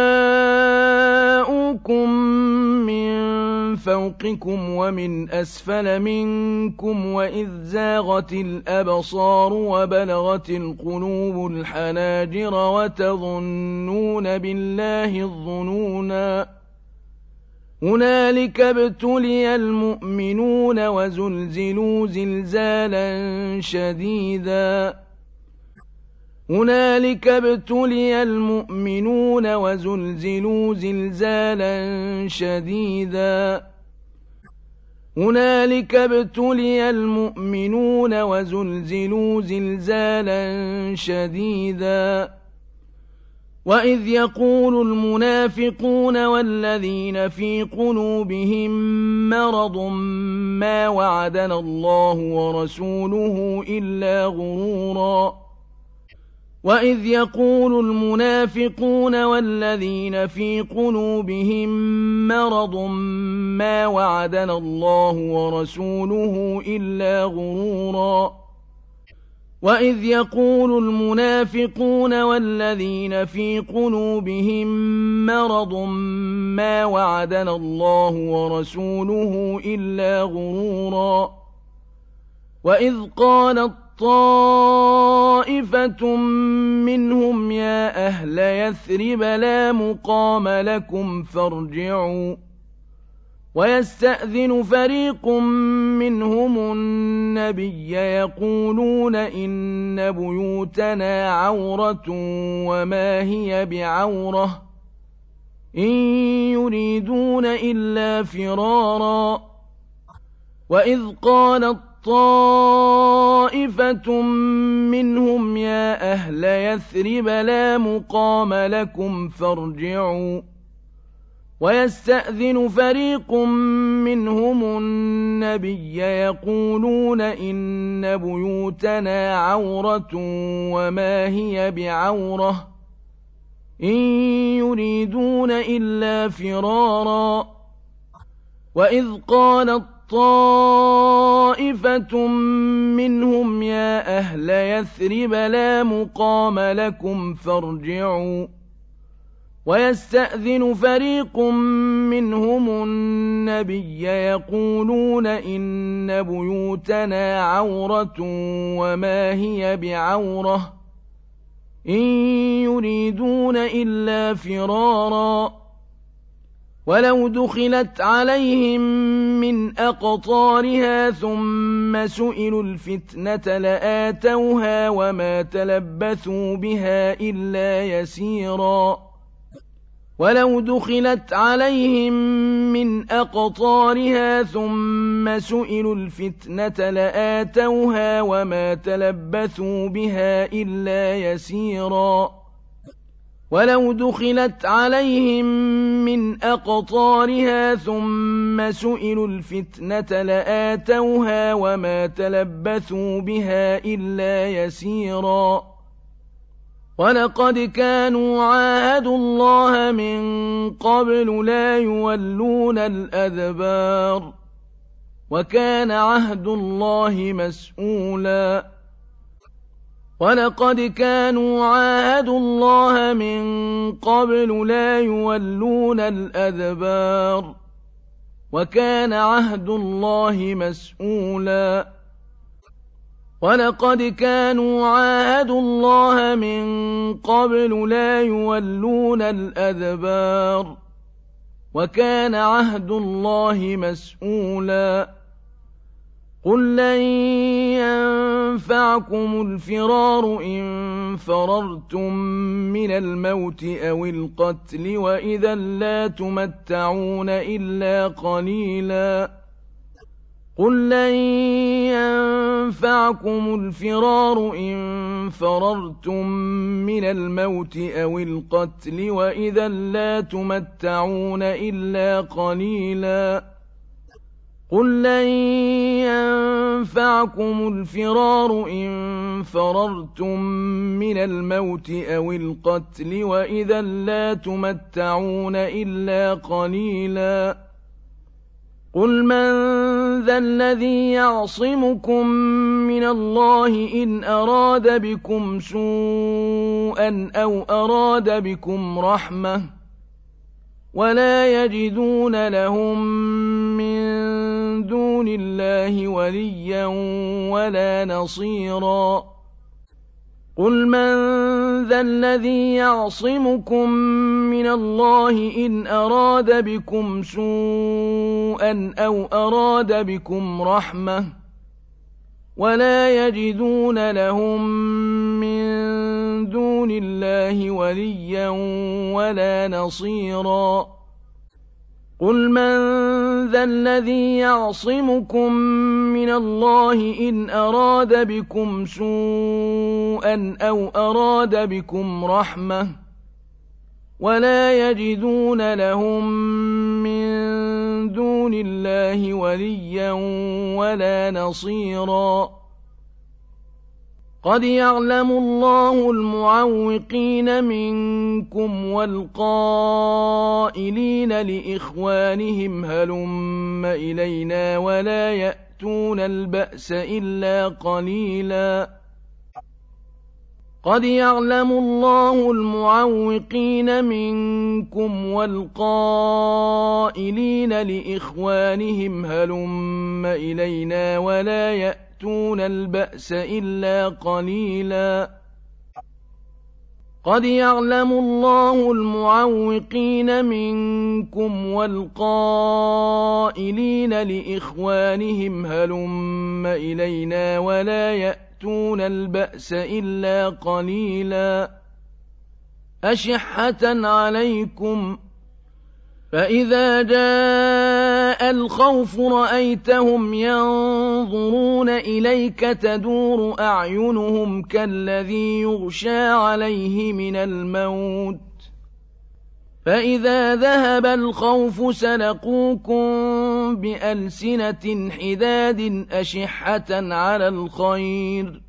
Speaker 1: جاءوكم من فوقكم ومن أسفل منكم وإذ زاغت الأبصار وبلغت القلوب الحناجر وتظنون بالله الظنونا هنالك ابتلي المؤمنون وزلزلوا زلزالا شديدا هنالك ابتلي المؤمنون وزلزلوا زلزالا شديدا هنالك ابتلي المؤمنون وزلزلوا زلزالا شديدا وإذ يقول المنافقون والذين في قلوبهم مرض ما وعدنا الله ورسوله إلا غرورا وإذ يقول المنافقون والذين في قلوبهم مرض ما وعدنا الله ورسوله إلا غرورا وإذ يقول المنافقون والذين في قلوبهم مرض ما وعدنا الله ورسوله إلا غرورا وإذ قالت طائفة منهم يا أهل يثرب لا مقام لكم فارجعوا ويستأذن فريق منهم النبي يقولون إن بيوتنا عورة وما هي بعورة إن يريدون إلا فرارا وإذ قالت طائفة منهم يا أهل يثرب لا مقام لكم فارجعوا ويستأذن فريق منهم النبي يقولون إن بيوتنا عورة وما هي بعورة إن يريدون إلا فرارا وإذ قالت طائفة منهم يا أهل يثرب لا مقام لكم فارجعوا ويستأذن فريق منهم النبي يقولون إن بيوتنا عورة وما هي بعورة إن يريدون إلا فرارا ولو دخلت عليهم من أقطارها ثم سئلوا الفتنة لآتوها وما تلبثوا بها إلا يسيرا ولو دخلت عليهم من أقطارها ثم سئلوا الفتنة لآتوها وما تلبثوا بها إلا يسيرا ولو دخلت عليهم من أقطارها ثم سئلوا الفتنة لآتوها وما تلبثوا بها إلا يسيرا ولقد كانوا عاهدوا الله من قبل لا يولون الأدبار وكان عهد الله مسؤولا ولقد كانوا عاهدوا الله من قبل لا يولون الأدبار وكان عهد الله مسؤولا ولقد كانوا عاهدوا الله من قبل لا يولون الأدبار وكان عهد الله مسؤولا قل لن ينفعكم الفرار إن فررتم من الموت أو القتل وإذا لا تمتعون إلا قليلا قل لن ينفعكم الفرار إن فررتم من الموت أو القتل وإذا لا تمتعون إلا قليلا قل لن ينفعكم الفرار إن فررتم من الموت أو القتل وإذا لا تمتعون إلا قليلا قل من ذا الذي يعصمكم من الله إن أراد بكم سوءا أو أراد بكم رحمة ولا يجدون لهم من دون الله وليا ولا نصيرا قل من ذا الذي يعصمكم من الله إن أراد بكم سوءا أو أراد بكم رحمة ولا يجدون لهم من دون الله وليا ولا نصيرا قل من ذا الذي يعصمكم من الله إن أراد بكم سوءا أو أراد بكم رحمة ولا يجدون لهم من دون الله وليا ولا نصيرا قد يعلم الله المعوقين منكم والقائلين لإخوانهم هلم إلينا ولا يأتون البأس إلا قليلا قد يعلم الله المعوقين منكم والقائلين لإخوانهم هلم إلينا ولا يأتون البأس إلا قليلا قد يعلم الله المعوقين منكم والقائلين لإخوانهم هلم إلينا ولا يأتون البأس إلا قليلا أشحة عليكم فإذا جاء الخوف رأيتهم ينظرون إليك تدور أعينهم كالذي يغشى عليه من الموت فإذا ذهب الخوف سلقوكم بألسنة حداد أشحة على الخير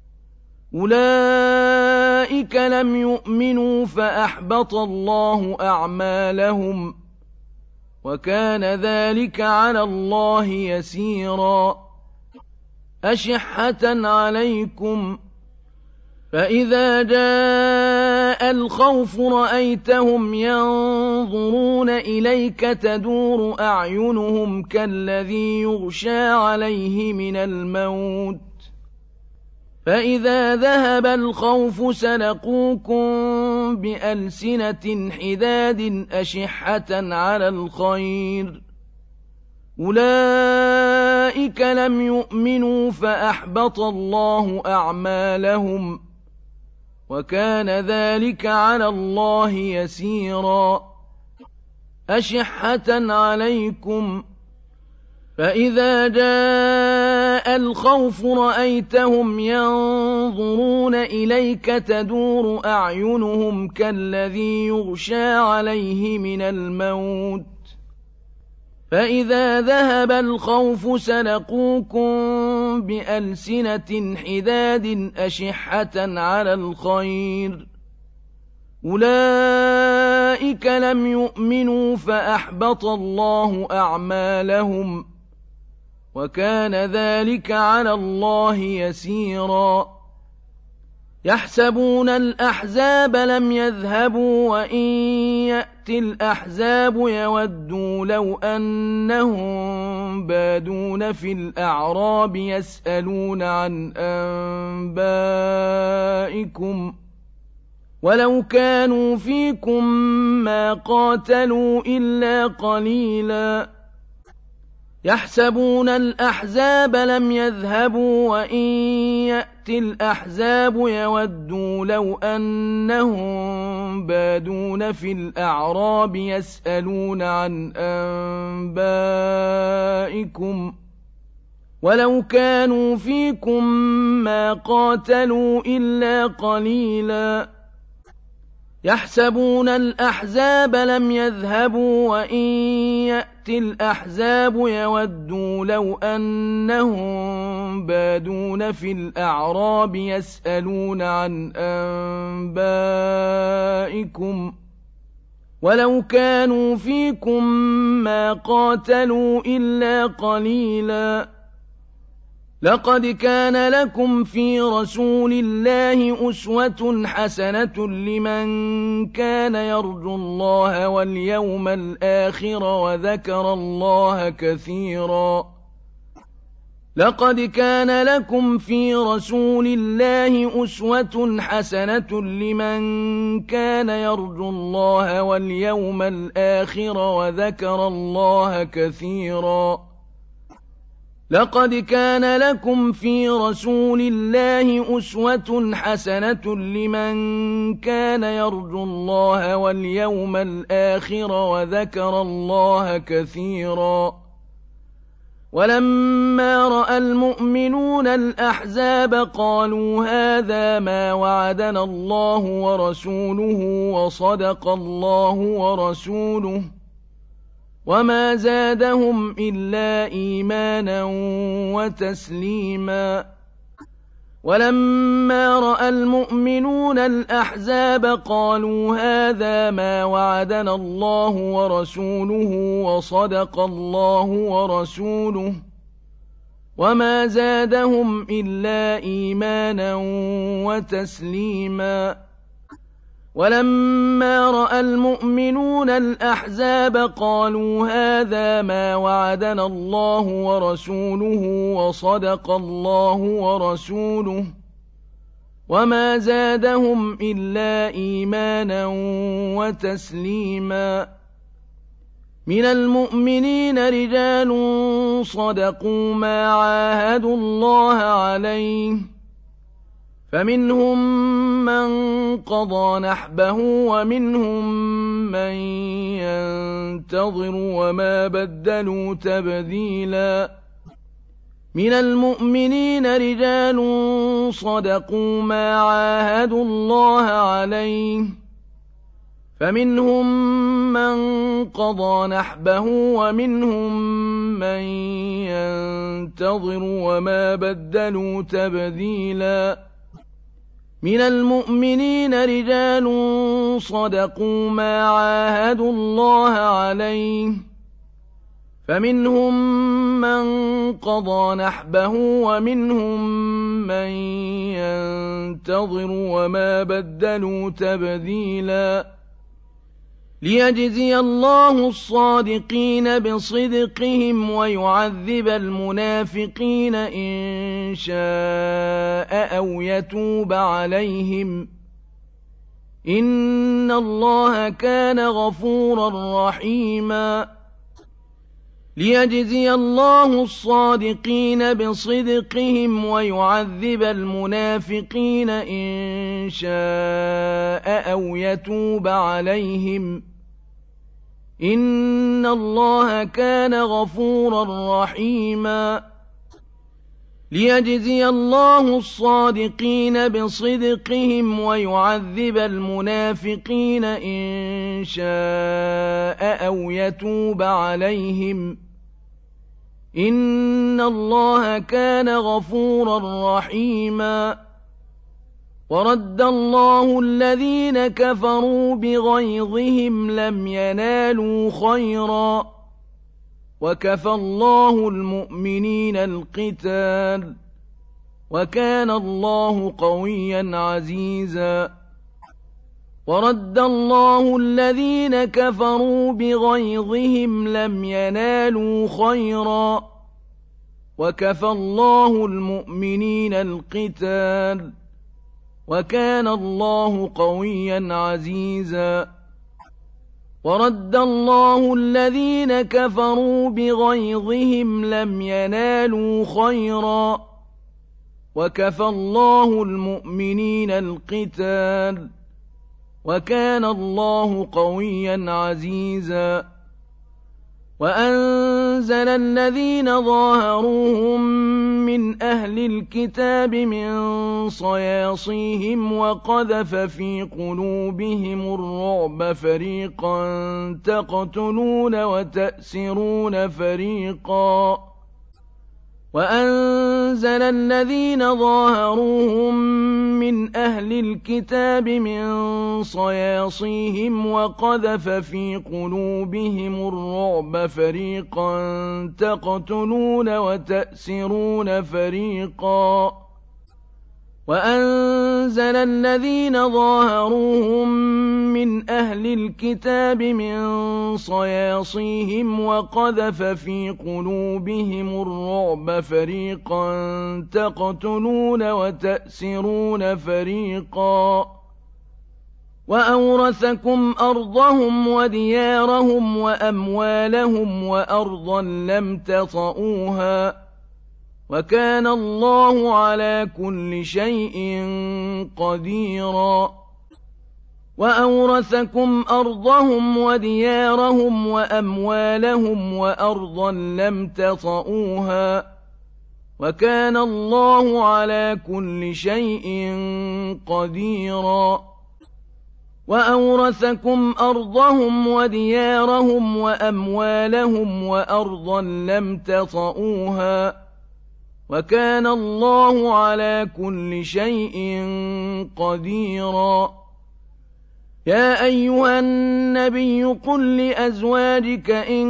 Speaker 1: أولئك لم يؤمنوا فأحبط الله أعمالهم وكان ذلك على الله يسيرا أشحة عليكم فإذا جاء الخوف رأيتهم ينظرون إليك تدور أعينهم كالذي يغشى عليه من الموت فإذا ذهب الخوف سلقوكم بألسنة حداد أشحة على الخير أولئك لم يؤمنوا فأحبط الله أعمالهم وكان ذلك على الله يسيرا أشحة عليكم فإذا جاء الخوف رأيتهم ينظرون إليك تدور أعينهم كالذي يغشى عليه من الموت فإذا ذهب الخوف سلقوكم بألسنة حداد أشحة على الخير أولئك لم يؤمنوا فأحبط الله أعمالهم وكان ذلك على الله يسيرا يحسبون الأحزاب لم يذهبوا وإن يأتي الأحزاب يودوا لو أنهم بادون في الأعراب يسألون عن أنبائكم ولو كانوا فيكم ما قاتلوا إلا قليلا يحسبون الأحزاب لم يذهبوا وإن يأتي الأحزاب يودوا لو أنهم بادون في الأعراب يسألون عن أنبائكم ولو كانوا فيكم ما قاتلوا إلا قليلا يحسبون الأحزاب لم يذهبوا وإن يأتي الأحزاب يودوا لو أنهم بادون في الأعراب يسألون عن أنبائكم ولو كانوا فيكم ما قاتلوا إلا قليلا لقد كان لكم في رسول الله أسوة حسنة لمن كان يرجو الله واليوم الآخر وذكر الله كثيرا لقد كان لكم في رسول الله أسوة حسنة لمن كان يرجو الله واليوم الآخر وذكر الله كثيرا لقد كان لكم في رسول الله أسوة حسنة لمن كان يرجو الله واليوم الآخر وذكر الله كثيرا ولما رأى المؤمنون الأحزاب قالوا هذا ما وعدنا الله ورسوله وصدق الله ورسوله وما زادهم إلا إيمانا وتسليما ولما رأى المؤمنون الأحزاب قالوا هذا ما وعدنا الله ورسوله وصدق الله ورسوله وما زادهم إلا إيمانا وتسليما ولما رأى المؤمنون الأحزاب قالوا هذا ما وعدنا الله ورسوله وصدق الله ورسوله وما زادهم إلا إيمانا وتسليما من المؤمنين رجال صدقوا ما عاهدوا الله عليه فمنهم من قضى نحبه ومنهم من ينتظر وما بدلوا تبديلا من المؤمنين رجال صدقوا ما عاهدوا الله عليه فمنهم من قضى نحبه ومنهم من ينتظر وما بدلوا تبديلا من المؤمنين رجال صدقوا ما عاهدوا الله عليه فمنهم من قضى نحبه ومنهم من ينتظر وما بدلوا تبديلا ليجزي الله الصادقين بصدقهم ويعذب المنافقين إن شاء أو يتوب عليهم إن الله كان غفورا رحيما ليجزي الله الصادقين بصدقهم ويعذب المنافقين إن شاء أو يتوب عليهم إِنَّ اللَّهَ كَانَ غَفُورًا رَّحِيمًا لِيَجْزِيَ اللَّهُ الصَّادِقِينَ بِصِدْقِهِمْ وَيُعَذِّبَ الْمُنَافِقِينَ إِن شَاءَ أَوْ يَتُوبَ عَلَيْهِمْ إِنَّ اللَّهَ كَانَ غَفُورًا رَّحِيمًا وَرَدَّ اللَّهُ الَّذِينَ كَفَرُوا بِغَيْظِهِمْ لَمْ يَنَالُوا خَيْرًا وَكَفَى اللَّهُ الْمُؤْمِنِينَ الْقِتَالَ وَكَانَ اللَّهُ قَوِيًّا عَزِيزًا وَرَدَّ اللَّهُ الَّذِينَ كَفَرُوا بِغَيْظِهِمْ لَمْ يَنَالُوا خَيْرًا وَكَفَى اللَّهُ الْمُؤْمِنِينَ الْقِتَالَ وَكَانَ اللَّهُ قَوِيًّا عَزِيزًا وَرَدَّ اللَّهُ الَّذِينَ كَفَرُوا بِغَيْظِهِمْ لَمْ يَنَالُوا خَيْرًا وَكَفَى اللَّهُ الْمُؤْمِنِينَ الْقِتَالَ وَكَانَ اللَّهُ قَوِيًّا عَزِيزًا وَأَنزَلَ الَّذِينَ ظَاهَرُوهُم مِّنْ أَهْلِ الْكِتَابِ مِن صَيَاصِيهِمْ وَقَذَفَ فِي قُلُوبِهِمُ الرُّعْبَ فَرِيقًا تَقْتُلُونَ وَتَأْسِرُونَ فَرِيقًا وَأَنزَلَ الَّذِينَ ظَاهَرُوهُم مِّنْ أَهْلِ الْكِتَابِ مِن صَيَاصِيهِمْ وَقَذَفَ فِي قُلُوبِهِمُ الرُّعْبَ فَرِيقًا تَقْتُلُونَ وَتَأْسِرُونَ فَرِيقًا وَأَنزَلَ الَّذِينَ ظَاهَرُوهُم مِّنْ أَهْلِ الْكِتَابِ مِن صَيَاصِيهِمْ وَقَذَفَ فِي قُلُوبِهِمُ الرُّعْبَ فَرِيقًا تَقْتُلُونَ وَتَأْسِرُونَ فَرِيقًا وَأَوْرَثَكُمْ أَرْضَهُمْ وَدِيَارَهُمْ وَأَمْوَالَهُمْ وَأَرْضًا لَّمْ تَطَئُوهَا وَكَانَ اللَّهُ عَلَىٰ كُلِّ شَيْءٍ قَدِيرًا وَأَوْرَثَكُمْ أَرْضَهُمْ وَدِيَارَهُمْ وَأَمْوَالَهُمْ وَأَرْضًا لَّمْ تَطَئُوهَا وَكَانَ اللَّهُ عَلَىٰ كُلِّ شَيْءٍ قَدِيرًا وَأَوْرَثَكُمْ أَرْضَهُمْ وَدِيَارَهُمْ وَأَمْوَالَهُمْ وَأَرْضًا لَّمْ تَطَئُوهَا وَكَانَ اللَّهُ عَلَىٰ كُلِّ شَيْءٍ قَدِيرًا يَا أَيُّهَا النَّبِيُّ قُل لِّأَزْوَاجِكَ إِن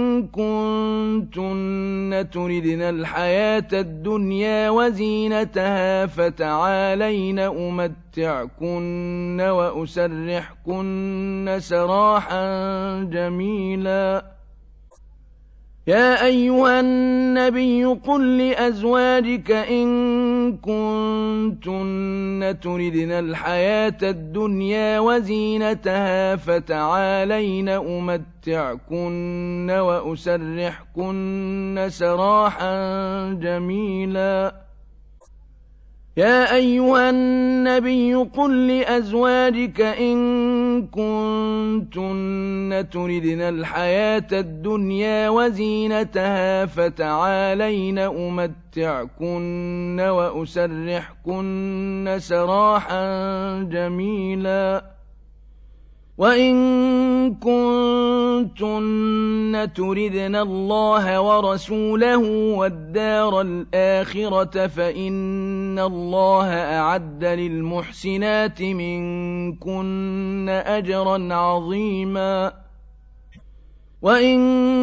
Speaker 1: كُنتُنَّ تُرِدْنَ الْحَيَاةَ الدُّنْيَا وَزِينَتَهَا فَتَعَالَيْنَ أُمَتِّعْكُنَّ وَأُسَرِّحْكُنَّ سَرَاحًا جَمِيلًا يَا أَيُّهَا النَّبِيُّ قُل لِّأَزْوَاجِكَ إِن كُنتُنَّ تُرِدْنَ الْحَيَاةَ الدُّنْيَا وَزِينَتَهَا فَتَعَالَيْنَ أُمَتِّعْكُنَّ وَأُسَرِّحْكُنَّ سَرَاحًا جَمِيلًا يَا أَيُّهَا النَّبِيُّ قُل لِّأَزْوَاجِكَ إِن كُنتُنَّ تُرِدْنَ الْحَيَاةَ الدُّنْيَا وَزِينَتَهَا فَتَعَالَيْنَ أُمَتِّعْكُنَّ وَأُسَرِّحْكُنَّ سَرَاحًا جَمِيلًا وَإِن كُنتُنَّ تُرِدْنَ اللَّهَ وَرَسُولَهُ وَالدَّارَ الْآخِرَةَ فَإِنَّ اللَّهَ أَعَدَّ لِلْمُحْسِنَاتِ مِنكُنَّ أَجْرًا عَظِيمًا وَإِن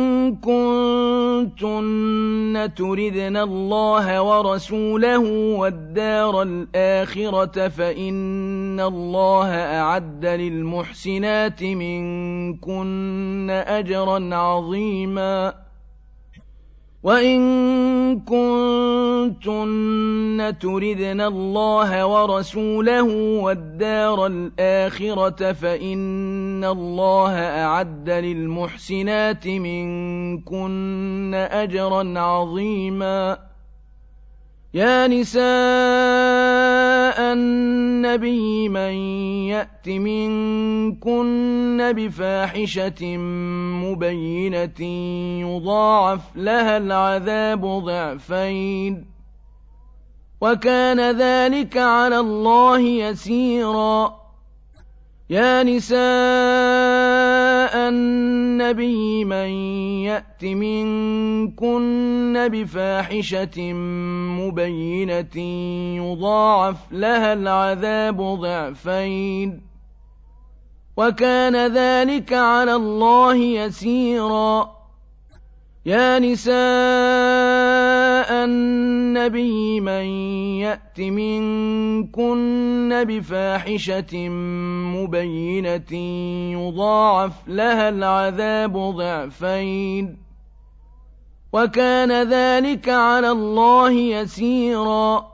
Speaker 1: كُنتُنَّ تُرِدْنَ اللَّهَ وَرَسُولَهُ وَالدَّارَ الْآخِرَةَ فَإِنَّ اللَّهَ أَعَدَّ لِلْمُحْسِنَاتِ مِنكُنَّ أَجْرًا عَظِيمًا وَإِن كُنتُنَّ تُرِدْنَ اللَّهَ وَرَسُولَهُ وَالدَّارَ الْآخِرَةَ فَإِنَّ اللَّهَ أَعَدَّ لِلْمُحْسِنَاتِ مِنكُنَّ أَجْرًا عَظِيمًا يَا نِسَاءَ النبي من يأت منكن بفاحشة مبينة يضاعف لها العذاب ضعفين وكان ذلك على الله يسيرا يا نساء النبي من يأت منكن بفاحشة مبينة يضاعف لها العذاب ضعفين وكان ذلك على الله يسيرا يا نساء النبي من يأت منكن بفاحشة مبينة يضاعف لها العذاب ضعفين وكان ذلك على الله يسيرا